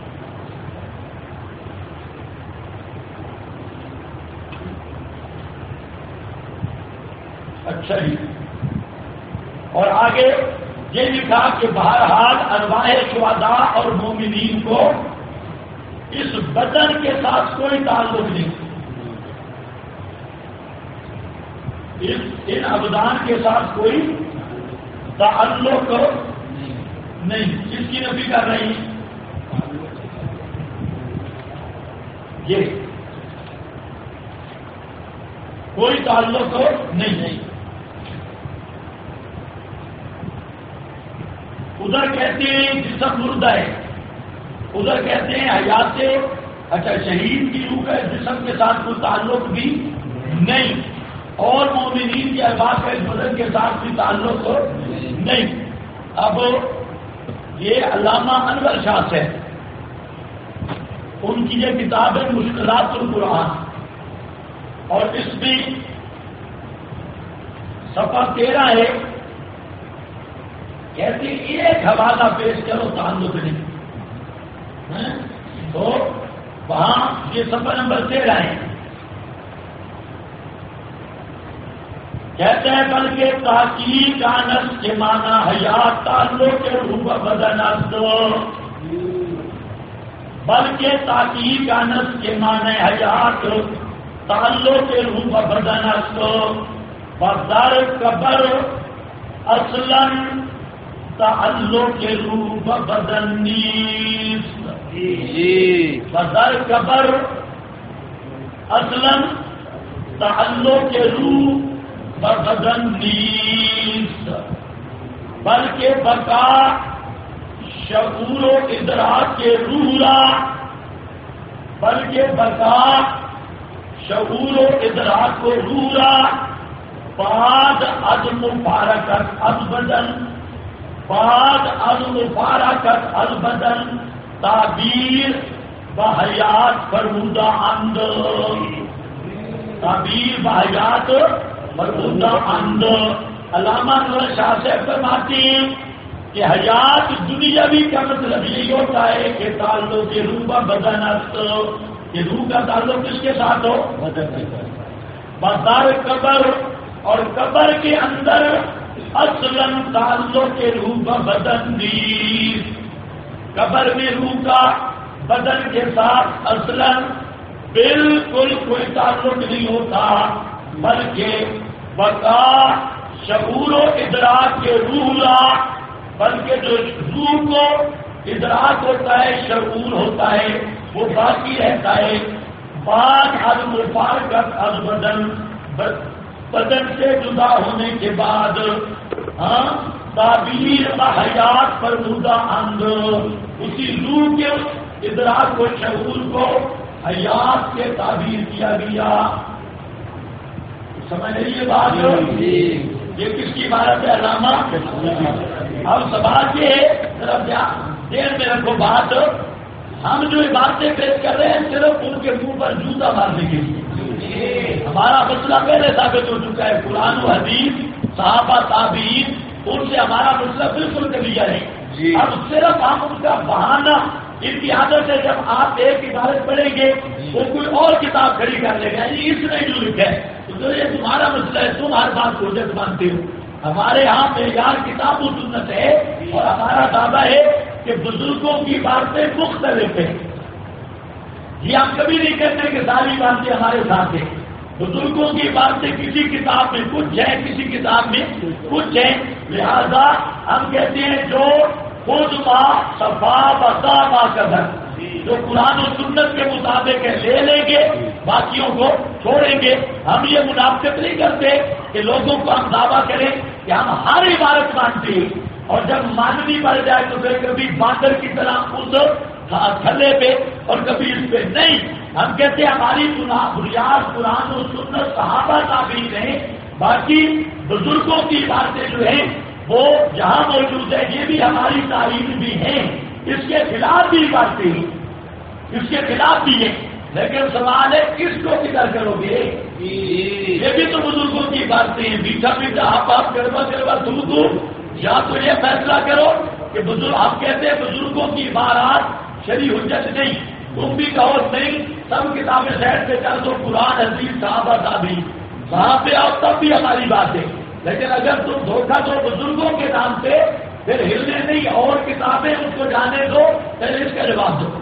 اچھا جی، اور آگے یہ لکھا کہ بہرحال ارواح شہداء اور مومنین کو اس بدن کے ساتھ کوئی تعلق نہیں، ان ابدان کے ساتھ کوئی تعلق نہیں۔ جس کی نفی کر رہے ہیں یہ کوئی تعلق نہیں۔ ادھر کہتے ہیں جسم مردہ ہے، ادھر کہتے ہیں حیات سے، اچھا شہید کی روح کا جسم کے ساتھ کوئی تعلق بھی نہیں، اور مومنین کے احباب کا اس بدن کے ساتھ بھی تعلق نہیں۔ اب یہ علامہ انور شاہ سے ان کی یہ کتاب ہے مشکلات القرآن، اور اس میں صفحہ 13 ہے، کہتے ایک حوالہ پیش کرو تعلق نہیں، تو وہاں یہ صفحہ نمبر 13 ہے، کہتے ہیں بلکہ تاکید کا نفس کے معنی حیات تعلق کے روح بدن است، بلکہ تاکید کا نفس کے معنی حیات تعلق کے روح بدن است، بدر قبر اصلا تعلق کے روح بدن نیست، بدر قبر اصلا تعلق کے روح بدن نیست، بلکہ بقا شعور و ادراک کے روح را، بلکہ بقا شعور و ادراک کو روح را، بعد از مفارقت از بدن، بعد از مفارقت از بدن تعبیر بحیات فرمودہ اند، تعبیر بحیات فرمودہ اند۔ علامہ انور شاہ سے فرماتے ہیں کہ حیات دنیاوی کا مطلب یہی ہوتا ہے کہ تعلق کے روح بدن است، کہ روح کا تعلق کس کے ساتھ ہو؟ بدن کے ساتھ۔ بدر قبر، اور قبر کے اندر اصلاً تعلق کے روح بدن نیست، قبر میں روح کا بدن کے ساتھ اصلاً بالکل کوئی تعلق نہیں ہوتا، بلکہ بقا شعور و ادراک کے روح لا، بلکہ جو روح کو ادراک ہوتا ہے، شعور ہوتا ہے، وہ باقی رہتا ہے۔ بعد از مفارقت از بدن، بدن سے جدا ہونے کے بعد تعبیر حیات پر مردہ اند، اسی روح کے ادراک و شعور کو حیات کے تعبیر کیا گیا. سمجھ رہی ہے بات؟ یہ کس کی عبارت ہے؟ علامہ. اب سوال یہ ہے، دیر میں رکھو بات، ہم جو باتیں پیش کر رہے ہیں صرف ان کے منہ پر جوتا مارنے کے لیے. ہمارا مسئلہ پہلے ثابت ہو چکا ہے، قرآن و حدیث، صحابہ تابعین، ان سے ہمارا مسئلہ بالکل کلیئر ہے. اب صرف ہم ان کا بہانہ، ان کی عادت ہے جب آپ ایک عبارت پڑھیں گے وہ کوئی اور کتاب کھڑی کر لے گا، اس نے جو لکھا ہے تو یہ تمہارا مسئلہ ہے، تم ہر بات کو جد مانتے ہو. ہمارے یہاں معیار کتاب و سنت ہے، اور ہمارا دعویٰ ہے کہ بزرگوں کی باتیں مختلف ہیں. یہ ہم کبھی نہیں کہتے کہ ساری باتیں ہمارے ساتھ ہیں. بزرگوں کی باتیں کسی کتاب میں کچھ ہیں، کسی کتاب میں کچھ ہیں. لہذا ہم کہتے ہیں جو خود صفا بسا ما قدر، جو قرآن و سنت کے مطابق ہے لے لیں گے، باقیوں کو چھوڑیں گے. ہم یہ منافقت نہیں کرتے کہ لوگوں کو ہم دعویٰ کریں کہ ہم ہر عبارت مانتے ہیں، اور جب ماننی پڑ جائے تو پھر کبھی باندر کی طرح اس تھلے پہ اور کبھی اس پہ نہیں. ہم کہتے ہیں ہماری بنیاد قرآن و سنت صحابہ تابعین ہیں، باقی بزرگوں کی باتیں جو ہیں وہ جہاں موجود ہے یہ بھی ہماری تعلیم بھی ہیں، اس کے خلاف بھی باتیں ہیں، اس کے خلاف بھی ہیں. لیکن سوال ہے کس کو کدھر کرو گے؟ یہ بھی تو بزرگوں کی باتیں ہیں. میٹھا میٹھا آپ کروا تو یا تو یہ فیصلہ کرو کہ بزرگ، آپ کہتے ہیں بزرگوں کی عبارات شرعی حجت نہیں، تم بھی کہو نہیں، سب کتابیں سیٹ پہ کر دو، قرآن حدیث صحابہ تابعین، وہاں پہ آؤ تب بھی ہماری بات ہے. لیکن اگر تم دھوکہ دو بزرگوں کے نام پہ پھر ہلنے نہیں، اور کتابیں اس کو جانے دو، پھر اس کا جواب دو.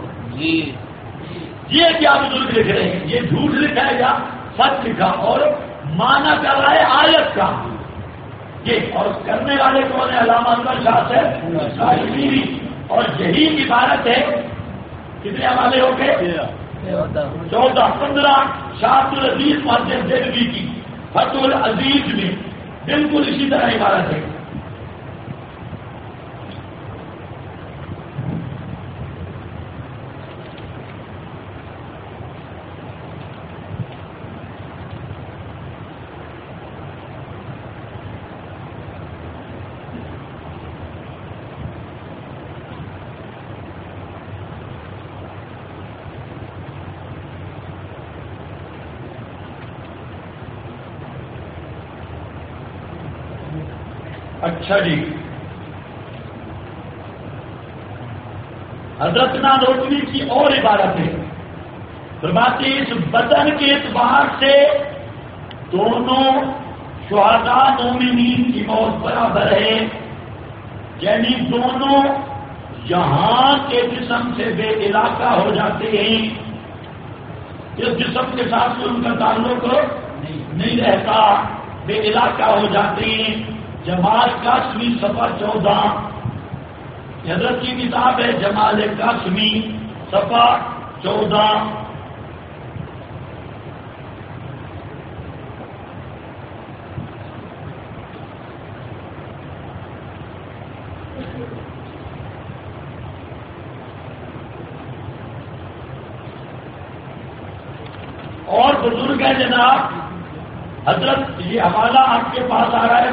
یہ کیا بزرگ لکھ رہے ہیں؟ یہ جھوٹ لکھا ہے یا سچ لکھا؟ اور مانا کر رہا ہے آیت کا یہ، اور کرنے والے کون ہے؟ علامہ انور شاہ صاحب. اور یہی عبارت ہے. کتنے حوالے ہو گئے؟ 14 15 شاہ العزیز محدث دہلوی کی فتح العزیز میں بالکل اسی طرح عبارت ہے. اچھا جی، حضرت نانوتوی کی اور عبارت ہے. فرماتے اس بدن کے اعتبار سے دونوں شہداء مومنین کی موت برابر ہے، یعنی دونوں یہاں کے جسم سے بے علاقہ ہو جاتے ہیں، اس جسم کے ساتھ ان کا تعلق نہیں رہتا، بے علاقہ ہو جاتے ہیں. جمال قاسمی صفحہ 14، حضرت کی کتاب ہے جمال قاسمی صفحہ 14. اور بزرگ ہے جناب حضرت، یہ حوالہ آپ کے پاس آ رہا ہے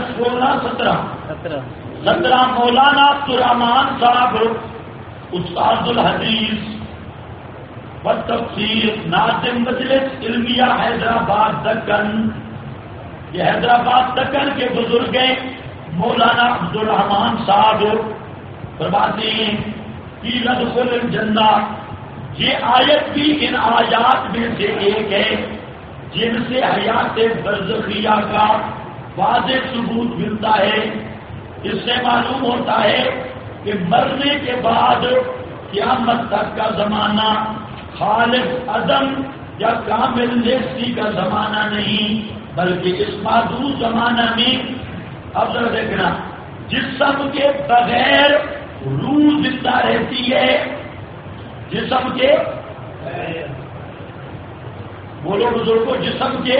16-17 مولانا عبد الرحمان صاحب استاد الحدیث و تفسیر ناظم مجلس علمیہ حیدرآباد دکن. یہ حیدرآباد دکن کے بزرگ ہیں مولانا عبد الرحمان صاحب. فرماتے ہیں کہ ندخل الجنہ، یہ آیت بھی ان آیات میں سے ایک ہے جن سے حیات برزخیہ کا واضح ثبوت ملتا ہے. اس سے معلوم ہوتا ہے کہ مرنے کے بعد قیامت تک کا زمانہ خالص عدم یا کامل نیستی کا زمانہ نہیں، بلکہ اس محدود زمانہ میں اب ذرا دیکھنا، جسم کے بغیر روح زندہ رہتی ہے، جسم کے بولو بزرگوں، جسم کے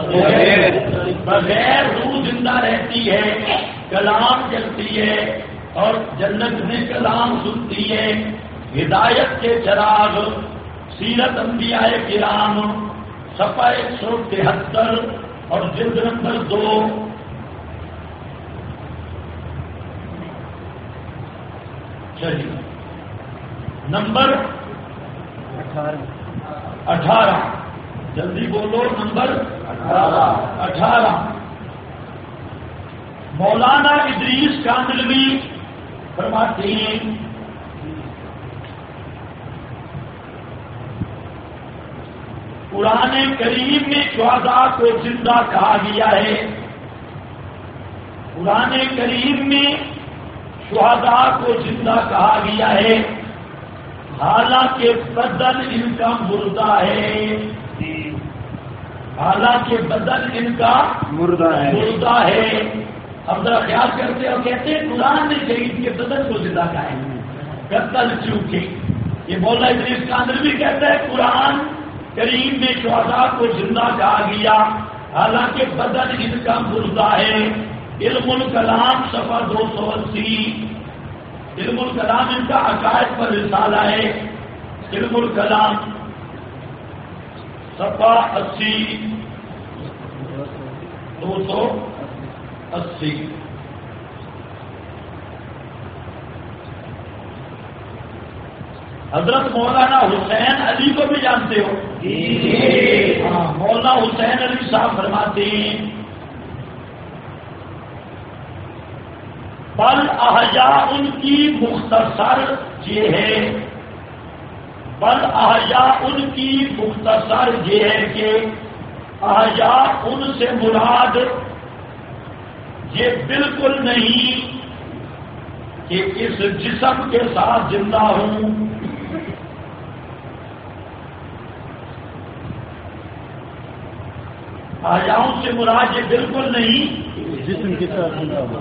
بغیر روح زندہ رہتی ہے، کلام چلتی ہے اور جنت میں کلام سنتی ہے۔ ہدایت کے چراغ، سیرت انبیاء کرام، صفحہ 173 اور جلد نمبر 2۔ چلیے نمبر 18، جلدی بولو، نمبر 18۔ مولانا ادریس کاندھلوی فرماتے ہیں قرآن کریم میں شہداء کو زندہ کہا گیا ہے۔ قرآن کریم میں شہداء کو زندہ کہا گیا ہے، حالانکہ بدن ان کا مردہ ہے، حالانکہ بدن ان کا مردہ ہے۔ اب ذرا خیال کرتے اور کہتے ہیں قرآن نے شہید کے بدن کو زندہ کہا ہے، قتل چونکہ یہ مولانا ادریس کاندھلوی کہتا ہے قرآن کریم میں شہداء کو زندہ کہا گیا، حالانکہ بدن ان کا مردہ ہے۔ علم الکلام صفحہ 280، علم الکلام ان کا عقائد پر رسالہ ہے، علم الکلام صفحہ 80 280۔ حضرت مولانا حسین علی کو بھی جانتے ہو؟ ہاں، مولانا حسین علی صاحب فرماتے ہیں بل احیاء ان کی مختصر یہ ہے، بل احیاء ان کی مختصر یہ ہے کہ احیاء ان سے مراد یہ بالکل نہیں کہ اس جسم کے ساتھ زندہ ہوں، احیاء سے مراد یہ بالکل نہیں جسم کے ساتھ زندہ ہوں،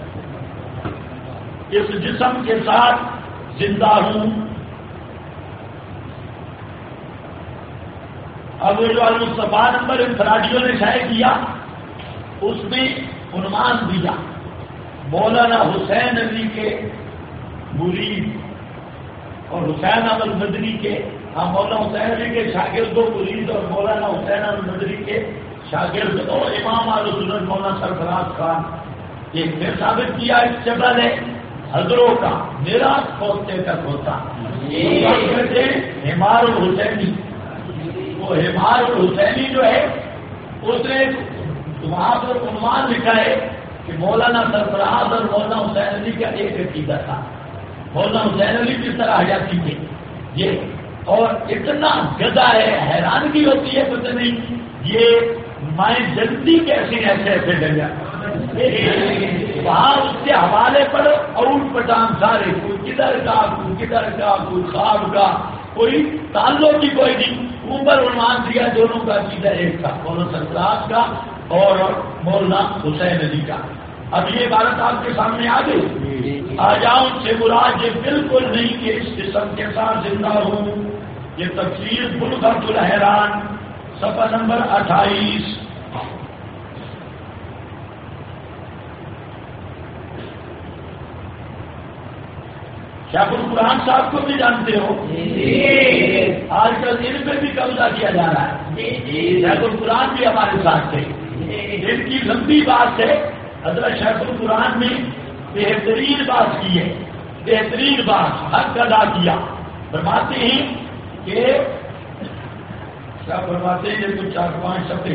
اس جسم کے ساتھ زندہ ہوں۔ اب جو المصطفیٰ نمبر انفرادیوں نے شائع کیا اس میں عنوان دیا مولانا حسین علی کے مرید اور حسین احمد مدنی کے، مولانا حسین علی کے شاگرد و مرید اور مولانا حسین احمد مدنی کے شاگرد اور امام اہل سنت مولانا سرفراز خان۔ یہ پھر ثابت کیا اس جبل ہے حضروں کا میرا پہنچنے تک ہوتا ہمار الحسینی، وہ ہمار الحسینی جو ہے اس نے وہاں پر عنوان لکھا ہے کہ مولانا سرفراز اور مولانا حسین علی کا ایک عقیدہ تھا، مولانا حسین علی کس طرح حیاتی تھے یہ، اور اتنا گدا ہے، حیرانگی ہوتی ہے پتہ نہیں یہ میں جلدی کیسے ایسے ڈگا وہاں اس کے حوالے پر اور پٹان سارے، کوئی کدھر کا کوئی کدھر کا کوئی خواب کا، کوئی تعلق کی کوئی نہیں، اوپر عنوان دیا دونوں کا عقیدہ ایک تھا، مولانا سرفراز کا اور مولانا حسین علی کا۔ اب یہ بات آپ کے سامنے آ گئی، آجاؤں سے مراد یہ بالکل نہیں کہ اس جسم کے ساتھ زندہ ہوں۔ یہ تفسیر بلغت الحیران صفحہ نمبر 28۔ شیخ القرآن صاحب کو بھی جانتے ہو؟ آج کل ان پہ بھی قبضہ کیا جا رہا ہے، شیخ القرآن بھی ہمارے ساتھ تھے، ان کی لمبی بات ہے، حضرت شیخ القرآن نے بہترین بات کی ہے، بہترین بات حق ادا کیا۔ فرماتے ہیں کہ کیا فرماتے ہیں یہ کچھ 4-5 صفحے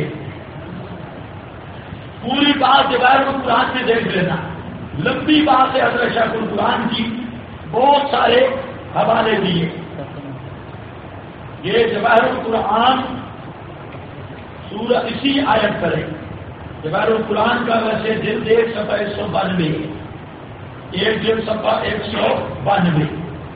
پوری بات جواہر القرآن میں دیکھ لینا، لمبی بات ہے حضرت شیخ القرآن کی، بہت سارے حوالے دیے۔ یہ جواہر القرآن سورہ اسی آیت پر ہے، جواہر القرآن کا ویسے جلد 1 صفحہ 192، ایک جلد صفحہ 192۔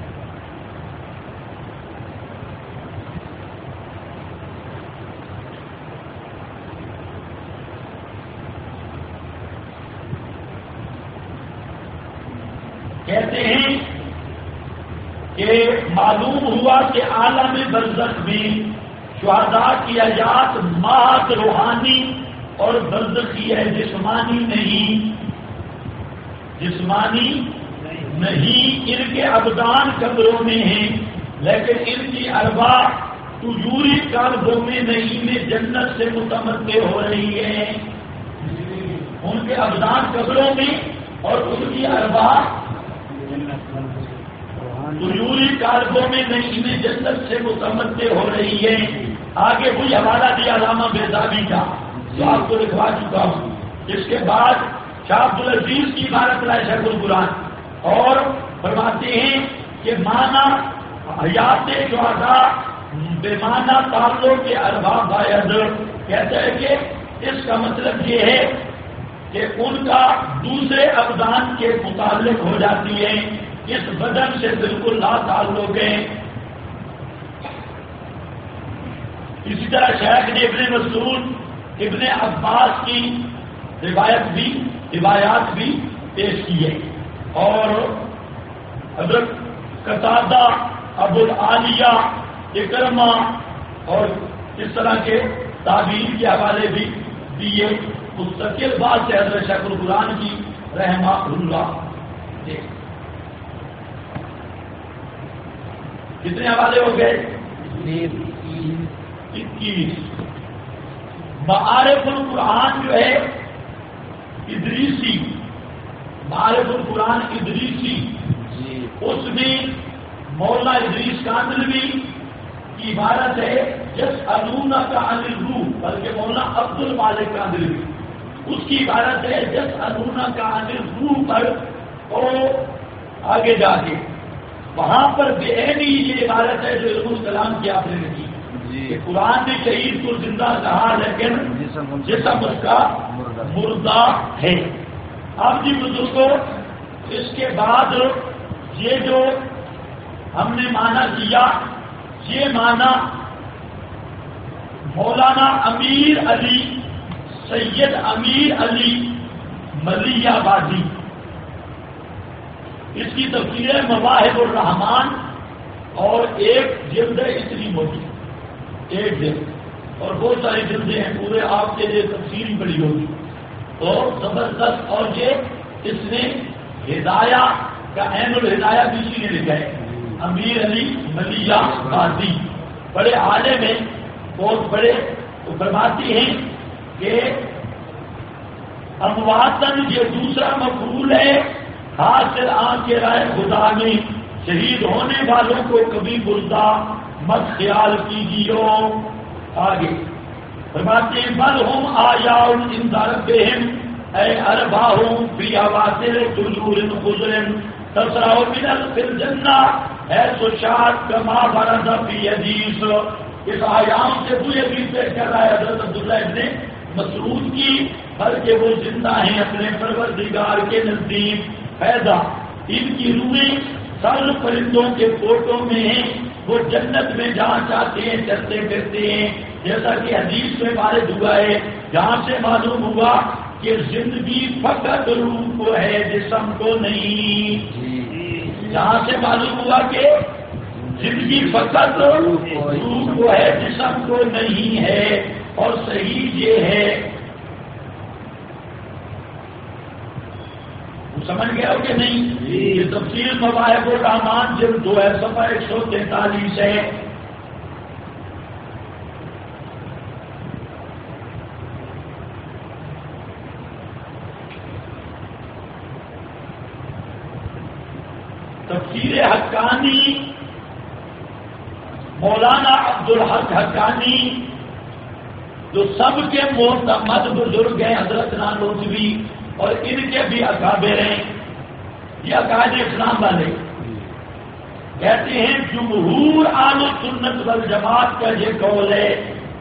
کہتے ہیں کہ معلوم ہوا کہ عالم برزخ میں شہداء کی حیات محض روحانی اور برزخی ہے، جسمانی نہیں، جسمانی نہیں۔ ان کے ابدان قبروں میں ہیں لیکن ان کی ارواح تجوری قلبوں میں نہیں، میں جنت سے متمتع ہو رہی ہے۔ ان کے ابدان قبروں میں اور ان کی ارواح تجوری قلبوں میں نہیں، میں جنت سے متمتع ہو رہی ہے۔ آگے وہی حوالہ دیا علامہ بیضاوی کا جو آپ کو لکھوا چکا ہوں۔ اس کے بعد شاہ عبدالعزیز کی عبارت لائے شیخ القرآن اور فرماتے ہیں کہ معنی حیات شہداء بے معنی تعلق کے ارباب باید، کہتے ہیں کہ اس کا مطلب یہ ہے کہ ان کا دوسرے ابدان کے متعلق ہو جاتی ہے، اس بدن سے بالکل لا تعلق ہے۔ اسی طرح شیخ نے ابن مسعود ابن عباس کی روایات بھی پیش کی ہے، اور حضرت قتادہ، ابو العالیہ، اکرمہ اور اس طرح کے تابعین کے حوالے بھی دیے مستقل بات سے حضرت شیخ القرآن کی رحمہ اللہ۔ کتنے حوالے ہو گئے؟ 21۔ معارف القرآن جو ہے ادریسی، معارف القرآن ادریسی، اس میں مولانا ادریس کاندلوی کی عبارت ہے یسألونک عن الروح، بلکہ مولانا عبد المالک کاندلوی اس کی عبارت ہے یسألونک عن الروح پر، اور آگے جا کے وہاں پر بےعینی یہ عبارت ہے جو علم الکلام کی آپ نے لکھی کہ قرآن نے شہید کو زندہ کہا لیکن جسم اس کا مردہ ہے۔ اب جی بزرگوں، اس کے بعد یہ جو ہم نے معنی کیا، یہ معنی مولانا امیر علی سید امیر علی ملی آبادی، اس کی تفسیر ہے مواہب الرحمان، اور ایک جلد ہے اتنی موٹی، ایک جلد، اور بہت ساری جلدیں ہیں، پورے آپ کے لیے تفسیر بڑی ہوگی تو زبردست۔ اور یہ اس نے ہدایہ کا عین الہدایہ بھی اسی نے لکھا ہے، امیر علی ملیہ قاضی، بڑے عالم ہیں، بہت بڑے، تو فرماتی ہیں کہ امواتن یہ دوسرا مفعول ہے، حاصل آنکھ کے رائے خدا میں، شہید ہونے والوں کو کبھی بردہ مت خیال کیجیو۔ آگے فرماتے ہیں بل ہم آیاء عند ربہم اے ارباہم فی عواتر طیور خضر تسرع من الجنہ حیث شاءت کما ورد فی حدیث۔ اس آیام سے وہ حدیث پیش کر رہا ہے حضرت عبداللہ ابن مسعود کی، بلکہ وہ زندہ ہیں اپنے پروردگار کے نزدیک، پیدا ان کی روحیں سر پرندوں کے پوٹوں میں ہیں، وہ جنت میں جہاں چاہتے ہیں چلتے پھرتے ہیں، جیسا کہ حدیث میں وارد ہوا ہے، جہاں سے معلوم ہوا کہ زندگی فقط روح کو ہے، جسم کو نہیں۔ جہاں سے معلوم ہوا کہ زندگی فقط روح کو ہے، جسم کو نہیں ہے، اور صحیح یہ ہے، سمجھ گیا ہو کہ نہیں؟ یہ تفسیر مواہب الرحمان جلد 2 ہے، صفحہ 143 ہے۔ تفسیر حقانی مولانا عبدالحق حقانی جو سب کے معتمد بزرگ ہیں، حضرت نانوتوی اور ان کے بھی اکابر ہیں، یہ عقائد اسلام والے کہتے ہیں جمہور اہل سنت والجماعت کا یہ قول ہے،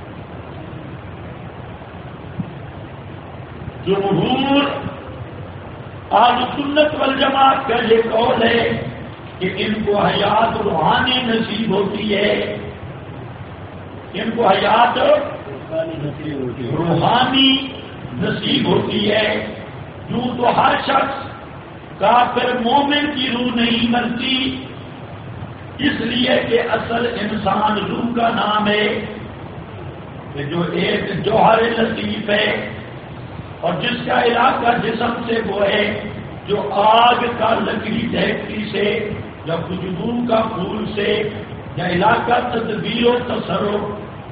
جمہور اہل سنت والجماعت کا یہ قول ہے کہ ان کو حیات روحانی نصیب ہوتی ہے، ان کو حیات روحانی نصیب ہوتی ہے۔ یوں تو ہر شخص کافر مومن کی روح نہیں مرتی، اس لیے کہ اصل انسان روح کا نام ہے، کہ جو ایک جوہر لطیف ہے اور جس کا علاقہ جسم سے وہ ہے جو آگ کا لکڑی دہتی سے یا خوشبو کا پھول سے یا علاقہ تدبیر و تصرف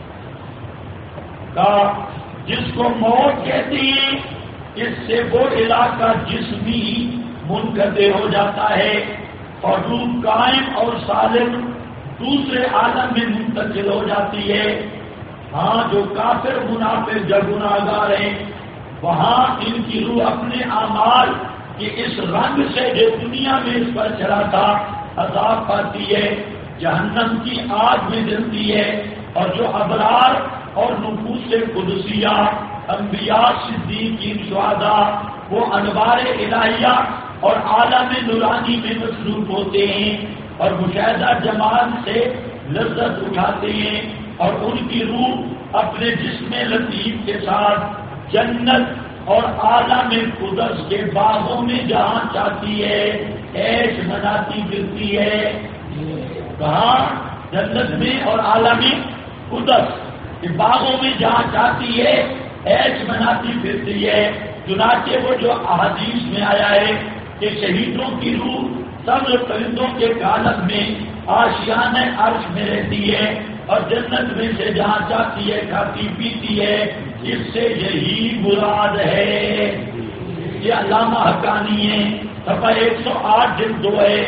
کا جس کو موت کہتی ہے، اس سے وہ علاقہ جسمی منقطع ہو جاتا ہے اور روح قائم اور سالم دوسرے عالم میں منتقل ہو جاتی ہے۔ ہاں جو کافر منافق یا گناہگار ہیں وہاں ان کی روح اپنے اعمال کے اس رنگ سے جو دنیا میں اس پر چلا تھا عذاب پاتی ہے، جہنم کی آگ میں جلتی ہے، اور جو ابرار اور نفوس قدسیہ انبیاء صدیقین شہداء وہ انوار الہیہ اور عالم نورانی میں مصروف ہوتے ہیں اور مشاہدہ جمال سے لذت اٹھاتے ہیں، اور ان کی روح اپنے جسم لطیف کے ساتھ جنت اور عالم قدس کے باغوں میں جہاں چاہتی ہے عیش مناتی پھرتی ہے۔ کہاں؟ جنت میں اور عالم قدس کے باغوں میں جہاں چاہتی ہے عیش مناتی پھرتی ہے۔ چنانچہ وہ جو احادیث میں آیا ہے کہ شہیدوں کی روح سب پرندوں کے کالم میں آشیانِ عرش میں رہتی ہے اور جنت میں سے جہاں چاہتی ہے کھاتی پیتی ہے، اس سے یہی مراد ہے۔ یہ علامہ حقانی ہے، صفحہ 108 جلد 2 ہے۔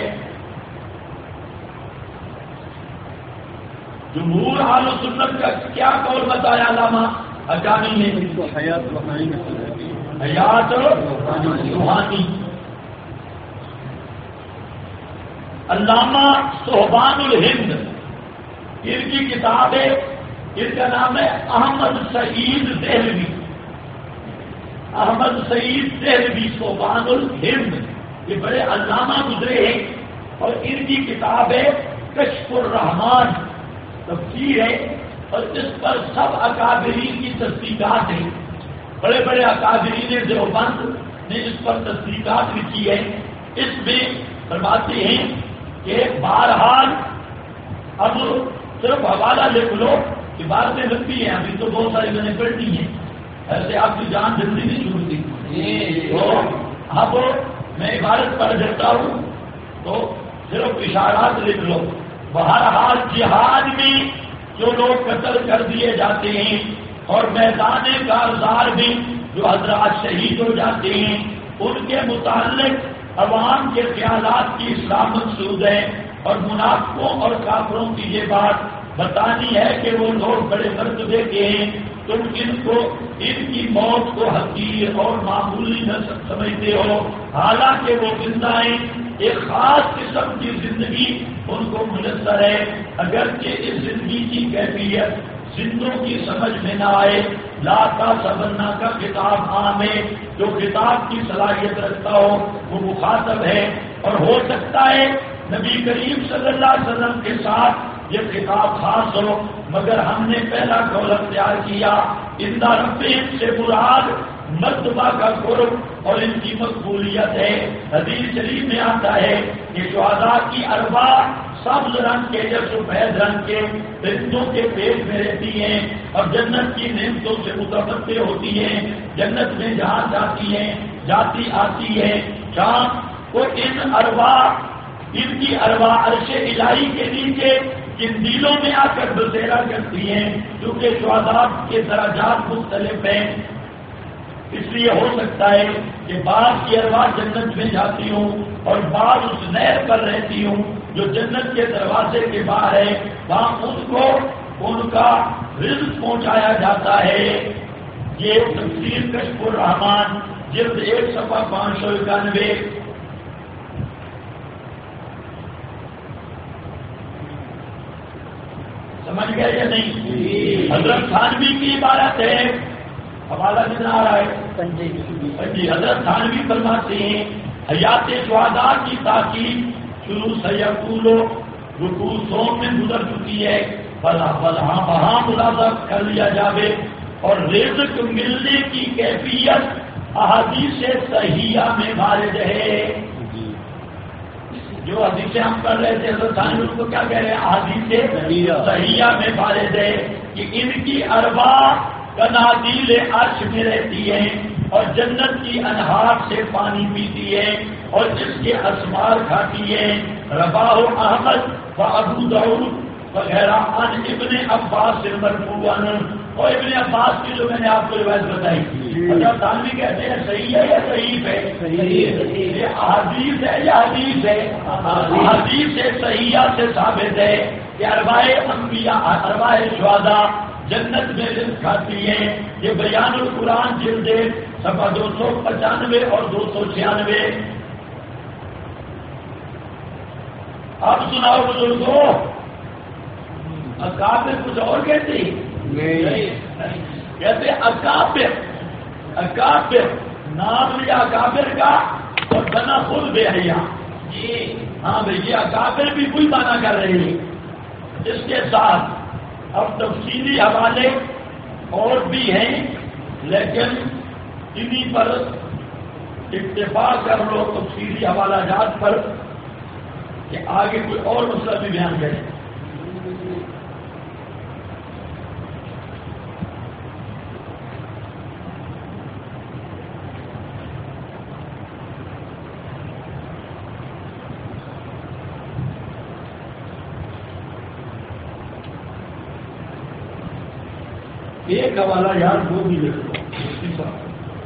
جمہور اہل سنت کا کیا قول بتایا علامہ حقانی نے؟ حیات روحانی۔ علامہ صہبان الہند ان کی کتاب ہے، ان کا نام ہے احمد سعید دہلوی۔ احمد سعید دہلوی صہبان الہند، یہ بڑے علامہ گزرے ہیں، اور ان کی کتاب ہے کشف الرحمان تفسیر ہے، اور اس پر سب اکابرین کی تصدیقات ہیں۔ بڑے بڑے اکابرین دیوبند نے اس پر تصدیقات لکھی ہے۔ اس میں فرماتے ہیں کہ بہرحال اب صرف حوالہ لکھ لو، عبارتیں لمبی ہیں، ابھی تو بہت ساری میں نے پڑھنی ہیں، ایسے آپ کی جان جلدی نہیں چھوٹتی، تو اب میں عبارت پڑھ دیتا ہوں تو صرف اشارات لکھ لو۔ بہرحال جہاد میں جو لوگ قتل کر دیے جاتے ہیں اور میدان کارزار میں جو حضرات شہید ہو جاتے ہیں ان کے متعلق عوام کے خیالات کی اصلاح مقصود ہے، اور منافقوں اور کافروں کی یہ بات بتانی ہے کہ وہ لوگ بڑے مرتبے کے ہیں، تم ان کی موت کو حقیر اور معمولی نہ سمجھتے ہو، حالانکہ وہ زندہ ہیں۔ ایک خاص قسم کی زندگی ان کو میسر ہے، اگرچہ اس زندگی کی کیفیت زندوں کی سمجھ میں نہ آئے۔ لا تحسبن کا خطاب عام ہے، جو خطاب کی صلاحیت رکھتا ہو وہ مخاطب ہے، اور ہو سکتا ہے نبی کریم صلی اللہ علیہ وسلم کے ساتھ یہ خطاب خاص ہو، مگر ہم نے پہلا قول اختیار کیا اندہ ربہم سے مراد مرتبہ کا قرب اور ان کی مقبولیت ہے۔ حدیث شریف میں آتا ہے کہ شہداء کی ارواح سبز رنگ کے یا سفید رنگ کے پرندوں کے پیٹ میں رہتی ہیں اور جنت کی نعمتوں سے متفتح ہوتی ہیں، جنت میں جہاں جاتی ہیں جاتی آتی ہے شام کو ان کی ارواح عرش الہی کے نیچے جن دلوں میں آ کر بسیرا کرتی ہیں، کیونکہ شہداء کے درجات مختلف ہیں، اس لیے ہو سکتا ہے کہ بعض کی ارواح جنت میں جاتی ہوں اور بعض اس نہر پر رہتی ہوں جو جنت کے دروازے کے باہر ہے، وہاں ان کو ان کا رزق پہنچایا جاتا ہے۔ یہ تفسیر کشف الرحمان جلد 1 صفحہ 591۔ سمجھ گئے یا نہیں؟ حضرت تھانوی کی عبارت ہے، حوالہ کتنا آ رہا ہے؟ جی، حضرت تھانوی فرماتے ہیں حیات شہداء کی تاکید شروع سے یقولو رکوع سوم میں گزر چکی ہے، وہاں ملازم کر لیا جاوے، اور رزق ملنے کی کیفیت احادیث صحیحہ میں وارد ہے۔ جو حدیثیں ہم کر رہے تھے حضرت ثانی کو کیا کہہ رہے ہیں؟ احادیث صحیحہ میں وارد ہے۔ کہ ان کی ارواح کنادیل عرش میں رہتی ہیں اور جنت کی انہار سے پانی پیتی ہے اور اس کے اسمار کھاتی ہے. رواہ احمد و ابو داؤد وغیرہ ان ابن عباس سے مرفوعاً. اور ابن عباس کی جو میں نے آپ کو روایت بتائی تھی حضرت تھانوی کہتے ہیں صحیح ہے یا ضعیف ہے؟ یہ احادیث ہے یا حدیث ہے؟ حدیث سے صحیحہ سے ثابت ہے کہ ارواح انبیاء ارواح شہداء جنت میں رزق کھاتی ہیں. یہ بیان القرآن جلد صفحہ 295 اور 296. اب سناؤ بزرگوں، اکابر کچھ اور کہتے کہتے اکابر. اکابر نام لیا اکابر کا اور بنا خود بے حیا. ہاں بھائی یہ اکابر بھی کوئی معنی کر رہے ہیں. اس کے ساتھ اب تفصیلی حوالے اور بھی ہیں لیکن انہی پر اتفاق کر لو تفصیلی حوالہ جات پر کہ آگے کوئی اور مسئلہ بھی بیان کریں. ایک حوالہ یار وہ بھی لکھ لو اسی طرح.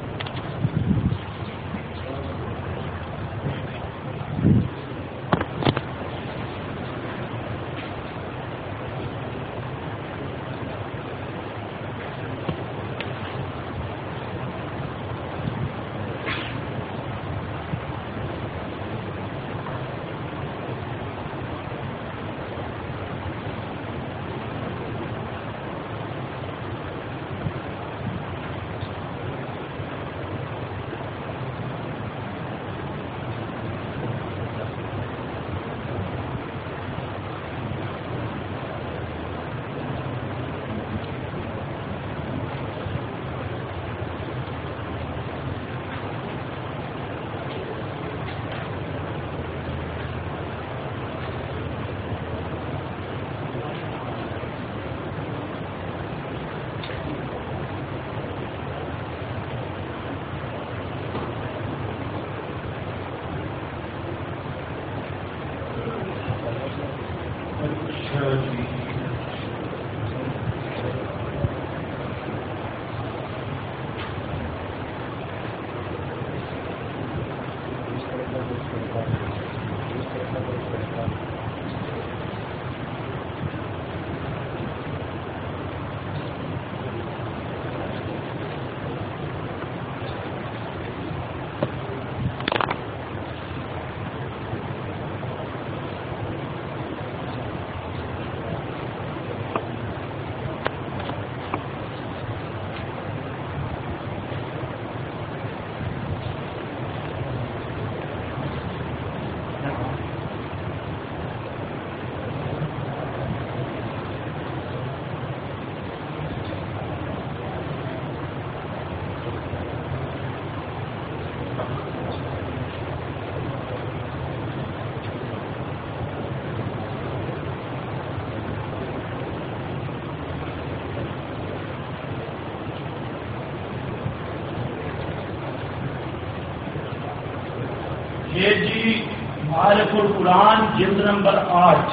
یہ جی معارف القرآن جلد نمبر 8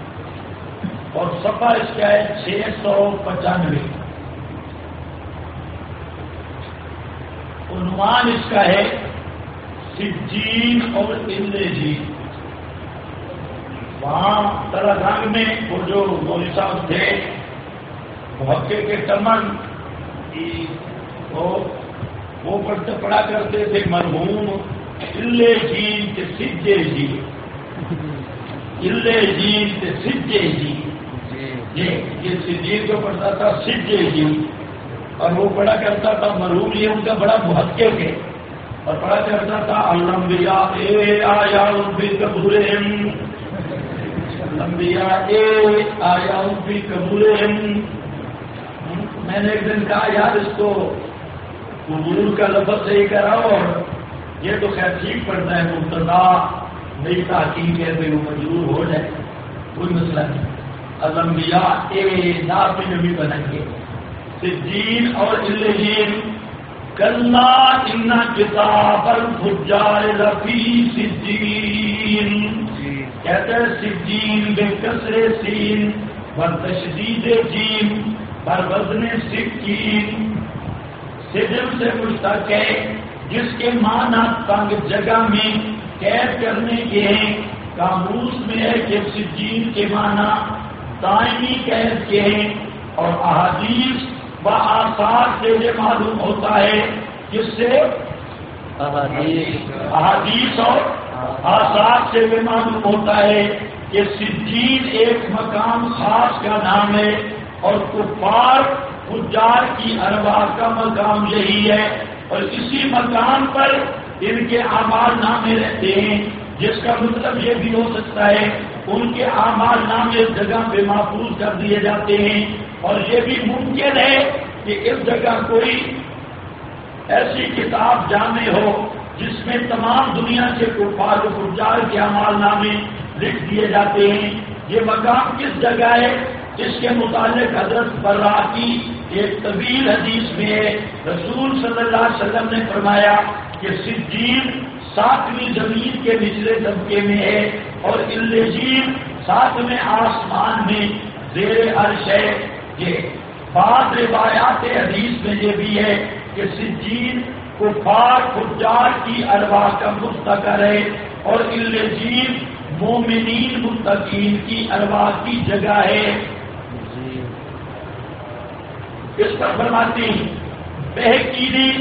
اور صفحہ اس کا ہے 695. عنوان اس کا ہے سجین اور الجین. وہاں تلنگانہ میں وہ جو مولوی صاحب تھے محقق کے ٹمن وہ پڑھا کرتے تھے مرحوم الے جین کے سجے جی. الے جین کے سجے جی. یہ سجین کو پڑھتا تھا سجے جی اور وہ پڑھا کرتا تھا مرحوم یہ ان کا بڑا محقق ہے اور پڑھا کرتا تھا الانبیاء آیا فی قبورہم. الانبیاء آیا فی قبورہم. میں نے ایک دن کہا یار اس کو قبور کا لفظ صحیح کراؤ اور یہ تو خیر ٹھیک پڑتا ہے مبتدا نئی تحقیق ہے پھر وہ مجبور ہو جائے کوئی مسئلہ نہیں. الانبیاء نافذ بھی بنیں گے. سجین اور علیین کلا ان کتاب الفجار لفی سجین. کہتے ہیں سجین بے کسر سین بر تشدید جیم بر وزن سکین. سجن سے مشتق ہے جس کے معنی تنگ جگہ میں قید کرنے کے ہیں. قاموس میں ہے کہ سجین کے معنی دائمی قید کے ہیں. اور احادیث و آثار سے یہ معلوم ہوتا ہے جس سے احادیث اور آثار سے یہ معلوم ہوتا ہے کہ سجین ایک مقام خاص کا نام ہے اور کفار فجار کی ارواح کا مقام یہی ہے. اور اسی مقام پر ان کے اعمال نامے رہتے ہیں، جس کا مطلب یہ بھی ہو سکتا ہے ان کے اعمال نامے اس جگہ پہ محفوظ کر دیے جاتے ہیں. اور یہ بھی ممکن ہے کہ اس جگہ کوئی ایسی کتاب جامع ہو جس میں تمام دنیا کے کفار و فجار کے اعمال نامے لکھ دیے جاتے ہیں. یہ مقام کس جگہ ہے؟ اس کے متعلق حضرت برا کی ایک طویل حدیث میں ہے. رسول صلی اللہ علیہ وسلم نے فرمایا کہ سجین 7ویں زمین کے نچلے طبقے میں ہے اور علیین 7ویں آسمان میں زیر عرش ہے. یہ بعض روایات حدیث میں یہ بھی ہے کہ سجین کفار فجار کی ارواح کا مستقر ہے اور علیین مومنین متقین کی ارواح کی جگہ ہے. اس پر فرماتے ہیں بہقی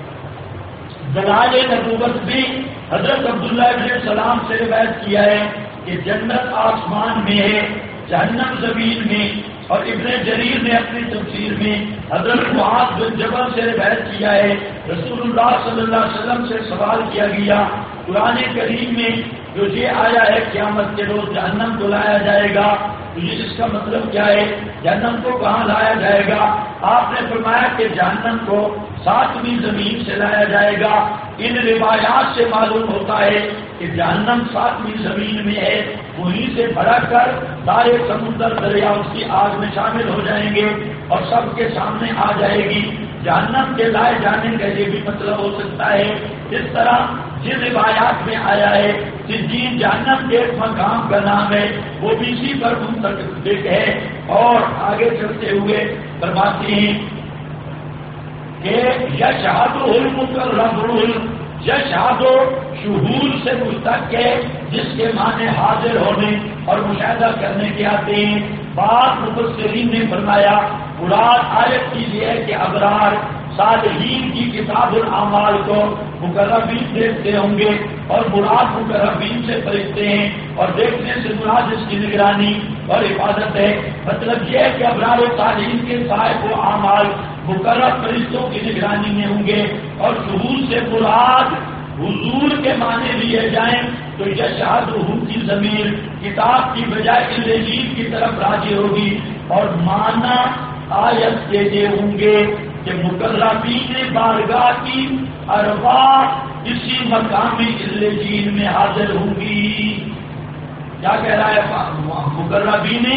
دلائل نبوت بھی حضرت عبداللہ ابن سلام سے روایت کیا ہے کہ جنت آسمان میں ہے، جہنم زمین میں. اور ابن جریر نے اپنی تفسیر میں حضرت معاذ بن جبل سے روایت کیا ہے. رسول اللہ صلی اللہ علیہ وسلم سے سوال کیا گیا قرآن کریم میں جو یہ آیا ہے قیامت کے روز جہنم کو لایا جائے گا، تو یہ اس کا مطلب کیا ہے؟ جہنم کو کہاں لایا جائے گا؟ آپ نے فرمایا کہ جہنم کو 7ویں زمین سے لایا جائے گا. ان روایات سے معلوم ہوتا ہے کہ جہنم 7ویں زمین میں ہے، وہیں سے بھڑک کر سارے سمندر دریا اس کی آگ میں شامل ہو جائیں گے اور سب کے سامنے آ جائے گی. جہنم کے لائے جانے کا یہ بھی مطلب ہو سکتا ہے. اس طرح جن روایات میں آیا ہے سجین جہنم کے ایک مقام کا نام ہے، وہ بھی اسی پر منطبق ہے. اور آگے چلتے ہوئے فرماتے ہیں کہ یشہد المقربون، یشہد شہود سے مشتق ہے جس کے معنی حاضر ہونے اور مشاہدہ کرنے کے آتے ہیں. بعض مفسرین نے فرمایا مراد آیت کی یہ ہے کہ ابرار صالحین کی کتاب الاعمال کو مقربین دیکھتے ہوں گے اور مراد مقربین سے فرشتے ہیں اور دیکھنے سے مراد اس کی نگرانی اور حفاظت ہے. مطلب یہ ہے کہ ابرار و صالحین کے صاحب و اعمال مقرب فرشتوں کی نگرانی میں ہوں گے. اور شہود سے مراد حضور کے معنی لیے جائیں تو یشہد کی ضمیر کتاب کی بجائے علیین کی طرف راجع ہوگی اور معنی آیت کے یہ ہوں گے کہ مقربین بارگاہ کی ارواح اسی مقام علیین میں حاضر ہوں گی. کیا کہہ رہا ہے؟ مقربین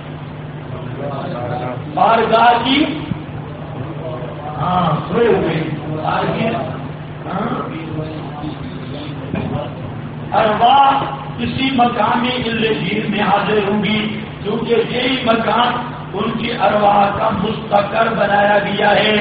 بارگاہ کی ارواح کسی مقام علیین میں حاضر ہوں گی کیونکہ یہی مقام ان کی ارواح کا مستقر بنایا گیا ہے.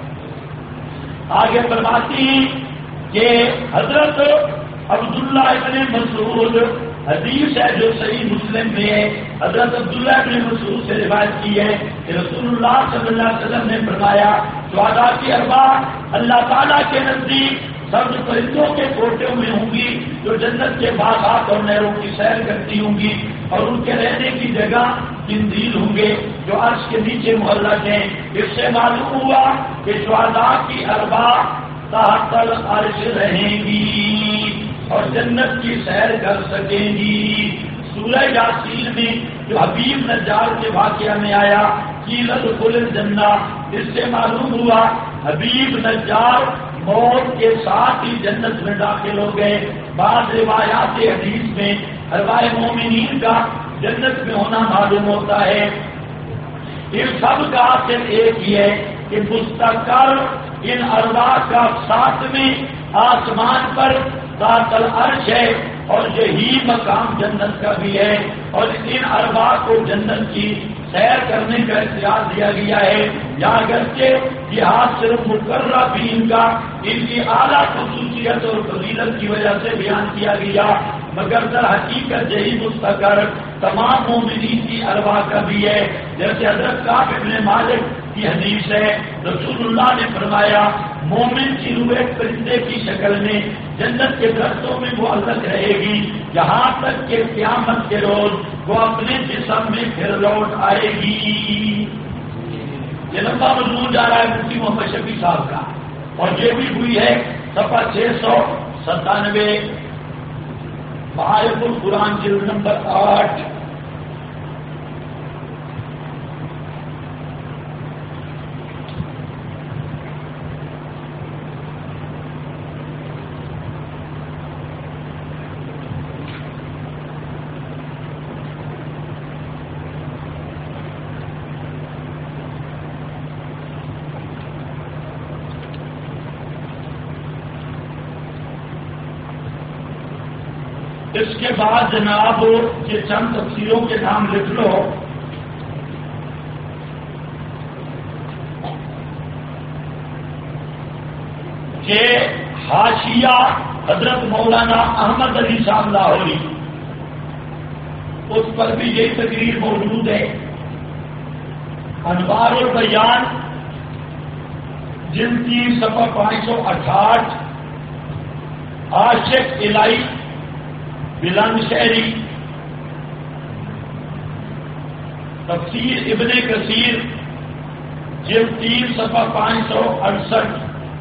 آگے فرماتی ہیں کہ حضرت عبداللہ ابن مسعود حدیث ہے جو صحیح مسلم میں ہے. حضرت عبداللہ ابن مسعود سے روایت کی ہے کہ رسول اللہ صلی اللہ علیہ وسلم نے فرمایا شہداء کی ارواح اللہ تعالیٰ کے نزدیک سبز پرندوں کے کوٹوں میں ہوں گی جو جنت کے باغات اور نہروں کی سیر کرتی ہوں گی اور ان کے رہنے کی جگہ قندیل ہوں گے جو عرش کے نیچے معلق ہیں. اس سے معلوم ہوا کہ شہداء کی ارواح تحت العرش رہیں گی اور جنت کی سیر کر سکیں گی. سورہ یاسین میں جو حبیب نجار کے واقعہ میں آیا قیل ادخل الجنہ، اس سے معلوم ہوا حبیب نجار موت کے ساتھ ہی جنت میں داخل ہو گئے. بعض روایات حدیث میں ارواح مومنین کا جنت میں ہونا معلوم ہوتا ہے۔ ان سب کا حاصل ایک ہی ہے کہ مستقر ان ارواح کا ساتھ میں آسمان پر ذات العرش ہے، اور یہی مقام جنت کا بھی ہے، اور ان ارواح کو جنت کی سیر کرنے کا اختیار دیا گیا ہے۔ یا اگرچہ یہ ہاتھ صرف مقربین کا ان کی اعلیٰ خصوصیت اور فضیلت کی وجہ سے بیان کیا گیا، مگر در حقیقت یہی مستقر تمام مومنین کی ارواح کا بھی ہے۔ جیسے حضرت کعب بن مالک کی حدیث ہے، رسول اللہ نے فرمایا مومن کی روح ایک پرندے کی شکل میں جنت کے درختوں میں وہ الگ رہے گی یہاں تک کہ قیامت کے روز وہ اپنے جسم میں پھر لوٹ آئے گی۔ یہ لمبا مضمون جا رہا ہے مفتی محمد شفیع صاحب کا، اور یہ بھی ہوئی ہے صفحہ 697 معارف القرآن جلد نمبر 8۔ اس کے بعد جناب یہ چند تفسیروں کے نام لکھ لو۔ کہ حاشیہ حضرت مولانا احمد علی صاحب لاہوری، اس پر بھی یہی تقریر موجود ہے۔ انوار البیان جن کی صفحہ 568، عاشق الہی بلند شہری، تفسیر ابن کثیر جلد 3 صفحہ 568،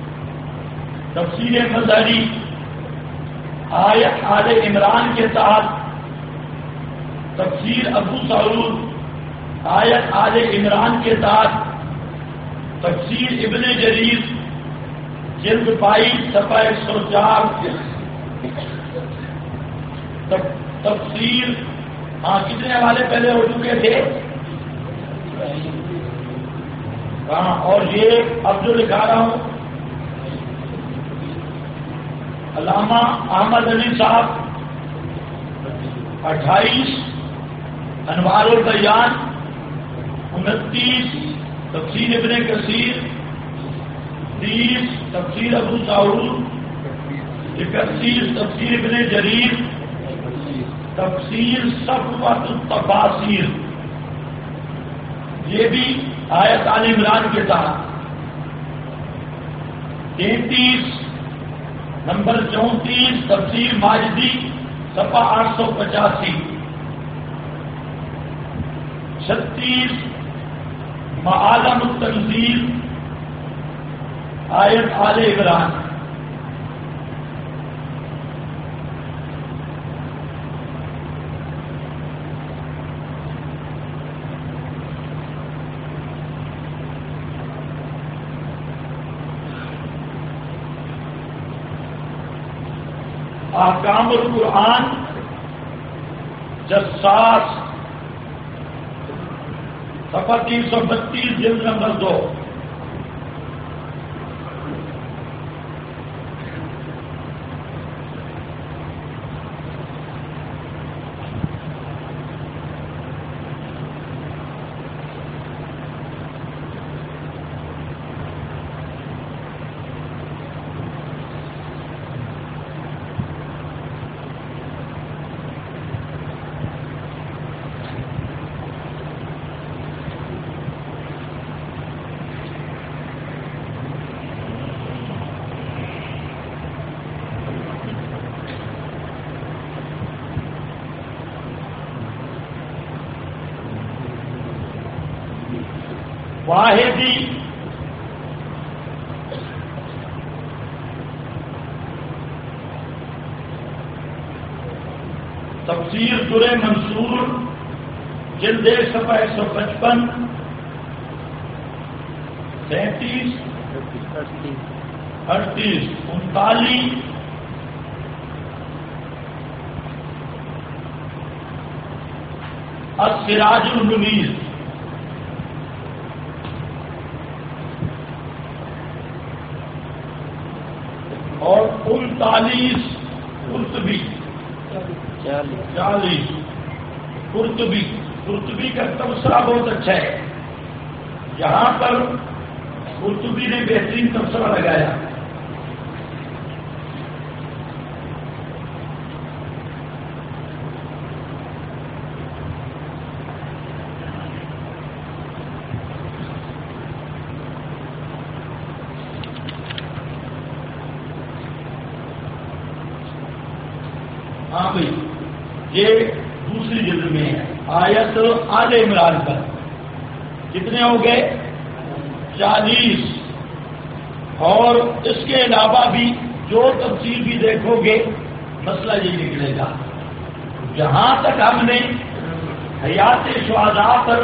تفسیر مظہری آیت آل عمران کے تحت، تفسیر ابو سعود آیت آل عمران کے تحت، تفسیر ابن جریر جلد 22 صفحہ 104، تفسیر کتنے حوالے پہلے ہو چکے تھے؟ اور یہ اب جو لکھا رہا ہوں علامہ احمد علی صاحب 28، انوار البیان 29، تفسیر ابن کثیر 30، تفسیر ابو سعود 31، تفسیر ابن جریر، تفسیر صفوۃ التفاسیر، یہ بھی آیت آل عمران کے تحت، 33 نمبر 34 تفسیر ماجدی صفحہ 885، 36 معالم التنزیل آیت آل عمران، احکام القرآن جساس صفحہ 332 جلد نمبر 2، واحدی تفسیر در منصور جلد 1 صفحہ 155، 37، 38، 39، السراج المنیر، اور 39 قرطبی، 40 قرطبی کا تبصرہ بہت اچھا ہے. یہاں پر قرطبی نے بہترین تبصرہ لگایا. ہاں بھائی، یہ دوسری جلد میں ہے، آیت آل عمران پر. کتنے ہو گئے؟ 40. اور اس کے علاوہ بھی جو تفصیل بھی دیکھو گے مسئلہ یہ نکلے گا. جہاں تک ہم نے حیات شہداء پر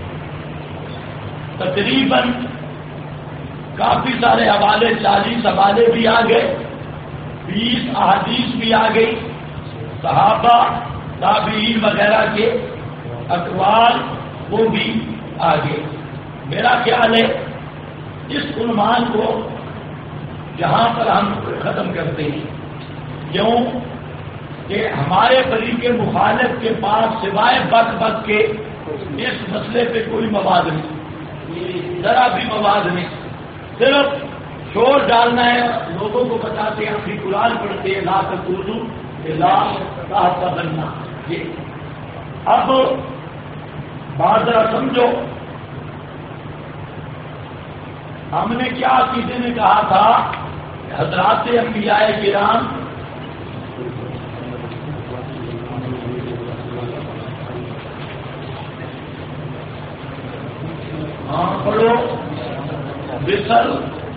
تقریباً کافی سارے حوالے، 40 حوالے بھی آ گئے، 20 احادیث بھی آ گئی، صحابہ تابعین وغیرہ کے اقوال وہ بھی آگے. میرا خیال ہے اس عنوان کو جہاں پر ہم ختم کرتے ہیں، کیوں کہ ہمارے فریق مخالف کے پاس سوائے بک کے اس مسئلے پہ کوئی مواد نہیں، ذرا بھی مواد نہیں. صرف شور ڈالنا ہے، لوگوں کو بتاتے ہیں اپنی قرآن پڑھتے ہیں، لا تقولوا لا بننا. یہ اب بات ذرا سمجھو، ہم نے کیا عقیدے نے کہا تھا؟ حضرات انبیاء کرام پڑھو وصل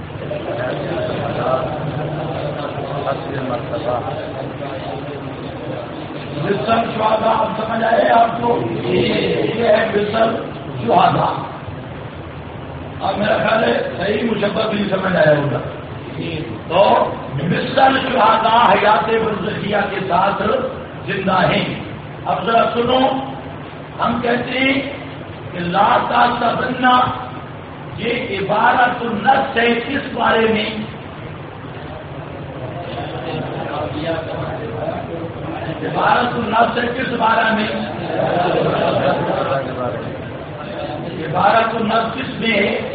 وصل شہداء. اب سمجھ آئے آپ کو؟ یہ ہے وصل شہداء. اب میرا خیال ہے صحیح مشبہ بھی سمجھ آیا ہوگا. تو وصل شہداء حیات برزخیہ کے ساتھ زندہ ہیں. اب ذرا سنو، ہم کہتے ہیں کہ لا تحسبن، یہ عبارت النص ہے کس بارے میں؟ عبارت النص ہے کس بارے میں؟ عبارت النص کس میں ہے؟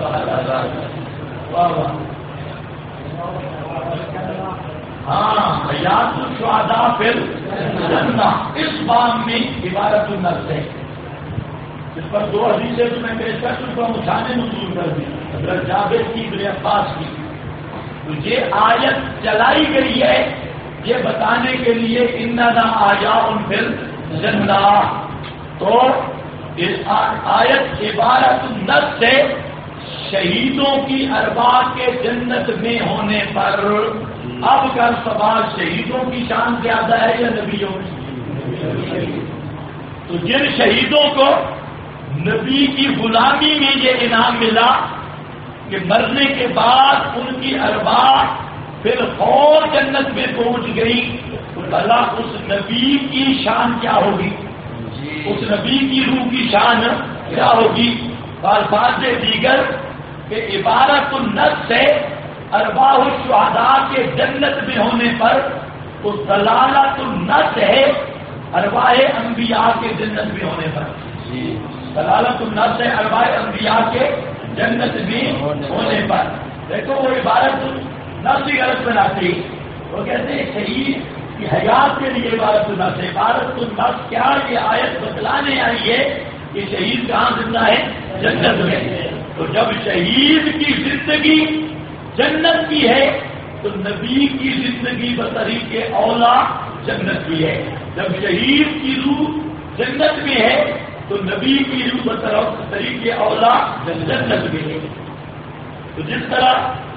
ہاں، حیات الشہداء فی الجنہ، اس باب میں عبارت النص ہے. اس پر 2 حدیثیں تو میں پیش کر چکا ہوں، شان نزول کر دی، حضرت جابر کی، ابن عباس کی. تو یہ آیت چلائی گئی ہے یہ بتانے کے لیے اننا آیاء فی الجنہ. تو اس آیت عبارت النص سے شہیدوں کی ارواح کے جنت میں ہونے پر. اب کا سوال، شہیدوں کی شان زیادہ ہے یا نبیوں کی؟ تو جن شہیدوں کو نبی کی غلامی میں یہ انعام ملا کہ مرنے کے بعد ان کی ارواح پھر اور جنت میں پہنچ گئی، تو بھلا اس نبی کی شان کیا ہوگی؟ اس نبی کی روح کی شان کیا ہوگی؟ الفاظ دیگر کہ عبارت النص سے ارواح الشہداء کے جنت میں ہونے پر تو دلالت النص ہے ارواح انبیاء کے جنت میں ہونے پر. دلالت النص ہے ارواح انبیاء کے جنت میں ہونے پر. دیکھو وہ عبارت النص ہی غلط بناتے ہیں، وہ کہتے ہیں شہید کی حیات کے لیے عبارت النص ہے. عبارت النص کیا؟ یہ آیت بتلانے آئی ہے کہ شہید کہاں زندہ ہے؟ جنت میں. تو جب شہید کی زندگی جنت کی ہے تو نبی کی زندگی بطریق اولا جنت کی ہے. جب شہید کی روح جنت میں ہے تو نبی کی روح بطریق اولا جنت میں ہے. تو جس طرح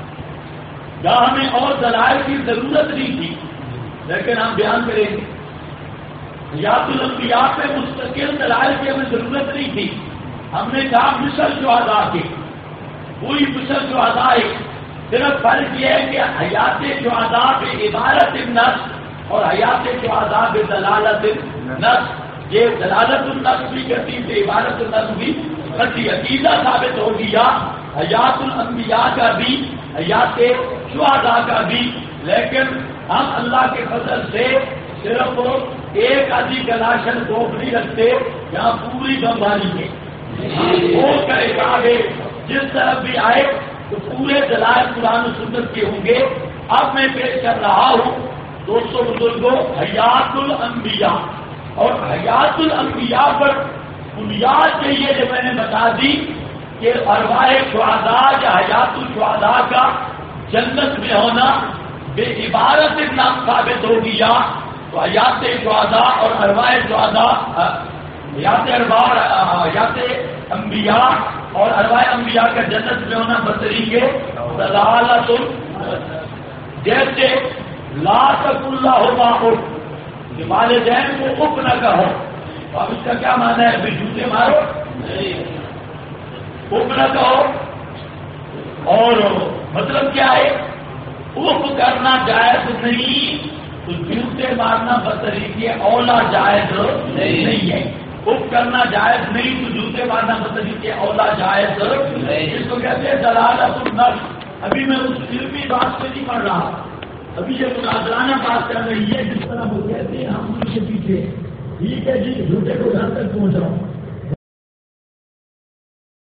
جہاں ہمیں اور دلائل کی ضرورت نہیں تھی لیکن ہم بیان کریں گے، حیات الانبیاء پہ مستقل دلائل کی ہمیں ضرورت نہیں تھی. ہم نے کہا مثل شہداء کے، کوئی مثل شہداء ہے. صرف فرق یہ ہے کہ حیات شہداء پہ عبارت النص اور حیات شہداء پہ دلالت النص، یہ دلالت النص بھی کرتی تھی، عبارت النص بھی کرتی، عقیدہ ثابت ہو گیا حیات الانبیاء کا بھی، حیات شہداء کا بھی، لیکن ہم اللہ کے فضل سے صرف ایک آدھی کلاشن روک نہیں رکھتے، یہاں پوری بمباری ہے وہ کہے جس طرف بھی آئے تو پورے دلائل قرآن و سنت کے ہوں گے۔ اب میں پیش کر رہا ہوں دوستوں بزرگوں حیات الانبیاء، اور حیات الانبیاء پر بنیاد یہ جو میں نے بتا دی کہ ارواح شہداء یا حیات الشہداء کا جنت میں ہونا بے عبارت نام ثابت ہو گیا، تو حیات شہداء اور ارواح شہداء، حیات انبیاء اور ارواح انبیاء کا جنت میں ہونا بطریق دلالت، جیسے لا تقل لہما اف، کہ والدین کو اف نہ کہو، تو اب اس کا کیا معنی ہے؟ جوتے مارو، اف نہ کہو، اور مطلب کیا ہے؟ اف کرنا جائز نہیں تو جوتے مارنا بطریق اولا جائز نہیں ہے، اف کرنا جائز نہیں تو جوتے مارنا بطریق اولا جائز نہیں، اس کو کہتے ہیں دلالت النص۔ ابھی میں اس علمی بات سے نہیں پڑھ رہا، ابھی یہ مناظرانہ بات کر رہی ہے، جس طرح وہ کہتے ہیں ہم ان کے پیچھے ٹھیک ہے جی جھوٹے کو گھر تک پہنچاؤ،